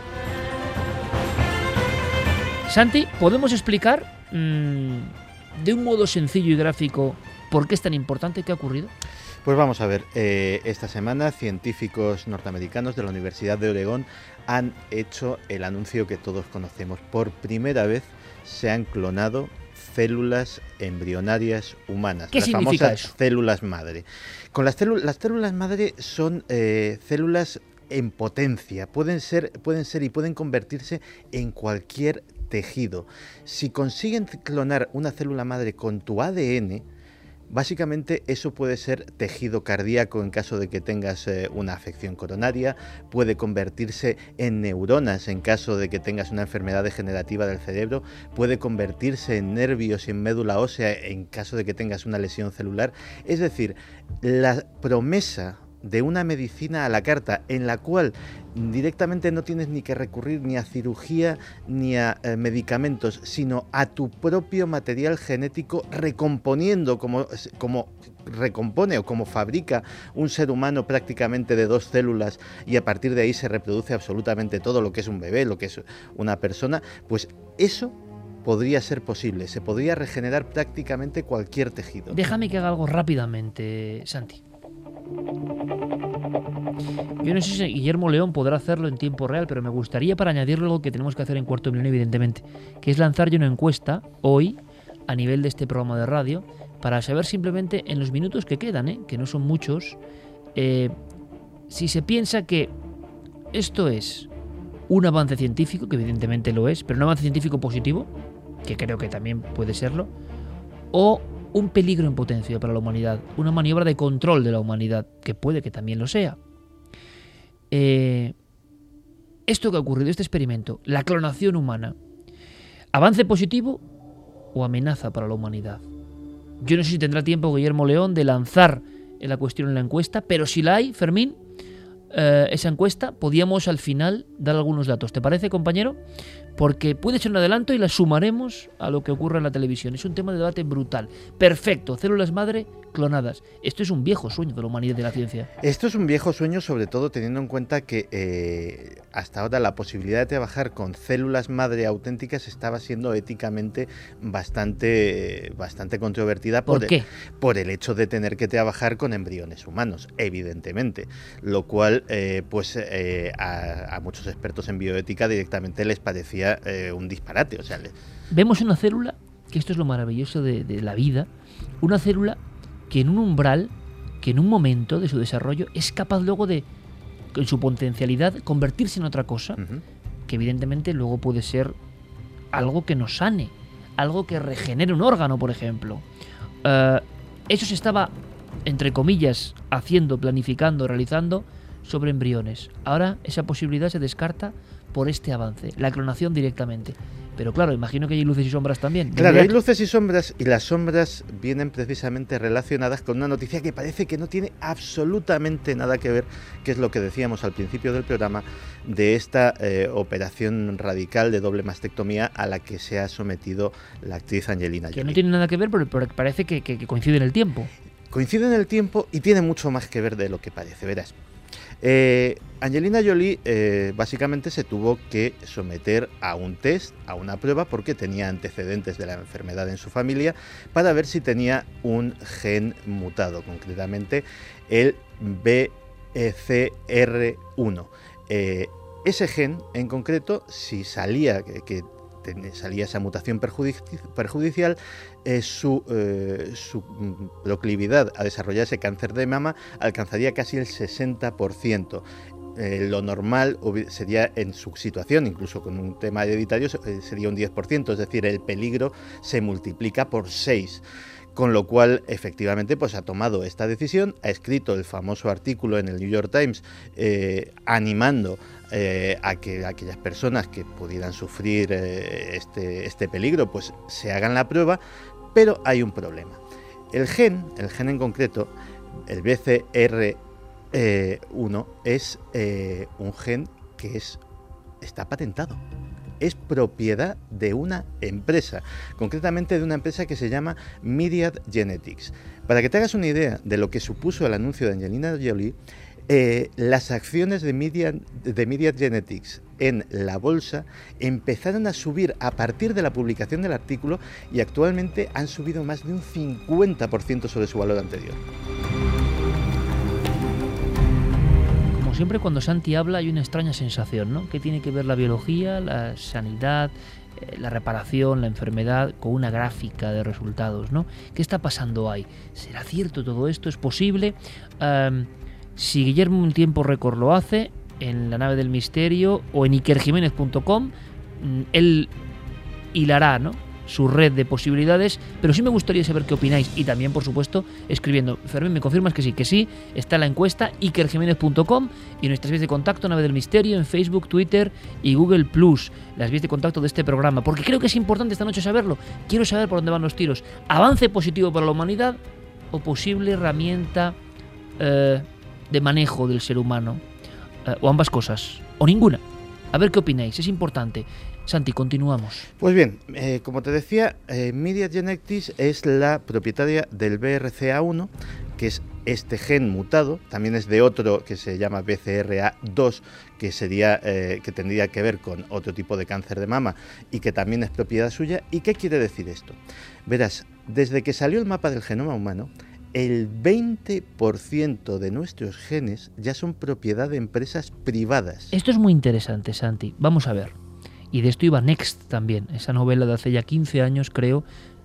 Santi, ¿podemos explicar mmm, de un modo sencillo y gráfico por qué es tan importante? ¿Qué ha ocurrido? Pues vamos a ver, eh, esta semana científicos norteamericanos de la Universidad de Oregón han hecho el anuncio que todos conocemos. Por primera vez se han clonado células embrionarias humanas. ¿Qué las significa famosas eso? Células madre. Con las, células, las células madre son eh, células en potencia, pueden ser, pueden ser y pueden convertirse en cualquier tejido. Si consiguen clonar una célula madre con tu A D N, básicamente eso puede ser tejido cardíaco en caso de que tengas eh, una afección coronaria, puede convertirse en neuronas en caso de que tengas una enfermedad degenerativa del cerebro, puede convertirse en nervios y en médula ósea en caso de que tengas una lesión celular. Es decir, la promesa de una medicina a la carta en la cual directamente no tienes ni que recurrir ni a cirugía ni a eh, medicamentos, sino a tu propio material genético, recomponiendo como, como recompone o como fabrica un ser humano prácticamente de dos células, y a partir de ahí se reproduce absolutamente todo lo que es un bebé, lo que es una persona. Pues eso podría ser posible, se podría regenerar prácticamente cualquier tejido. Déjame que haga algo rápidamente, Santi. Yo no sé si Guillermo León podrá hacerlo en tiempo real, pero me gustaría, para añadirlo, algo que tenemos que hacer en Cuarto Milenio, evidentemente, que es lanzar yo una encuesta hoy a nivel de este programa de radio para saber simplemente en los minutos que quedan, ¿eh? que no son muchos, eh, si se piensa que esto es un avance científico, que evidentemente lo es, pero un avance científico positivo, que creo que también puede serlo, o un peligro en potencia para la humanidad, una maniobra de control de la humanidad, que puede que también lo sea. Eh, esto que ha ocurrido, este experimento, la clonación humana, ¿avance positivo o amenaza para la humanidad? Yo no sé si tendrá tiempo Guillermo León de lanzar la cuestión en la encuesta, pero si la hay, Fermín, eh, esa encuesta, podíamos al final dar algunos datos. ¿Te parece, compañero? Porque puede ser un adelanto y la sumaremos a lo que ocurre en la televisión. Es un tema de debate brutal. Perfecto, células madre clonadas. Esto es un viejo sueño de la humanidad y de la ciencia. Esto es un viejo sueño, sobre todo teniendo en cuenta que eh, hasta ahora la posibilidad de trabajar con células madre auténticas estaba siendo éticamente bastante, bastante controvertida por, ¿Por qué? El, por el hecho de tener que trabajar con embriones humanos, evidentemente. Lo cual, eh, pues eh, a, a muchos expertos en bioética directamente les parecía eh, un disparate. O sea, le... Vemos una célula, que esto es lo maravilloso de, de la vida, una célula que en un umbral, que en un momento de su desarrollo es capaz luego de, en su potencialidad, convertirse en otra cosa, uh-huh. que evidentemente luego puede ser algo que nos sane, algo que regenere un órgano, por ejemplo. Uh, eso se estaba, entre comillas, haciendo, planificando, realizando sobre embriones. Ahora esa posibilidad se descarta por este avance, la clonación directamente. Pero claro, imagino que hay luces y sombras también. Claro, hay luces y sombras, y las sombras vienen precisamente relacionadas con una noticia que parece que no tiene absolutamente nada que ver, que es lo que decíamos al principio del programa, de esta eh, operación radical de doble mastectomía a la que se ha sometido la actriz Angelina Jolie. Que no tiene nada que ver, pero, pero parece que, que, que coincide en el tiempo. Coincide en el tiempo y tiene mucho más que ver de lo que parece, verás. Eh, Angelina Jolie eh, básicamente se tuvo que someter a un test, a una prueba, porque tenía antecedentes de la enfermedad en su familia, para ver si tenía un gen mutado, concretamente el B C R uno. Eh, ese gen en concreto, si salía que, que salía esa mutación perjudicial, eh, su, eh, su proclividad a desarrollarse cáncer de mama alcanzaría casi el sesenta por ciento. Eh, lo normal sería, en su situación, incluso con un tema hereditario, sería un diez por ciento, es decir, el peligro se multiplica por seis. Con lo cual, efectivamente, pues ha tomado esta decisión, ha escrito el famoso artículo en el New York Times eh, animando eh, a que aquellas personas que pudieran sufrir eh, este, este peligro, pues se hagan la prueba, pero hay un problema. El gen, el gen en concreto, el B C R uno, es eh, un gen que es, está patentado. Es propiedad de una empresa, concretamente de una empresa que se llama Myriad Genetics. Para que te hagas una idea de lo que supuso el anuncio de Angelina Jolie, eh, las acciones de Myriad, de Myriad Genetics en la bolsa empezaron a subir a partir de la publicación del artículo y actualmente han subido más de un cincuenta por ciento sobre su valor anterior. Siempre cuando Santi habla hay una extraña sensación, ¿no? Que tiene que ver la biología, la sanidad, eh, la reparación, la enfermedad, con una gráfica de resultados, ¿no? ¿Qué está pasando ahí? ¿Será cierto todo esto? ¿Es posible? Um, si Guillermo en tiempo récord lo hace, en La Nave del Misterio o en iker jiménez punto com. Él hilará, ¿no?, su red de posibilidades, pero sí me gustaría saber qué opináis, y también, por supuesto, escribiendo. Fermín, ¿me confirmas que sí? Que sí, está la encuesta, iker jiménez punto com, y nuestras vías de contacto, Nave del Misterio, en Facebook, Twitter y Google Plus, las vías de contacto de este programa, porque creo que es importante esta noche saberlo. Quiero saber por dónde van los tiros. ¿Avance positivo para la humanidad o posible herramienta eh, de manejo del ser humano? Eh, o ambas cosas, o ninguna. A ver qué opináis, es importante. Santi, continuamos. Pues bien, eh, como te decía, eh, Myriad Genetics es la propietaria del B R C A uno, que es este gen mutado. También es de otro que se llama B C R A dos, que sería eh, que tendría que ver con otro tipo de cáncer de mama y que también es propiedad suya. ¿Y qué quiere decir esto? Verás, desde que salió el mapa del genoma humano, el veinte por ciento de nuestros genes ya son propiedad de empresas privadas. Esto es muy interesante, Santi. Vamos a ver. Y de esto iba Next también, esa novela de hace ya quince años, creo,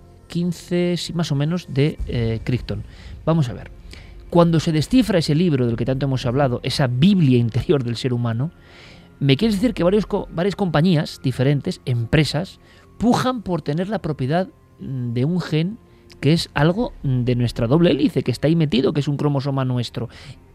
quince, sí, más o menos, de eh, Crichton. Vamos a ver. Cuando se descifra ese libro del que tanto hemos hablado, esa Biblia interior del ser humano, me quieres decir que varios, varias compañías diferentes, empresas, pujan por tener la propiedad de un gen que es algo de nuestra doble hélice, que está ahí metido, que es un cromosoma nuestro.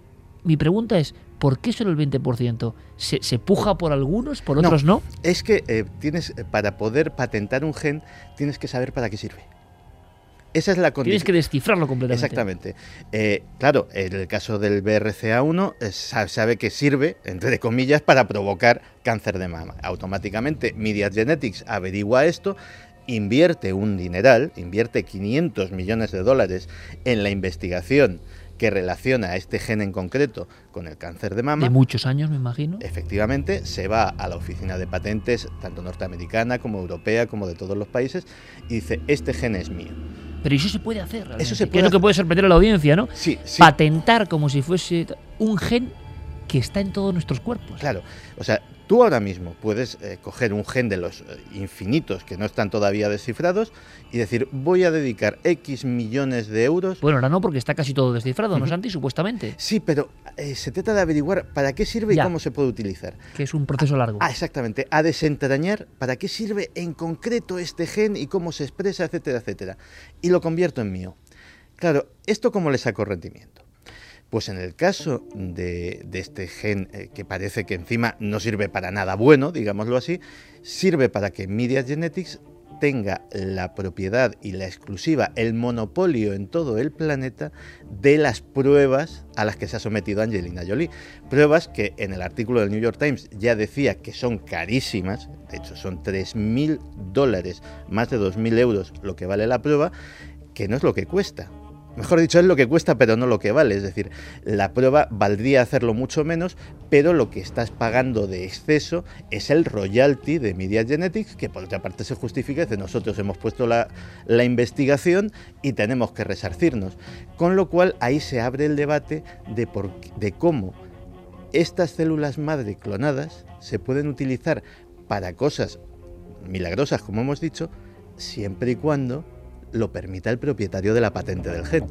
Mi pregunta es, ¿por qué solo el veinte por ciento? ¿Se, se puja por algunos, por otros no? no? Es que eh, tienes, para poder patentar un gen, tienes que saber para qué sirve. Esa es la condición. Tienes que descifrarlo completamente. Exactamente. Eh, claro, en el caso del B R C A uno, eh, sabe que sirve, entre comillas, para provocar cáncer de mama. Automáticamente, Myriad Genetics averigua esto, invierte un dineral, invierte quinientos millones de dólares en la investigación que relaciona a este gen en concreto con el cáncer de mama. De muchos años, me imagino. Efectivamente, se va a la oficina de patentes, tanto norteamericana como europea, como de todos los países, y dice, este gen es mío. Pero eso se puede hacer, realmente. Eso se puede que es lo que puede sorprender a la audiencia, ¿no? Sí, sí. Patentar como si fuese un gen que está en todos nuestros cuerpos. Claro, o sea, tú ahora mismo puedes eh, coger un gen de los eh, infinitos que no están todavía descifrados y decir, voy a dedicar X millones de euros... Bueno, ahora no, porque está casi todo descifrado, ¿no, Santi? Supuestamente. Sí, pero eh, se trata de averiguar para qué sirve ya. y cómo se puede utilizar. Que es un proceso largo. Ah, exactamente. A desentrañar para qué sirve en concreto este gen y cómo se expresa, etcétera, etcétera. Y lo convierto en mío. Claro, ¿esto cómo le saco rendimiento? Pues en el caso de, de este gen, eh, que parece que encima no sirve para nada bueno, digámoslo así, sirve para que Myriad Genetics tenga la propiedad y la exclusiva, el monopolio en todo el planeta de las pruebas a las que se ha sometido Angelina Jolie. Pruebas que en el artículo del New York Times ya decía que son carísimas, de hecho son tres mil dólares, más de dos mil euros lo que vale la prueba, que no es lo que cuesta. Mejor dicho, es lo que cuesta, pero no lo que vale. Es decir, la prueba valdría hacerlo mucho menos, pero lo que estás pagando de exceso es el royalty de Myriad Genetics, que por otra parte se justifica, que nosotros hemos puesto la, la investigación y tenemos que resarcirnos. Con lo cual, ahí se abre el debate de, por, de cómo estas células madre clonadas se pueden utilizar para cosas milagrosas, como hemos dicho, siempre y cuando lo permita el propietario de la patente del gen.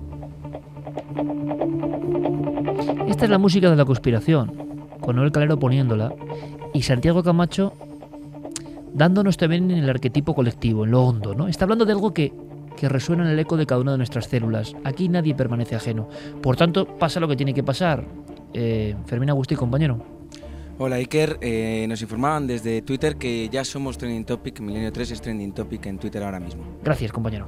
Esta es la música de la conspiración, con Noel Calero poniéndola y Santiago Camacho dándonos también en el arquetipo colectivo, en lo hondo, ¿no? Está hablando de algo que, que resuena en el eco de cada una de nuestras células. Aquí nadie permanece ajeno. Por tanto, pasa lo que tiene que pasar. Eh, Fermín Agustí, compañero. Hola Iker, eh, nos informaban desde Twitter que ya somos Trending Topic, Milenio tres es Trending Topic en Twitter ahora mismo. Gracias, compañero.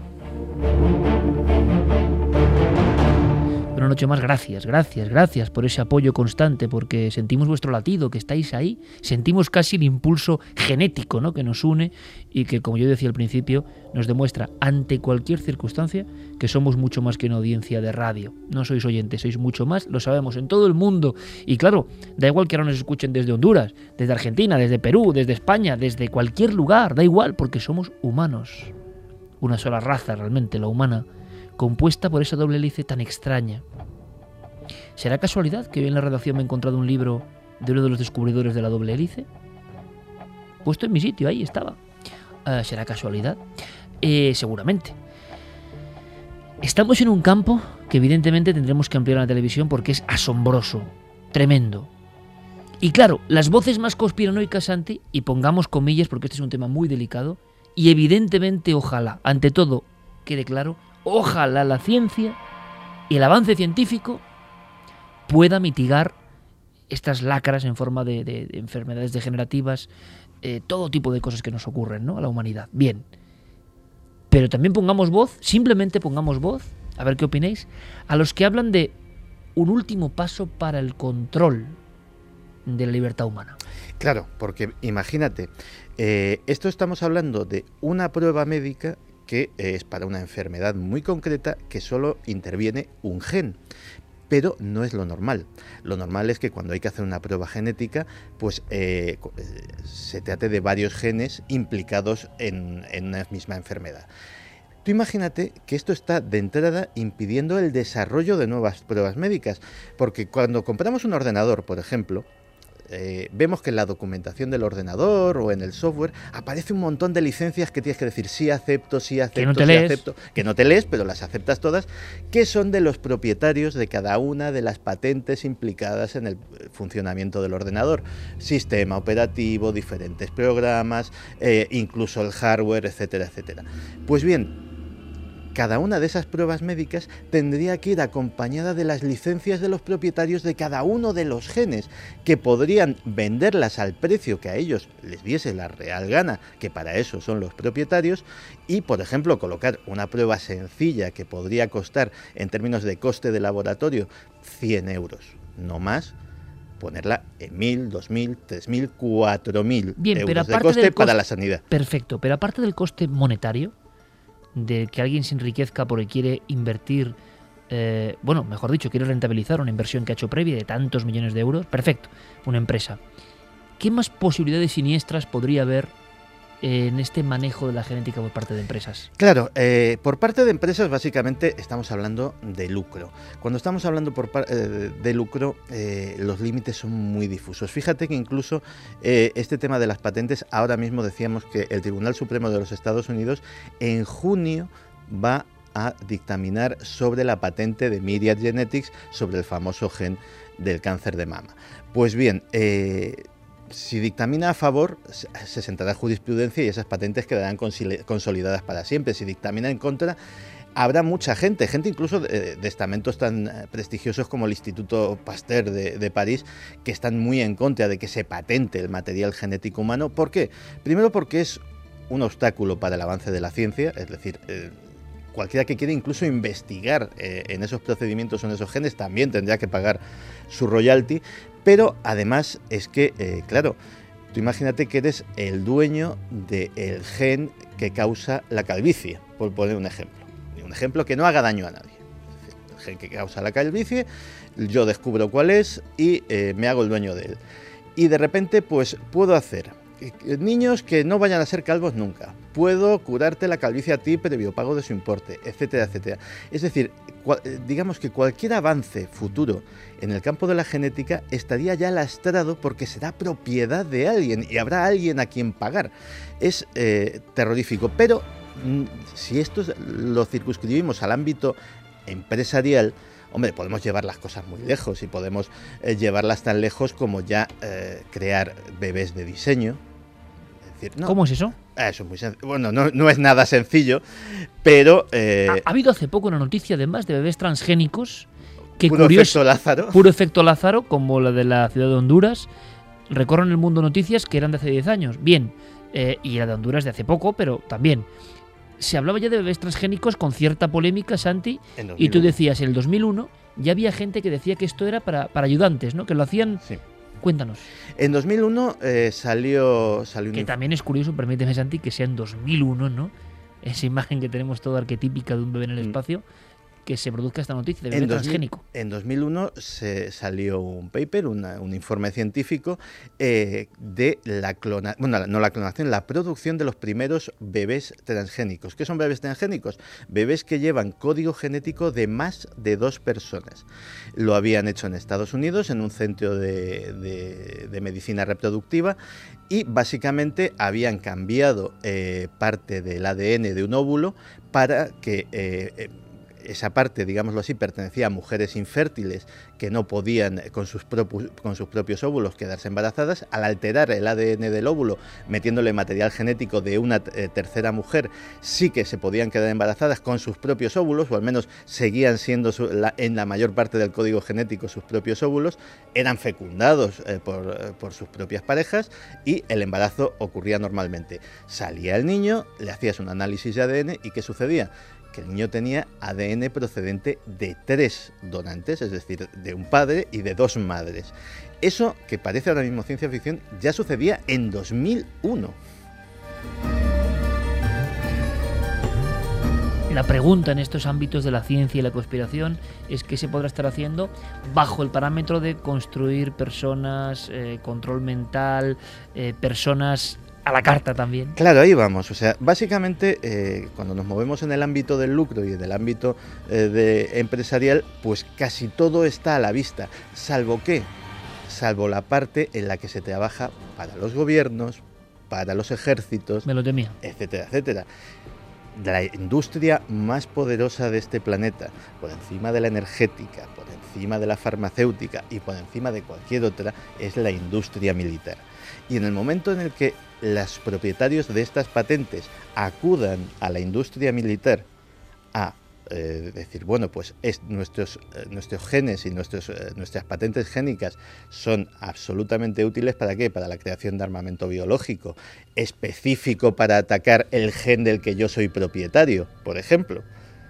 Una noche más, gracias, gracias, gracias por ese apoyo constante, porque sentimos vuestro latido, que estáis ahí, sentimos casi el impulso genético, ¿no?, que nos une y que, como yo decía al principio, nos demuestra ante cualquier circunstancia que somos mucho más que una audiencia de radio. No sois oyentes, sois mucho más, lo sabemos, en todo el mundo. Y claro, da igual que ahora nos escuchen desde Honduras, desde Argentina, desde Perú, desde España, desde cualquier lugar, da igual, porque somos humanos. Una sola raza realmente, la humana, compuesta por esa doble hélice tan extraña. ¿Será casualidad que hoy en la redacción me he encontrado un libro de uno de los descubridores de la doble hélice? Puesto en mi sitio, ahí estaba. Uh, ¿Será casualidad? Eh, seguramente. Estamos en un campo que evidentemente tendremos que ampliar en la televisión porque es asombroso, tremendo. Y claro, las voces más conspiranoicas, Santi, y pongamos comillas porque este es un tema muy delicado, y evidentemente ojalá, ante todo, quede claro, ojalá la ciencia y el avance científico pueda mitigar estas lacras en forma de, de, de enfermedades degenerativas, eh, todo tipo de cosas que nos ocurren, ¿no?, a la humanidad. Bien, pero también pongamos voz, simplemente pongamos voz, a ver qué opináis, a los que hablan de un último paso para el control de la libertad humana. Claro, porque imagínate, eh, esto estamos hablando de una prueba médica que es para una enfermedad muy concreta que solo interviene un gen. Pero no es lo normal. Lo normal es que cuando hay que hacer una prueba genética, pues eh, se trate de varios genes implicados en, en una misma enfermedad. Tú imagínate que esto está de entrada impidiendo el desarrollo de nuevas pruebas médicas, porque cuando compramos un ordenador, por ejemplo, Eh, vemos que en la documentación del ordenador o en el software aparece un montón de licencias que tienes que decir sí acepto, sí acepto, que no te sí lees. acepto, que no te lees, pero las aceptas todas, que son de los propietarios de cada una de las patentes implicadas en el funcionamiento del ordenador. Sistema operativo, diferentes programas, eh, incluso el hardware, etcétera, etcétera. Pues bien, cada una de esas pruebas médicas tendría que ir acompañada de las licencias de los propietarios de cada uno de los genes, que podrían venderlas al precio que a ellos les diese la real gana, que para eso son los propietarios, y, por ejemplo, colocar una prueba sencilla que podría costar, en términos de coste de laboratorio, cien euros, no más, ponerla en mil, dos mil, tres mil, cuatro mil euros de coste del para la sanidad. Perfecto, pero aparte del coste monetario, de que alguien se enriquezca porque quiere invertir, eh, bueno, mejor dicho, quiere rentabilizar una inversión que ha hecho previa de tantos millones de euros, perfecto, una empresa. ¿Qué más posibilidades siniestras podría haber en este manejo de la genética por parte de empresas? Claro, eh, por parte de empresas básicamente estamos hablando de lucro. Cuando estamos hablando por par- eh, de lucro, eh, los límites son muy difusos. Fíjate que incluso eh, este tema de las patentes, ahora mismo decíamos que el Tribunal Supremo de los Estados Unidos en junio va a dictaminar sobre la patente de Myriad Genetics sobre el famoso gen del cáncer de mama. Pues bien, eh, si dictamina a favor, se sentará jurisprudencia y esas patentes quedarán consolidadas para siempre. Si dictamina en contra, habrá mucha gente, gente incluso de, de estamentos tan prestigiosos como el Instituto Pasteur de, de París, que están muy en contra de que se patente el material genético humano. ¿Por qué? Primero porque es un obstáculo para el avance de la ciencia, es decir, eh, cualquiera que quiera incluso investigar eh, en esos procedimientos o en esos genes también tendrá que pagar su royalty, pero además es que, eh, claro, tú imagínate que eres el dueño del gen que causa la calvicie, por poner un ejemplo, un ejemplo que no haga daño a nadie. El gen que causa la calvicie, yo descubro cuál es y eh, me hago el dueño de él. Y de repente, pues, puedo hacer niños que no vayan a ser calvos nunca. Puedo curarte la calvicie a ti previo pago de su importe, etcétera, etcétera. Es decir, digamos que cualquier avance futuro en el campo de la genética estaría ya lastrado porque será propiedad de alguien y habrá alguien a quien pagar. Es eh, terrorífico, pero mm, si esto lo circunscribimos al ámbito empresarial, hombre, podemos llevar las cosas muy lejos y podemos eh, llevarlas tan lejos como ya eh, crear bebés de diseño. Es decir, no, ¿cómo es eso? Eso es muy sencillo. Bueno, no, no es nada sencillo, pero... Eh, ha, ha habido hace poco una noticia además de bebés transgénicos que puro curioso, efecto Lázaro. Puro efecto Lázaro, como la de la ciudad de Honduras. Recorren el mundo noticias que eran de hace diez años. Bien, eh, y la de Honduras de hace poco, pero también... Se hablaba ya de bebés transgénicos con cierta polémica, Santi, y tú decías, en el dos mil uno ya había gente que decía que esto era para, para ayudantes, ¿no? Que lo hacían... Sí. Cuéntanos. En dos mil uno eh, salió... salió que un... también es curioso, permíteme, Santi, que sea en dos mil uno, ¿no? Esa imagen que tenemos toda arquetípica de un bebé en el espacio, mm. que se produzca esta noticia de bebé en transgénico. dos mil, en dos mil uno se salió un paper, una, un informe científico eh, de la clonación, bueno, no la clonación, la producción de los primeros bebés transgénicos. ¿Qué son bebés transgénicos? Bebés que llevan código genético de más de dos personas. Lo habían hecho en Estados Unidos, en un centro de, de, de medicina reproductiva, y básicamente habían cambiado eh, parte del A D N de un óvulo para que... Eh, esa parte, digámoslo así, pertenecía a mujeres infértiles que no podían con sus, propios, con sus propios óvulos quedarse embarazadas. Al alterar el A D N del óvulo, metiéndole material genético de una eh, tercera mujer, sí que se podían quedar embarazadas con sus propios óvulos, o al menos seguían siendo su, la, en la mayor parte del código genético sus propios óvulos, eran fecundados eh, por, eh, por sus propias parejas y el embarazo ocurría normalmente. Salía el niño, le hacías un análisis de A D N y ¿qué sucedía? Que el niño tenía A D N procedente de tres donantes, es decir, de un padre y de dos madres. Eso, que parece ahora mismo ciencia ficción, ya sucedía en dos mil uno. La pregunta en estos ámbitos de la ciencia y la conspiración es qué se podrá estar haciendo bajo el parámetro de construir personas, eh, control mental, eh, personas a la carta también. Claro, ahí vamos. O sea, básicamente eh, cuando nos movemos en el ámbito del lucro y en el ámbito eh, de empresarial, pues casi todo está a la vista, salvo que, salvo la parte en la que se trabaja para los gobiernos, para los ejércitos, me lo temía, etcétera, etcétera. La industria más poderosa de este planeta, por encima de la energética, por encima de la farmacéutica y por encima de cualquier otra, es la industria militar. Y en el momento en el que los propietarios de estas patentes acudan a la industria militar a eh, decir, bueno, pues es, nuestros, eh, nuestros genes y nuestros, eh, nuestras patentes génicas son absolutamente útiles, ¿para qué? Para la creación de armamento biológico, específico para atacar el gen del que yo soy propietario, por ejemplo.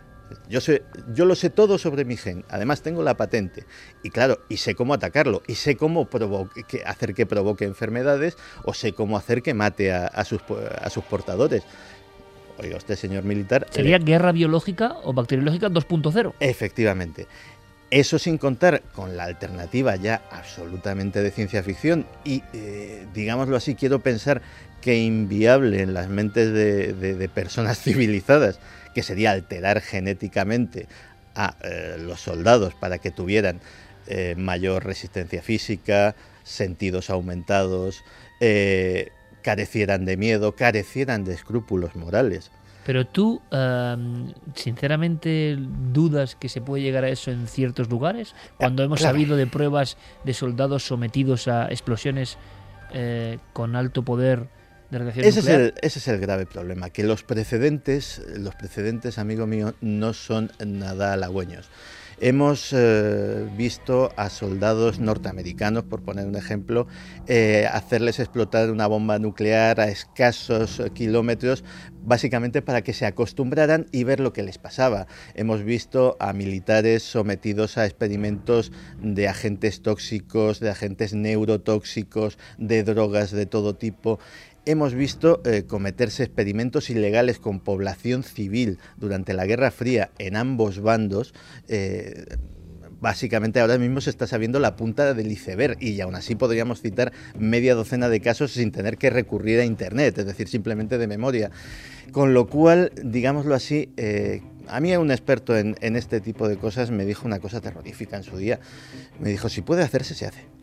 Yo sé, yo lo sé todo sobre mi gen, además tengo la patente y claro, y sé cómo atacarlo, y sé cómo provoque, que, hacer que provoque enfermedades, o sé cómo hacer que mate a, a, sus, a sus portadores. Oiga usted, señor militar... ¿Sería eh, guerra biológica o bacteriológica dos punto cero? Efectivamente. Eso sin contar con la alternativa ya absolutamente de ciencia ficción y, eh, digámoslo así, quiero pensar que inviable en las mentes de, de, de personas civilizadas, que sería alterar genéticamente a eh, los soldados para que tuvieran eh, mayor resistencia física, sentidos aumentados, eh, carecieran de miedo, carecieran de escrúpulos morales. Pero tú, uh, sinceramente, ¿dudas que se puede llegar a eso en ciertos lugares? Cuando hemos claro. sabido de pruebas de soldados sometidos a explosiones eh, con alto poder de radiación ese nuclear. Es el, ese es el grave problema, que los precedentes, los precedentes, amigo mío, no son nada halagüeños. Hemos eh, visto a soldados norteamericanos, por poner un ejemplo, eh, hacerles explotar una bomba nuclear a escasos kilómetros, básicamente para que se acostumbraran y ver lo que les pasaba. Hemos visto a militares sometidos a experimentos de agentes tóxicos, de agentes neurotóxicos, de drogas de todo tipo. Hemos visto eh, cometerse experimentos ilegales con población civil durante la Guerra Fría en ambos bandos. Eh, básicamente ahora mismo se está sabiendo la punta del iceberg y aún así podríamos citar media docena de casos sin tener que recurrir a Internet, es decir, simplemente de memoria. Con lo cual, digámoslo así, eh, a mí un experto en, en este tipo de cosas me dijo una cosa terrorífica en su día. Me dijo, si puede hacerse, se hace.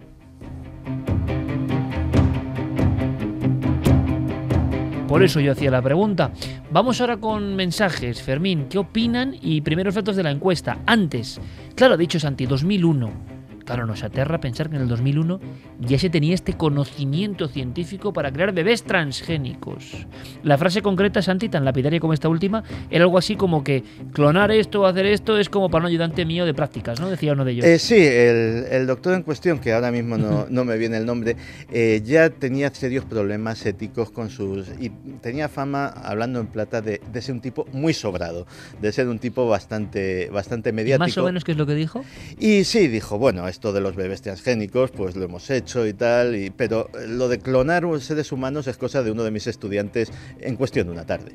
Por eso yo hacía la pregunta. Vamos ahora con mensajes. Fermín, ¿qué opinan? Y primeros datos de la encuesta. Antes, claro, ha dicho Santi, dos mil uno. Claro, nos aterra pensar que en el dos mil uno ya se tenía este conocimiento científico para crear bebés transgénicos. La frase concreta, Santi, tan lapidaria como esta última, era algo así como que clonar esto o hacer esto es como para un ayudante mío de prácticas, ¿no? Decía uno de ellos. Eh, sí, el, el doctor en cuestión, que ahora mismo no, no me viene el nombre, eh, ya tenía serios problemas éticos con sus... y tenía fama, hablando en plata, de, de ser un tipo muy sobrado, de ser un tipo bastante, bastante mediático. ¿Más o menos qué es lo que dijo? Y sí, dijo, bueno, esto de los bebés transgénicos, pues lo hemos hecho y tal, y, pero lo de clonar seres humanos es cosa de uno de mis estudiantes en cuestión de una tarde.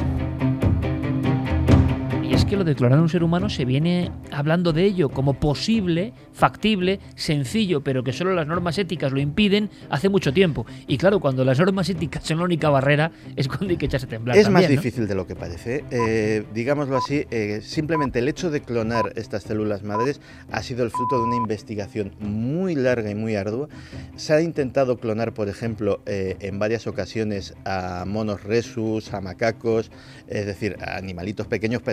Y es que lo de clonar a un ser humano se viene hablando de ello como posible, factible, sencillo, pero que solo las normas éticas lo impiden hace mucho tiempo. Y claro, cuando las normas éticas son la única barrera, es cuando hay que echarse a temblar. Es también, más ¿no? difícil de lo que parece. Eh, digámoslo así, eh, simplemente el hecho de clonar estas células madres ha sido el fruto de una investigación muy larga y muy ardua. Se ha intentado clonar, por ejemplo, eh, en varias ocasiones a monos rhesus, a macacos, es decir, a animalitos pequeños, pero lo más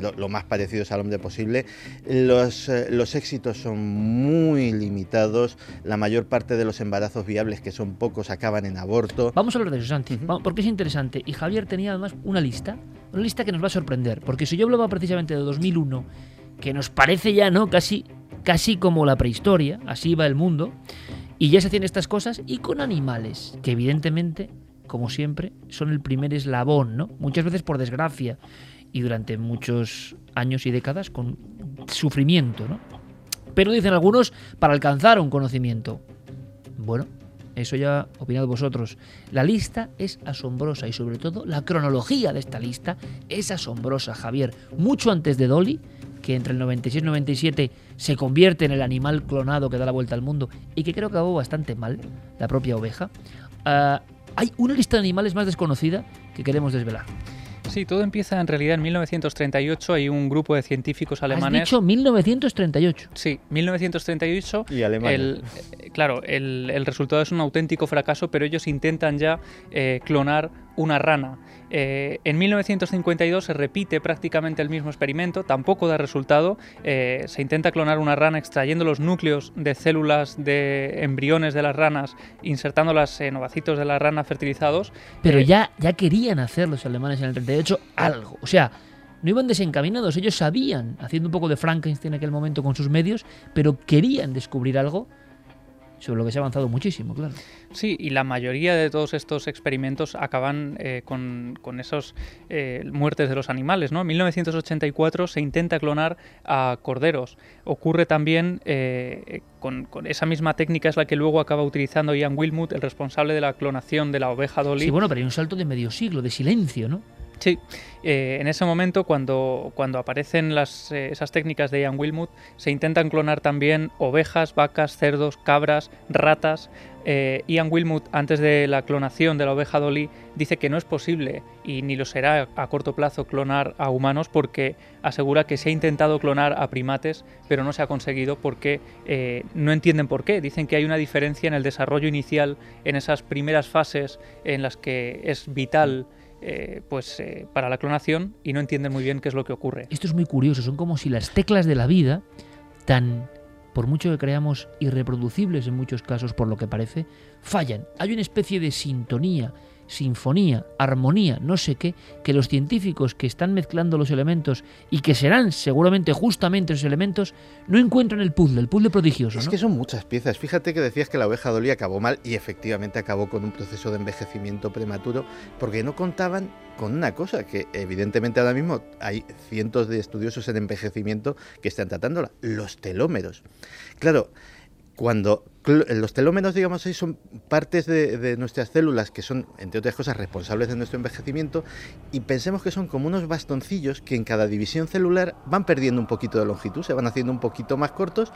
parecidos al hombre posible. Los, eh, los éxitos son muy limitados, la mayor parte de los embarazos viables, que son pocos, acaban en aborto. Vamos a hablar de eso, Santi, uh-huh. porque es interesante. Y Javier tenía además una lista, una lista que nos va a sorprender, porque si yo hablaba precisamente de dos mil uno, que nos parece ya, ¿no?, casi, casi como la prehistoria, así va el mundo, y ya se hacían estas cosas, y con animales, que evidentemente, como siempre, son el primer eslabón, ¿no? Muchas veces por desgracia, y durante muchos años y décadas con sufrimiento, ¿no? Pero dicen algunos, para alcanzar un conocimiento. Bueno, eso ya opinad vosotros. La lista es asombrosa y sobre todo la cronología de esta lista es asombrosa, Javier. Mucho antes de Dolly, que entre el noventa y seis y noventa y siete se convierte en el animal clonado que da la vuelta al mundo y que creo que acabó bastante mal, la propia oveja, uh, hay una lista de animales más desconocida que queremos desvelar. Sí, todo empieza en realidad en mil novecientos treinta y ocho. Hay un grupo de científicos alemanes. ¿Has dicho mil novecientos treinta y ocho? Sí, mil novecientos treinta y ocho. Y Alemania. El, eh, claro, el, el resultado es un auténtico fracaso, pero ellos intentan ya eh, clonar una rana. Eh, en mil novecientos cincuenta y dos se repite prácticamente el mismo experimento, tampoco da resultado. Eh, se intenta clonar una rana extrayendo los núcleos de células de embriones de las ranas, insertándolas en ovacitos de la rana fertilizados. Pero eh, ya, ya querían hacer los alemanes en el treinta y ocho algo. O sea, no iban desencaminados, ellos sabían, haciendo un poco de Frankenstein en aquel momento con sus medios, pero querían descubrir algo sobre lo que se ha avanzado muchísimo, claro. Sí, y la mayoría de todos estos experimentos acaban eh, con, con esas eh, muertes de los animales, ¿no? En mil novecientos ochenta y cuatro se intenta clonar a corderos. Ocurre también eh, con, con esa misma técnica, es la que luego acaba utilizando Ian Wilmut, el responsable de la clonación de la oveja Dolly. Sí, bueno, pero hay un salto de medio siglo, de silencio, ¿no? Sí, eh, en ese momento cuando, cuando aparecen las, eh, esas técnicas de Ian Wilmut, se intentan clonar también ovejas, vacas, cerdos, cabras, ratas. Eh, Ian Wilmut, antes de la clonación de la oveja Dolly, dice que no es posible y ni lo será a corto plazo clonar a humanos, porque asegura que se ha intentado clonar a primates pero no se ha conseguido porque eh, no entienden por qué. Dicen que hay una diferencia en el desarrollo inicial, en esas primeras fases en las que es vital Eh, pues eh, para la clonación, y no entienden muy bien qué es lo que ocurre. Esto es muy curioso, son como si las teclas de la vida, tan, por mucho que creamos, irreproducibles en muchos casos por lo que parece, fallan. Hay una especie de sintonía, sinfonía, armonía, no sé qué, que los científicos que están mezclando los elementos y que serán seguramente justamente esos elementos, no encuentran el puzzle, el puzzle prodigioso, ¿no? Es que son muchas piezas. Fíjate que decías que la oveja Dolly acabó mal, y efectivamente acabó con un proceso de envejecimiento prematuro, porque no contaban con una cosa, que evidentemente ahora mismo hay cientos de estudiosos en envejecimiento que están tratándola, los telómeros. Claro, cuando los telómeros, digamos, son partes de, de nuestras células que son, entre otras cosas, responsables de nuestro envejecimiento, y pensemos que son como unos bastoncillos que en cada división celular van perdiendo un poquito de longitud, se van haciendo un poquito más cortos,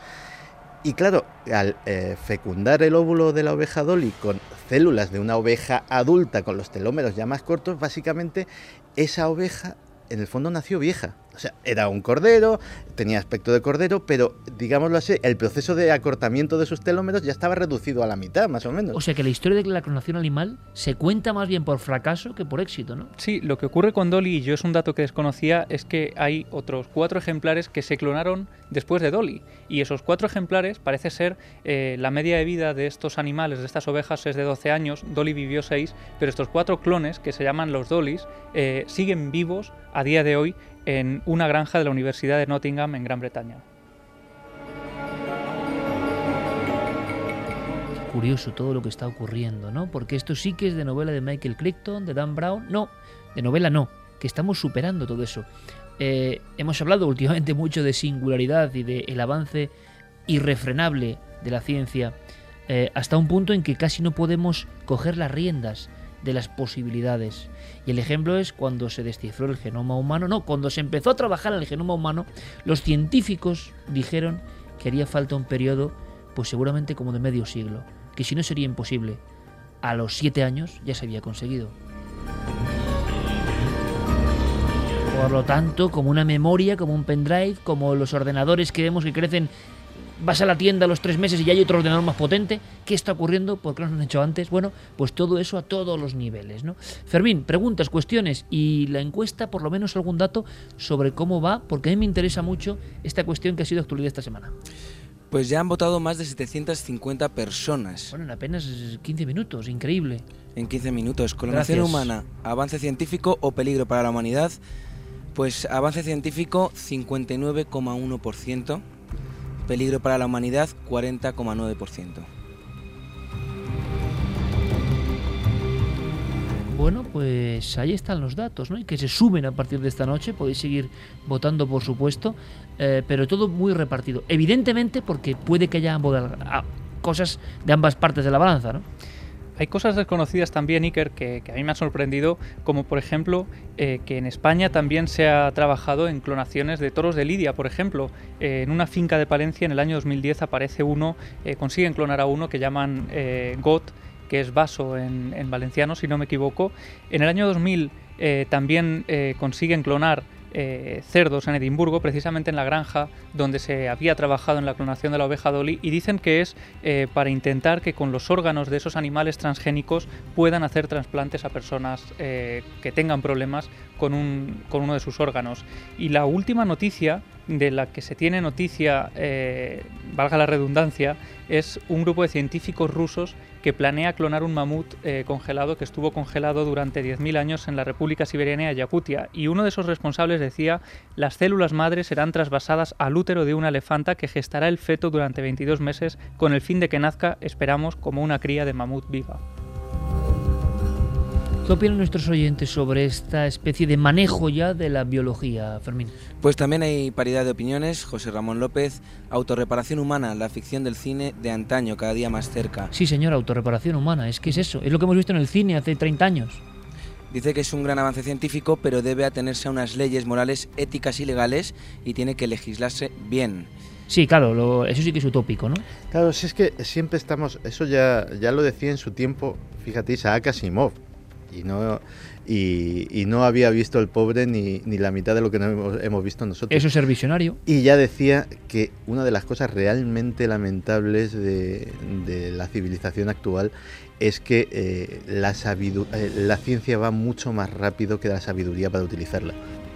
y claro, al eh, fecundar el óvulo de la oveja Dolly con células de una oveja adulta con los telómeros ya más cortos, básicamente esa oveja en el fondo nació vieja. O sea, era un cordero, tenía aspecto de cordero, pero, digámoslo así, el proceso de acortamiento de sus telómeros ya estaba reducido a la mitad, más o menos. O sea que la historia de la clonación animal se cuenta más bien por fracaso que por éxito, ¿no? Sí, lo que ocurre con Dolly, y yo es un dato que desconocía, es que hay otros cuatro ejemplares que se clonaron después de Dolly. Y esos cuatro ejemplares, parece ser, eh, la media de vida de estos animales, de estas ovejas, es de doce años, Dolly vivió seis, pero estos cuatro clones, que se llaman los Dollys, eh, siguen vivos a día de hoy en una granja de la Universidad de Nottingham, en Gran Bretaña. Curioso todo lo que está ocurriendo, ¿no? Porque esto sí que es de novela de Michael Crichton, de Dan Brown. No, de novela no, que estamos superando todo eso. Eh, hemos hablado últimamente mucho de singularidad y del avance irrefrenable de la ciencia, eh, hasta un punto en que casi no podemos coger las riendas de las posibilidades. Y el ejemplo es cuando se descifró el genoma humano. No, cuando se empezó a trabajar en el genoma humano, los científicos dijeron que haría falta un periodo, pues seguramente como de medio siglo, que si no sería imposible. A los siete años ya se había conseguido. Por lo tanto, como una memoria, como un pendrive, como los ordenadores que vemos que crecen vas a la tienda a los tres meses y ya hay otro ordenador más potente. ¿Qué está ocurriendo? ¿Por qué no lo han hecho antes? Bueno, pues todo eso a todos los niveles, ¿no? Fermín, preguntas, cuestiones y la encuesta, por lo menos algún dato sobre cómo va, porque a mí me interesa mucho esta cuestión que ha sido actualidad esta semana. Pues ya han votado más de setecientas cincuenta personas. Bueno, en apenas quince minutos, increíble. En quince minutos. Clonación humana, avance científico o peligro para la humanidad. Pues avance científico cincuenta y nueve coma uno por ciento, peligro para la humanidad cuarenta coma nueve por ciento. Bueno, pues ahí están los datos, ¿no? Y que se suben a partir de esta noche. Podéis seguir votando, por supuesto, eh, pero todo muy repartido. Evidentemente, porque puede que haya cosas de ambas partes de la balanza, ¿no? Hay cosas desconocidas también, Iker, que, que a mí me han sorprendido, como por ejemplo eh, que en España también se ha trabajado en clonaciones de toros de lidia, por ejemplo. Eh, en una finca de Palencia en el año dos mil diez aparece uno, eh, consiguen clonar a uno que llaman eh, Got, que es vaso en, en valenciano, si no me equivoco. En el año dos mil eh, también eh, consiguen clonar eh, cerdos en Edimburgo, precisamente en la granja donde se había trabajado en la clonación de la oveja Dolly, y dicen que es eh, para intentar que con los órganos de esos animales transgénicos puedan hacer trasplantes a personas eh, que tengan problemas con, un, con uno de sus órganos. Y la última noticia de la que se tiene noticia, eh, valga la redundancia, es un grupo de científicos rusos que planea clonar un mamut eh, congelado que estuvo congelado durante diez mil años en la República Siberiana de Yakutia. Y uno de esos responsables decía: las células madres serán trasvasadas al útero de una elefanta que gestará el feto durante veintidós meses con el fin de que nazca, esperamos, como una cría de mamut viva. ¿Qué opinan nuestros oyentes sobre esta especie de manejo ya de la biología, Fermín? Pues también hay paridad de opiniones. José Ramón López, autorreparación humana, la ficción del cine de antaño, cada día más cerca. Sí, señor, autorreparación humana, es que es eso, es lo que hemos visto en el cine hace treinta años. Dice que es un gran avance científico, pero debe atenerse a unas leyes morales, éticas y legales, y tiene que legislarse bien. Sí, claro, lo, eso sí que es utópico, ¿no? Claro, si es que siempre estamos, eso ya, ya lo decía en su tiempo, fíjate, Isaac Asimov. Y no, y, y no había visto el pobre ni, ni la mitad de lo que no hemos, hemos visto nosotros. Eso es ser visionario. Y ya decía que una de las cosas realmente lamentables de, de la civilización actual es que eh, la, sabidu- eh, la ciencia va mucho más rápido que la sabiduría para utilizarla.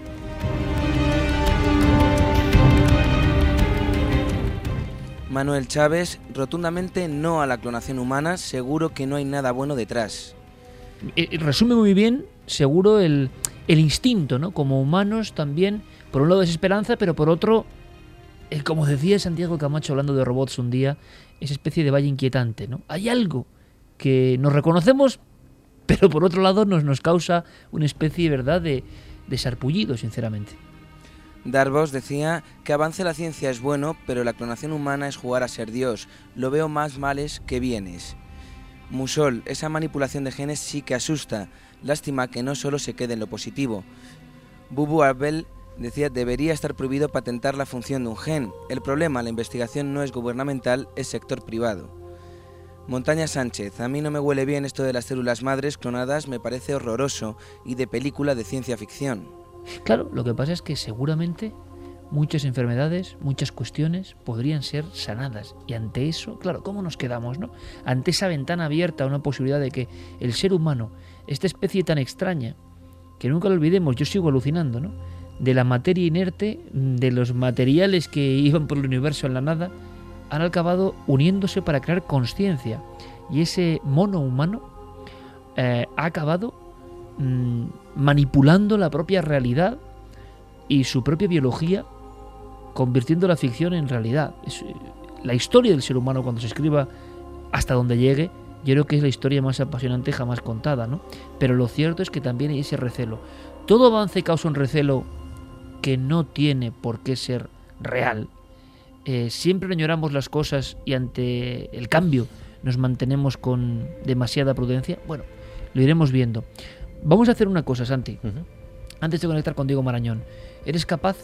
Manuel Chávez, rotundamente no a la clonación humana, seguro que no hay nada bueno detrás. Resume muy bien, seguro, el, el instinto, ¿no? Como humanos también, por un lado desesperanza, pero por otro, el, como decía Santiago Camacho hablando de robots un día, esa especie de valle inquietante, ¿no? Hay algo que nos reconocemos, pero por otro lado nos, nos causa una especie, ¿verdad?, de, de sarpullido, sinceramente. Darvos decía que avance la ciencia es bueno, pero la clonación humana es jugar a ser Dios. Lo veo más males que bienes. Musol, esa manipulación de genes sí que asusta. Lástima que no solo se quede en lo positivo. Bubu Arbel decía: debería estar prohibido patentar la función de un gen. El problema, la investigación no es gubernamental, es sector privado. Montaña Sánchez, a mí no me huele bien esto de las células madres clonadas, me parece horroroso y de película de ciencia ficción. Claro, lo que pasa es que seguramente muchas enfermedades, muchas cuestiones podrían ser sanadas. Y ante eso, claro, ¿cómo nos quedamos, no? Ante esa ventana abierta a una posibilidad de que el ser humano, esta especie tan extraña, que nunca lo olvidemos, yo sigo alucinando, ¿no?, de la materia inerte, de los materiales que iban por el universo en la nada, han acabado uniéndose para crear conciencia. Y ese mono humano eh, ha acabado mmm, manipulando la propia realidad y su propia biología, convirtiendo la ficción en realidad. Es, la historia del ser humano, cuando se escriba hasta donde llegue, yo creo que es la historia más apasionante jamás contada, ¿no? Pero lo cierto es que también hay ese recelo. Todo avance causa un recelo que no tiene por qué ser real. Eh, siempre añoramos las cosas y ante el cambio nos mantenemos con demasiada prudencia. Bueno, lo iremos viendo. Vamos a hacer una cosa, Santi. Uh-huh. Antes de conectar con Diego Marañón, ¿eres capaz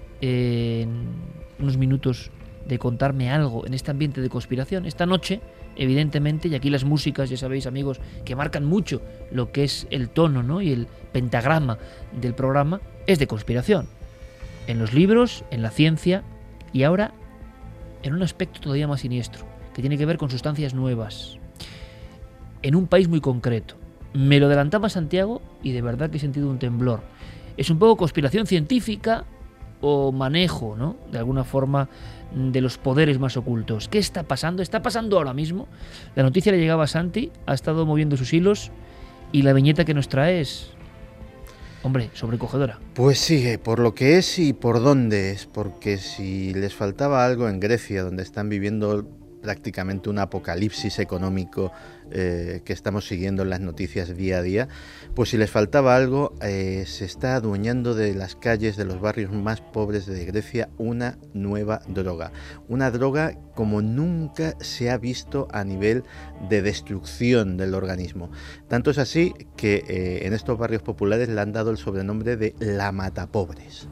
eh, en unos minutos de contarme algo en este ambiente de conspiración? Esta noche, evidentemente, y aquí las músicas, ya sabéis, amigos, que marcan mucho lo que es el tono, ¿no?, y el pentagrama del programa, es de conspiración. En los libros, en la ciencia, y ahora en un aspecto todavía más siniestro, que tiene que ver con sustancias nuevas, en un país muy concreto. Me lo adelantaba Santiago y de verdad que he sentido un temblor. Es un poco conspiración científica o manejo, ¿no?, de alguna forma, de los poderes más ocultos. ¿Qué está pasando? ¿Está pasando ahora mismo? La noticia le llegaba a Santi, ha estado moviendo sus hilos y la viñeta que nos trae es, hombre, sobrecogedora. Pues sí, por lo que es y por dónde es, porque si les faltaba algo en Grecia, donde están viviendo prácticamente un apocalipsis económico eh, que estamos siguiendo en las noticias día a día, pues si les faltaba algo, eh, se está adueñando de las calles de los barrios más pobres de Grecia una nueva droga, una droga como nunca se ha visto a nivel de destrucción del organismo. Tanto es así que eh, en estos barrios populares le han dado el sobrenombre de la matapobres.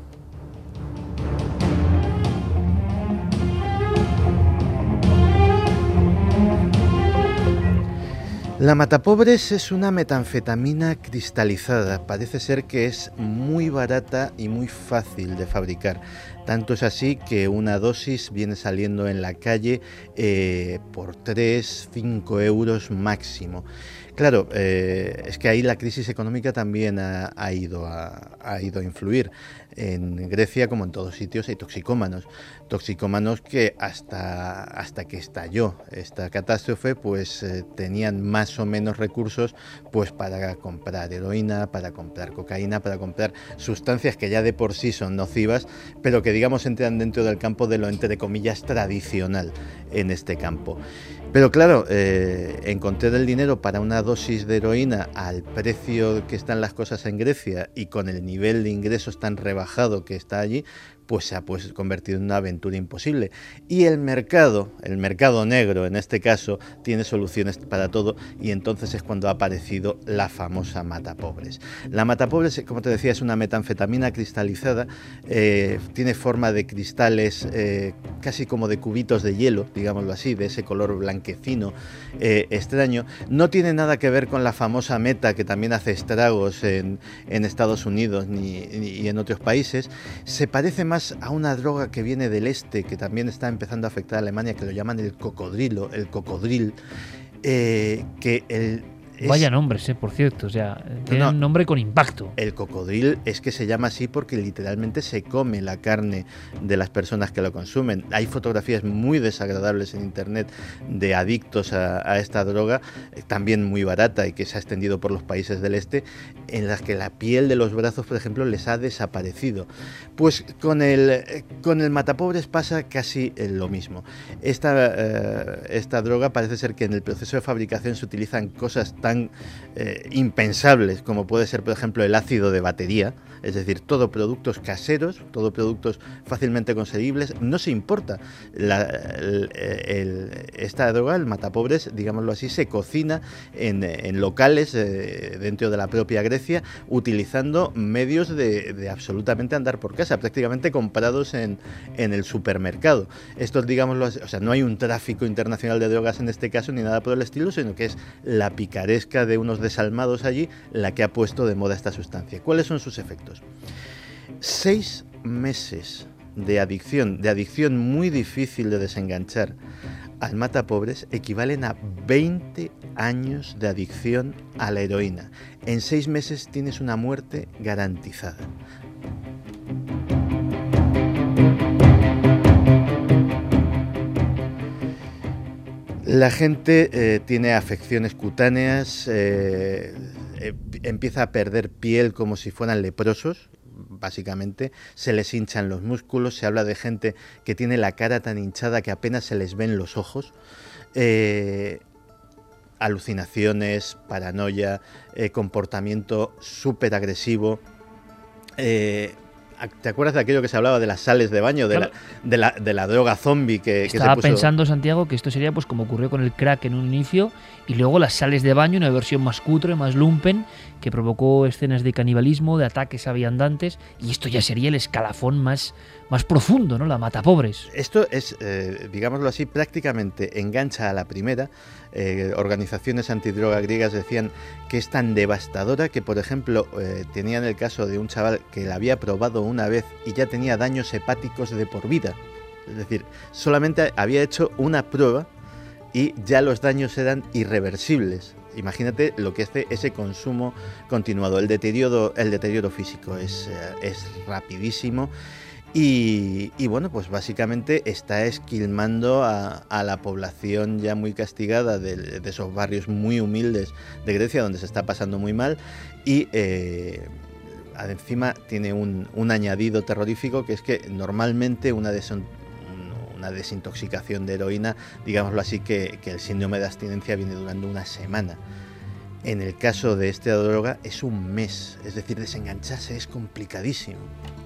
La matapobres es una metanfetamina cristalizada, parece ser que es muy barata y muy fácil de fabricar. Tanto es así que una dosis viene saliendo en la calle eh, por tres, cinco euros máximo. Claro, eh, es que ahí la crisis económica también ha, ha, ido a, ha ido a influir. En Grecia, como en todos sitios, hay toxicómanos. Toxicómanos que hasta, hasta que estalló esta catástrofe, pues eh, tenían más o menos recursos pues para comprar heroína, para comprar cocaína, para comprar sustancias que ya de por sí son nocivas, pero que digamos entran dentro del campo de lo entre comillas tradicional en este campo. Pero claro, eh, encontrar el dinero para una dosis de heroína al precio que están las cosas en Grecia y con el nivel de ingresos tan rebajado que está allí, pues se ha pues, convertido en una aventura imposible. Y el mercado, el mercado negro en este caso, tiene soluciones para todo y entonces es cuando ha aparecido la famosa matapobres. La matapobres, como te decía, es una metanfetamina cristalizada, eh, tiene forma de cristales eh, casi como de cubitos de hielo, digámoslo así, de ese color blanquecino eh, extraño. No tiene nada que ver con la famosa meta que también hace estragos en, en Estados Unidos ni, ni, y en otros países. Se parece más a una droga que viene del este, que también está empezando a afectar a Alemania, que lo llaman el cocodrilo, el cocodril, eh, que el Es... Vaya nombres, eh, por cierto, o sea, tiene no, no. un nombre con impacto. El cocodril es que se llama así porque literalmente se come la carne de las personas que lo consumen. Hay fotografías muy desagradables en internet de adictos a, a esta droga, eh, también muy barata y que se ha extendido por los países del este, en las que la piel de los brazos, por ejemplo, les ha desaparecido. Pues con el, con el matapobres pasa casi lo mismo. Esta, eh, esta droga parece ser que en el proceso de fabricación se utilizan cosas tan tan eh, impensables como puede ser, por ejemplo, el ácido de batería, es decir, todo productos caseros, todo productos fácilmente conseguibles, no se importa. La, el, el, esta droga, el matapobres, digámoslo así, se cocina en, en locales eh, dentro de la propia Grecia, utilizando medios de, de absolutamente andar por casa, prácticamente comprados en, en el supermercado. Esto, digámoslo así, o sea, no hay un tráfico internacional de drogas en este caso, ni nada por el estilo, sino que es la picaresca de unos desalmados allí la que ha puesto de moda esta sustancia. ¿Cuáles son sus efectos? Seis meses de adicción, de adicción muy difícil de desenganchar al matapobres, equivalen a veinte años de adicción a la heroína. En seis meses tienes una muerte garantizada. La gente eh, tiene afecciones cutáneas, eh, eh, empieza a perder piel como si fueran leprosos, básicamente, se les hinchan los músculos, se habla de gente que tiene la cara tan hinchada que apenas se les ven los ojos, eh, alucinaciones, paranoia, eh, comportamiento súper agresivo. Eh, ¿Te acuerdas de aquello que se hablaba de las sales de baño, de, claro. la, de, la, de la droga zombie que, que se puso? Estaba pensando, Santiago, que esto sería pues como ocurrió con el crack en un inicio y luego las sales de baño, una versión más cutre, más lumpen, que provocó escenas de canibalismo, de ataques a viandantes, y esto ya sería el escalafón más, más profundo, ¿no? La matapobres. Esto es, eh, digámoslo así, prácticamente engancha a la primera. Eh, organizaciones antidroga griegas decían que es tan devastadora que, por ejemplo, eh, tenían el caso de un chaval que la había probado una vez y ya tenía daños hepáticos de por vida. Es decir, solamente había hecho una prueba y ya los daños eran irreversibles. Imagínate lo que hace ese consumo continuado. El deterioro, el deterioro físico es, es rapidísimo. Y, y bueno, pues básicamente está esquilmando a, a la población ya muy castigada de, de esos barrios muy humildes de Grecia, donde se está pasando muy mal, y eh, encima tiene un, un añadido terrorífico, que es que normalmente una, deson, una desintoxicación de heroína, digámoslo así, que, que el síndrome de abstinencia viene durando una semana. En el caso de esta droga es un mes, es decir, desengancharse es complicadísimo.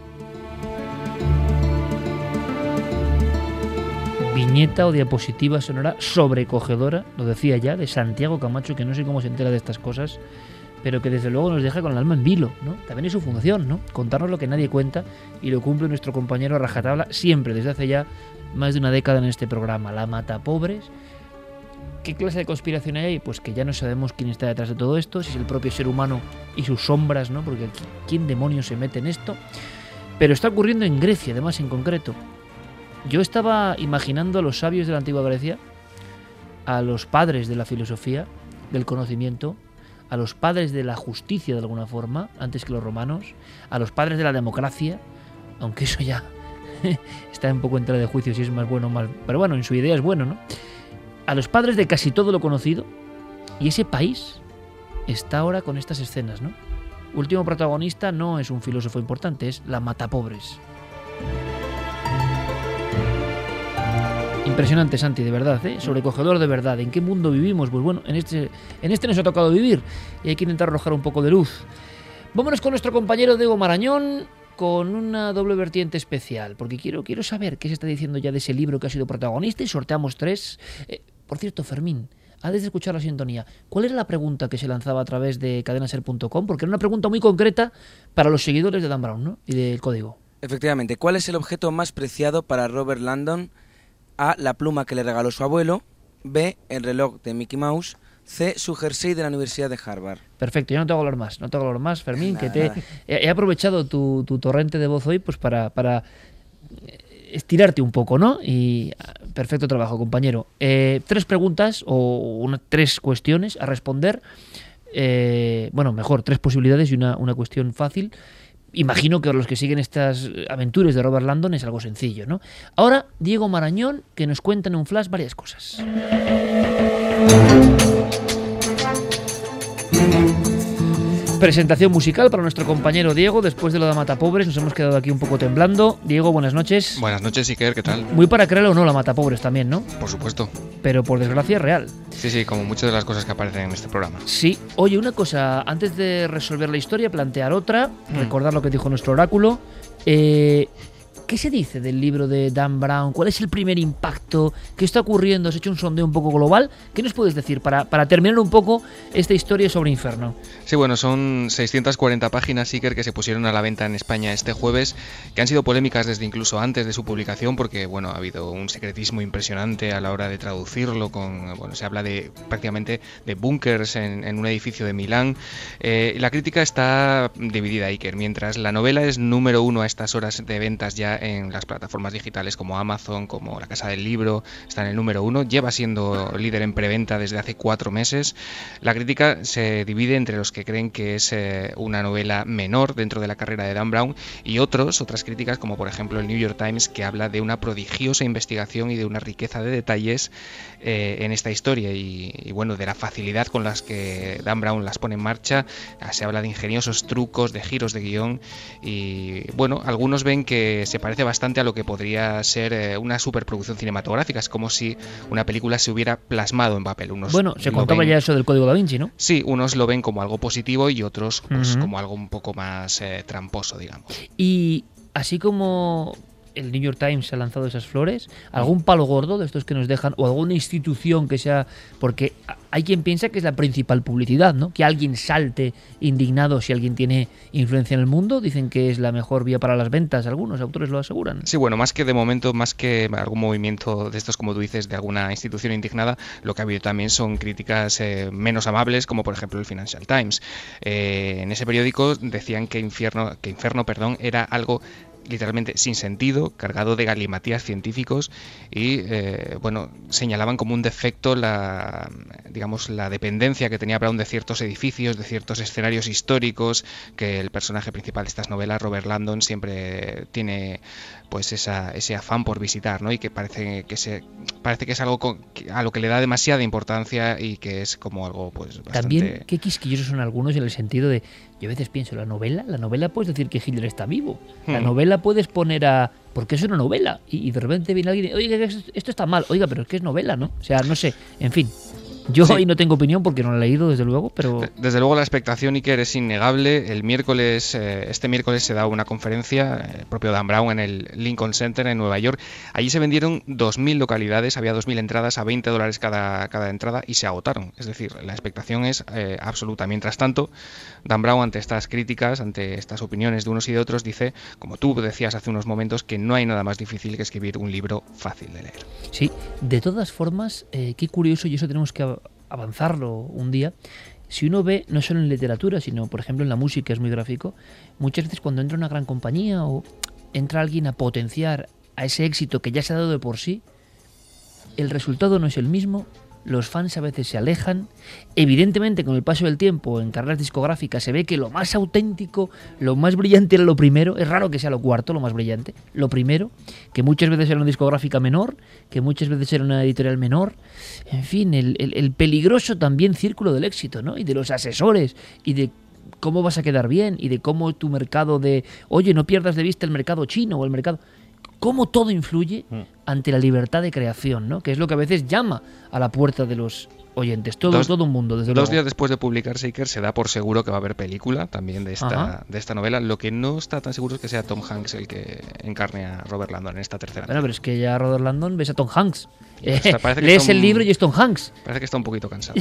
Viñeta o diapositiva sonora sobrecogedora, lo decía ya, de Santiago Camacho, que no sé cómo se entera de estas cosas, pero que desde luego nos deja con el alma en vilo, ¿no? También es su función, ¿no? Contarnos lo que nadie cuenta, y lo cumple nuestro compañero a rajatabla siempre, desde hace ya más de una década en este programa. La Matapobres. ¿Qué clase de conspiración hay ahí? Pues que ya no sabemos quién está detrás de todo esto, si es el propio ser humano y sus sombras, ¿no? Porque ¿quién demonios se mete en esto? Pero está ocurriendo en Grecia, además, en concreto. Yo estaba imaginando a los sabios de la antigua Grecia, a los padres de la filosofía, del conocimiento, a los padres de la justicia de alguna forma, antes que los romanos, a los padres de la democracia, aunque eso ya está un poco en tela de juicio si es más bueno o mal, pero bueno, en su idea es bueno, ¿no? A los padres de casi todo lo conocido, y ese país está ahora con estas escenas, ¿no? Último protagonista no es un filósofo importante, es la Matapobres. Impresionante, Santi, de verdad, ¿eh? Sobrecogedor de verdad. ¿En qué mundo vivimos? Pues bueno, en este, en este nos ha tocado vivir y hay que intentar arrojar un poco de luz. Vámonos con nuestro compañero Diego Marañón con una doble vertiente especial, porque quiero, quiero saber qué se está diciendo ya de ese libro que ha sido protagonista y sorteamos tres. Eh, por cierto, Fermín, antes de escuchar la sintonía, ¿cuál era la pregunta que se lanzaba a través de cadena ser punto com? Porque era una pregunta muy concreta para los seguidores de Dan Brown, ¿no? Y del código. Efectivamente, ¿cuál es el objeto más preciado para Robert Landon? A, la pluma que le regaló su abuelo. B, el reloj de Mickey Mouse. C, su jersey de la Universidad de Harvard. Perfecto, yo no te hago hablar más, no te hago hablar más, Fermín, Nada, que te he, he aprovechado tu, tu torrente de voz hoy pues para, para estirarte un poco, ¿no? Y perfecto trabajo, compañero. Eh, tres preguntas o una, tres cuestiones a responder. Eh, bueno, mejor, tres posibilidades y una, una cuestión fácil. Imagino que los que siguen estas aventuras de Robert Landon es algo sencillo, ¿no? Ahora, Diego Marañón, que nos cuenta en un flash varias cosas. Presentación musical para nuestro compañero Diego. Después de lo de Matapobres nos hemos quedado aquí un poco temblando. Diego, buenas noches. Buenas noches, Iker, ¿qué tal? Muy para creerlo o no, la Matapobres también, ¿no? Por supuesto. Pero por desgracia es real. Sí, sí, como muchas de las cosas que aparecen en este programa. Sí. Oye, una cosa, antes de resolver la historia, plantear otra, mm. recordar lo que dijo nuestro oráculo. Eh... ¿Qué se dice del libro de Dan Brown? ¿Cuál es el primer impacto? ¿Qué está ocurriendo? ¿Has hecho un sondeo un poco global? ¿Qué nos puedes decir para, para terminar un poco esta historia sobre Inferno? Sí, bueno, son seiscientas cuarenta páginas, Iker, que se pusieron a la venta en España este jueves, que han sido polémicas desde incluso antes de su publicación, porque bueno, ha habido un secretismo impresionante a la hora de traducirlo. Con, bueno, se habla de prácticamente de búnkers en, en un edificio de Milán. Eh, la crítica está dividida, Iker. Mientras la novela es número uno a estas horas de ventas ya en las plataformas digitales como Amazon, como La Casa del Libro, está en el número uno, lleva siendo líder en preventa desde hace cuatro meses. La crítica se divide entre los que creen que es eh, una novela menor dentro de la carrera de Dan Brown y otros, otras críticas como por ejemplo el New York Times, que habla de una prodigiosa investigación y de una riqueza de detalles eh, en esta historia y, y bueno, de la facilidad con las que Dan Brown las pone en marcha. Se habla de ingeniosos trucos, de giros de guión y bueno, algunos ven que se parece bastante a lo que podría ser eh, una superproducción cinematográfica. Es como si una película se hubiera plasmado en papel. Unos bueno, se contaba ven, ya eso del Código Da Vinci, ¿no? Sí, unos lo ven como algo positivo y otros pues, uh-huh. como algo un poco más eh, tramposo, digamos. Y así como el New York Times ha lanzado esas flores, ¿algún palo gordo de estos que nos dejan o alguna institución que sea? Porque hay quien piensa que es la principal publicidad, ¿no? Que alguien salte indignado si alguien tiene influencia en el mundo. Dicen que es la mejor vía para las ventas, algunos autores lo aseguran. Sí, bueno, más que de momento, más que algún movimiento de estos, como tú dices, de alguna institución indignada, lo que ha habido también son críticas eh, menos amables, como por ejemplo el Financial Times. Eh, en ese periódico decían que Infierno, que Inferno, perdón, era algo literalmente sin sentido, cargado de galimatías científicos y, eh, bueno, señalaban como un defecto la, digamos, la dependencia que tenía Brown de ciertos edificios, de ciertos escenarios históricos que el personaje principal de estas novelas, Robert Landon, siempre tiene pues esa, ese afán por visitar, ¿no? Y que parece que se parece que es algo con, a lo que le da demasiada importancia y que es como algo pues bastante... También qué quisquillosos son algunos en el sentido de, yo a veces pienso, la novela, la novela puedes decir que Hitler está vivo, la Hmm. novela puedes poner a... porque es una novela, y, y de repente viene alguien y oiga, esto está mal, oiga, pero es que es novela, ¿no? O sea, no sé, en fin... Yo Sí. ahí no tengo opinión porque no lo he leído, desde luego, pero... Desde luego la expectación, Iker, es innegable. El miércoles, eh, este miércoles se da una conferencia, eh, el propio Dan Brown, en el Lincoln Center en Nueva York. Allí se vendieron dos mil localidades, había dos mil entradas a veinte dólares cada, cada entrada y se agotaron. Es decir, la expectación es eh, absoluta. Mientras tanto, Dan Brown, ante estas críticas, ante estas opiniones de unos y de otros, dice, como tú decías hace unos momentos, que no hay nada más difícil que escribir un libro fácil de leer. Sí, de todas formas, eh, qué curioso, y eso tenemos que avanzarlo un día. Si uno ve, no solo en literatura, sino por ejemplo en la música, es muy gráfico, muchas veces cuando entra una gran compañía o entra alguien a potenciar a ese éxito que ya se ha dado de por sí, el resultado no es el mismo, los fans a veces se alejan. Evidentemente, con el paso del tiempo en carreras discográficas se ve que lo más auténtico, lo más brillante era lo primero. Es raro que sea lo cuarto, lo más brillante. Lo primero, que muchas veces era una discográfica menor, que muchas veces era una editorial menor. En fin, el, el, el peligroso también círculo del éxito, ¿no? Y de los asesores, y de cómo vas a quedar bien, y de cómo tu mercado de... Oye, no pierdas de vista el mercado chino o el mercado... Cómo todo influye ante la libertad de creación, ¿no? Que es lo que a veces llama a la puerta de los oyentes. Todo, Dos- todo un mundo, desde Dos luego. días después de publicarse, Iker, se da por seguro que va a haber película también de esta, Ajá. de esta novela. Lo que no está tan seguro es que sea Tom Hanks el que encarne a Robert Landon en esta tercera. Bueno, pero es que ya Robert Landon ves a Tom Hanks. Eh, O sea, parece que lees está un- el libro y es Tom Hanks. Parece que está un poquito cansado.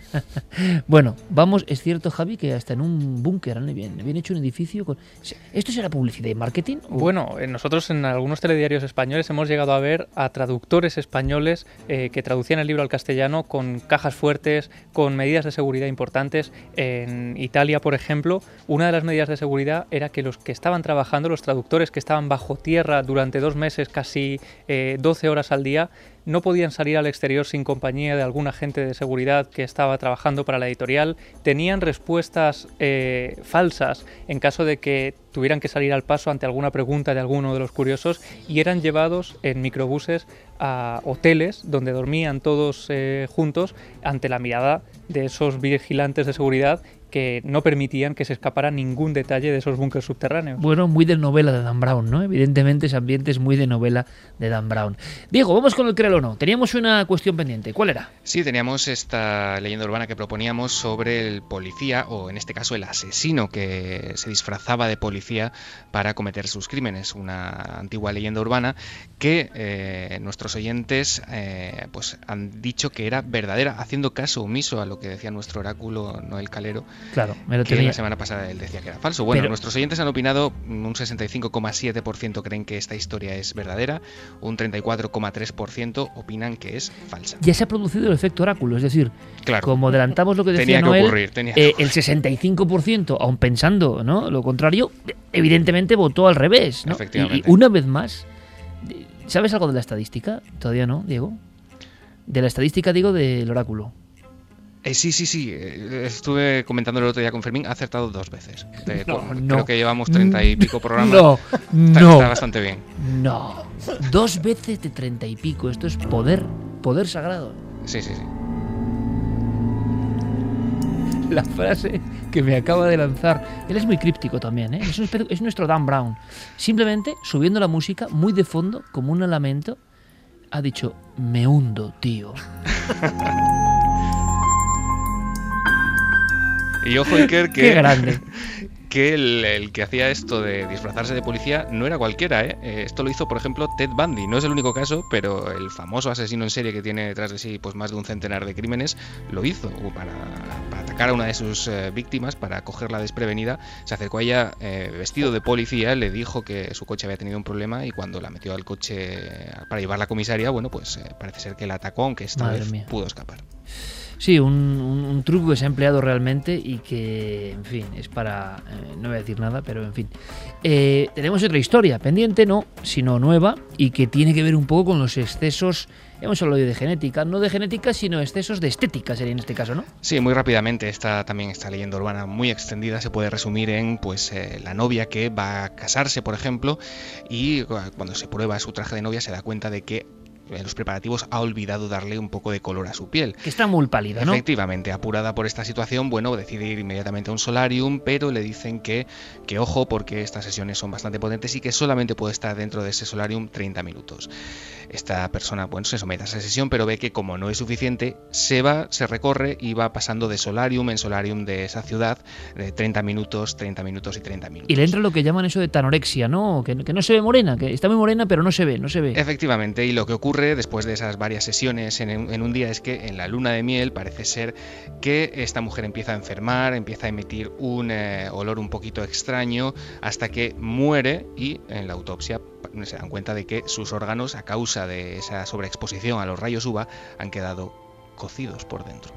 Bueno, vamos, es cierto, Javi, que hasta en un búnker han bien, bien hecho un edificio con... ¿Esto será publicidad y marketing? o- Bueno, eh, nosotros en algunos telediarios españoles hemos llegado a ver a traductores españoles eh, que traducían el libro al castellano con cajas fuertes, con medidas de seguridad importantes. En Italia, por ejemplo, una de las medidas de seguridad era que los que estaban trabajando, los traductores que estaban bajo tierra durante dos meses, casi eh, doce horas al día, no podían salir al exterior sin compañía de algún agente de seguridad que estaba trabajando para la editorial. Tenían respuestas eh, falsas en caso de que tuvieran que salir al paso ante alguna pregunta de alguno de los curiosos, y eran llevados en microbuses a hoteles donde dormían todos eh, juntos ante la mirada de esos vigilantes de seguridad que no permitían que se escapara ningún detalle de esos búnkers subterráneos. Bueno, muy de novela de Dan Brown, ¿no? Evidentemente ese ambiente es muy de novela de Dan Brown. Diego, vamos con el créelo o no. Teníamos una cuestión pendiente. ¿Cuál era? Sí, teníamos esta leyenda urbana que proponíamos sobre el policía, o en este caso el asesino que se disfrazaba de policía para cometer sus crímenes. Una antigua leyenda urbana que eh, nuestros oyentes eh, pues han dicho que era verdadera, haciendo caso omiso a lo que decía nuestro oráculo Noel Calero. Claro, me lo que tenía. la semana pasada él decía que era falso. Bueno, Pero- nuestros oyentes han opinado, un sesenta y cinco coma siete por ciento creen que esta historia es verdadera, un treinta y cuatro coma tres por ciento opinan que es falsa. Ya se ha producido el efecto oráculo, es decir, Claro. como adelantamos lo que decía Tenía que Noel, ocurrir, tenía que eh, el sesenta y cinco por ciento, aun pensando, ¿no?, lo contrario, evidentemente votó al revés, ¿no? Efectivamente. Y, y una vez más, ¿sabes algo de la estadística? Todavía no, Diego. De la estadística, digo, del oráculo. Eh, sí, sí, sí. eh, Estuve comentando el otro día con Fermín. Ha acertado dos veces. De- No, cu- no. Creo que llevamos treinta y pico programas. No, Está, no. está bastante bien. No, dos veces de treinta y pico. Esto es poder, poder sagrado. Sí, sí, sí. La frase que me acaba de lanzar. Él es muy críptico también, ¿eh? Es, un espe- es nuestro Dan Brown. Simplemente subiendo la música muy de fondo, como un lamento, ha dicho: me hundo, tío. Y ojo, Iker, que, Qué grande. que el, el que hacía esto de disfrazarse de policía no era cualquiera, ¿eh? Eh, Esto lo hizo, por ejemplo, Ted Bundy. No es el único caso, pero el famoso asesino en serie que tiene detrás de sí pues más de un centenar de crímenes lo hizo para, para atacar a una de sus eh, víctimas, para cogerla desprevenida. Se acercó a ella eh, vestido de policía, le dijo que su coche había tenido un problema y cuando la metió al coche para llevarla a la comisaría, bueno, pues eh, parece ser que la atacó, aunque esta Madre vez mía. pudo escapar. Sí, un, un, un truco que se ha empleado realmente y que, en fin, es para... Eh, no voy a decir nada, pero en fin. Eh, tenemos otra historia, pendiente no, sino nueva, y que tiene que ver un poco con los excesos. Hemos hablado de genética, no de genética, sino excesos de estética sería en este caso, ¿no? Sí, muy rápidamente, esta también esta leyenda urbana muy extendida se puede resumir en pues eh, la novia que va a casarse, por ejemplo, y cuando se prueba su traje de novia se da cuenta de que en los preparativos ha olvidado darle un poco de color a su piel. Que está muy pálida, ¿no? Efectivamente, apurada por esta situación, bueno, decide ir inmediatamente a un solarium, pero le dicen que, que ojo, porque estas sesiones son bastante potentes y que solamente puede estar dentro de ese solarium treinta minutos. Esta persona, bueno, se somete a esa sesión, pero ve que como no es suficiente, se va, se recorre y va pasando de solarium en solarium de esa ciudad, de treinta minutos, treinta minutos y treinta minutos. Y le entra lo que llaman eso de tanorexia, ¿no? Que, que no se ve morena, que está muy morena, pero no se ve, no se ve. Efectivamente, y lo que ocurre después de esas varias sesiones en, en un día es que en la luna de miel parece ser que esta mujer empieza a enfermar, empieza a emitir un eh, olor un poquito extraño hasta que muere, y en la autopsia se dan cuenta de que sus órganos, a causa de esa sobreexposición a los rayos U V A, han quedado cocidos por dentro.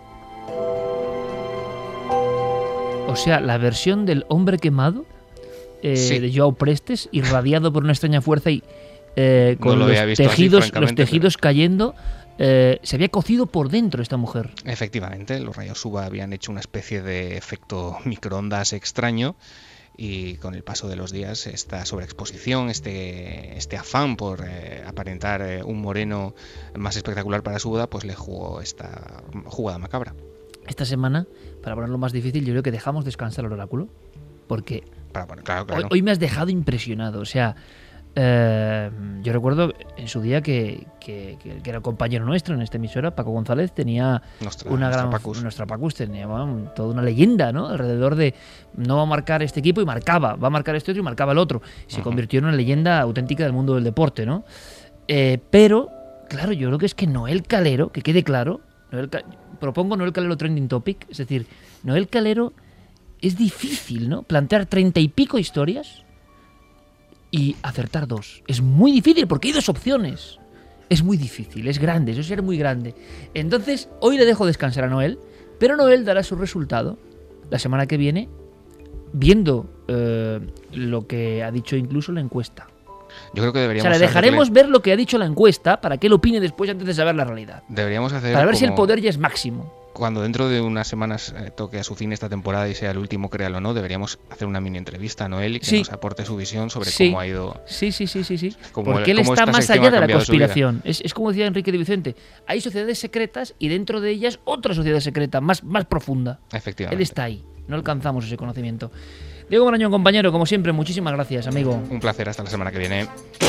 O sea, la versión del hombre quemado eh, sí. de Joao Prestes, irradiado por una extraña fuerza y Eh, con no los, tejidos, así, los tejidos pero... cayendo, eh, se había cocido por dentro esta mujer. Efectivamente, los rayos U V A habían hecho una especie de efecto microondas extraño, y con el paso de los días esta sobreexposición, este, este afán por eh, aparentar eh, un moreno más espectacular para su boda, pues le jugó esta jugada macabra. Esta semana, para ponerlo más difícil, yo creo que dejamos descansar al oráculo, porque para, bueno, claro, claro. Hoy, hoy me has dejado impresionado, o sea... Eh, yo recuerdo en su día que, que, que era compañero nuestro en esta emisora, Paco González, tenía nuestra, una nuestra gran Pacus. nuestra Pacus tenía bueno, toda una leyenda, ¿no? Alrededor de no va a marcar este equipo y marcaba, va a marcar este otro y marcaba el otro. Se uh-huh. convirtió en una leyenda auténtica del mundo del deporte, ¿no? Eh, pero, claro, yo creo que es que Noel Calero, que quede claro, Noel Cal- propongo Noel Calero trending topic, es decir, Noel Calero es difícil, ¿no? Plantear treinta y pico historias y acertar dos. Es muy difícil porque hay dos opciones. Es muy difícil, es grande, eso es ser muy grande. Entonces, hoy le dejo descansar a Noel, pero Noel dará su resultado la semana que viene, viendo eh, lo que ha dicho incluso la encuesta. Yo creo que deberíamos... O sea, le dejaremos hacerle... ver lo que ha dicho la encuesta para que él opine después antes de saber la realidad. Deberíamos hacer Para ver como... si el poder ya es máximo. Cuando dentro de unas semanas eh, toque a su fin esta temporada y sea el último, créalo o no, deberíamos hacer una mini entrevista a Noel y que sí. nos aporte su visión sobre sí. cómo ha ido... Sí, sí, sí, sí, sí. el, Porque él está más allá de la conspiración. Es, es como decía Enrique de Vicente, hay sociedades secretas y dentro de ellas otra sociedad secreta, más, más profunda. Efectivamente. Él está ahí, no alcanzamos ese conocimiento. Diego Marañón, compañero, como siempre, muchísimas gracias, amigo. Un placer, hasta la semana que viene.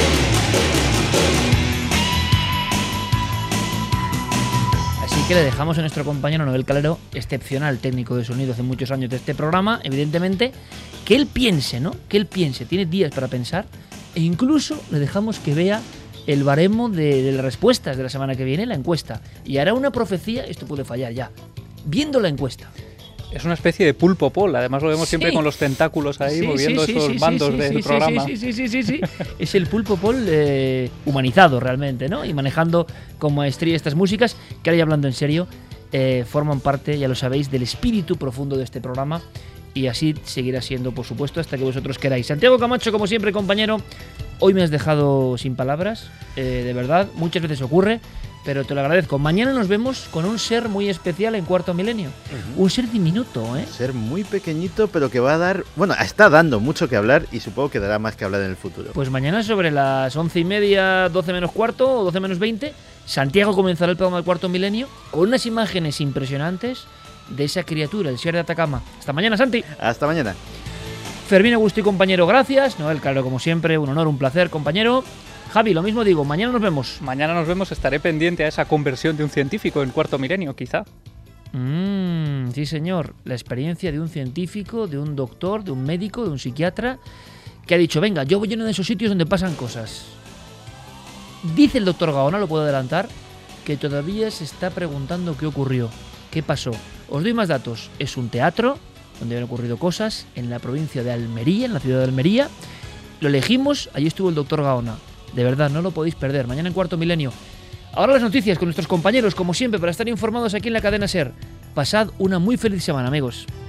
Así que le dejamos a nuestro compañero Noel Calero, excepcional técnico de sonido hace muchos años de este programa, evidentemente, que él piense, ¿no? Que él piense, tiene días para pensar, e incluso le dejamos que vea el baremo de, de las respuestas de la semana que viene, la encuesta, y hará una profecía, esto puede fallar ya, viendo la encuesta. Es una especie de pulpo pol, además lo vemos sí. siempre con los tentáculos ahí sí, moviendo sí, sí, esos sí, bandos sí, del sí, programa. Sí, sí, sí, sí, sí, sí. Es el pulpo pol eh, humanizado realmente, ¿no? Y manejando con maestría estas músicas que ahora ya hablando en serio, eh, forman parte, ya lo sabéis, del espíritu profundo de este programa y así seguirá siendo, por supuesto, hasta que vosotros queráis. Santiago Camacho, como siempre, compañero, hoy me has dejado sin palabras, eh, de verdad, muchas veces ocurre, pero te lo agradezco. Mañana nos vemos con un ser muy especial en Cuarto Milenio. Uh-huh. Un ser diminuto, ¿eh? Un ser muy pequeñito, pero que va a dar... Bueno, está dando mucho que hablar y supongo que dará más que hablar en el futuro. Pues mañana sobre las once y media, doce menos cuarto o doce menos veinte, Santiago comenzará el programa del Cuarto Milenio con unas imágenes impresionantes de esa criatura, el ser de Atacama. Hasta mañana, Santi. Hasta mañana. Fermín Augusto y compañero, gracias. Noel, claro, como siempre, un honor, un placer, compañero. Javi, lo mismo digo, mañana nos vemos. Mañana nos vemos, estaré pendiente a esa conversión de un científico en Cuarto Milenio, quizá. Mm, sí, señor. La experiencia de un científico, de un doctor, de un médico, de un psiquiatra, que ha dicho, venga, yo voy a uno de esos sitios donde pasan cosas. Dice el doctor Gaona, lo puedo adelantar, que todavía se está preguntando qué ocurrió, qué pasó. Os doy más datos. Es un teatro donde han ocurrido cosas en la provincia de Almería, en la ciudad de Almería. Lo elegimos, allí estuvo el doctor Gaona. De verdad, no lo podéis perder. Mañana en Cuarto Milenio. Ahora las noticias con nuestros compañeros, como siempre, para estar informados aquí en la cadena SER. Pasad una muy feliz semana, amigos.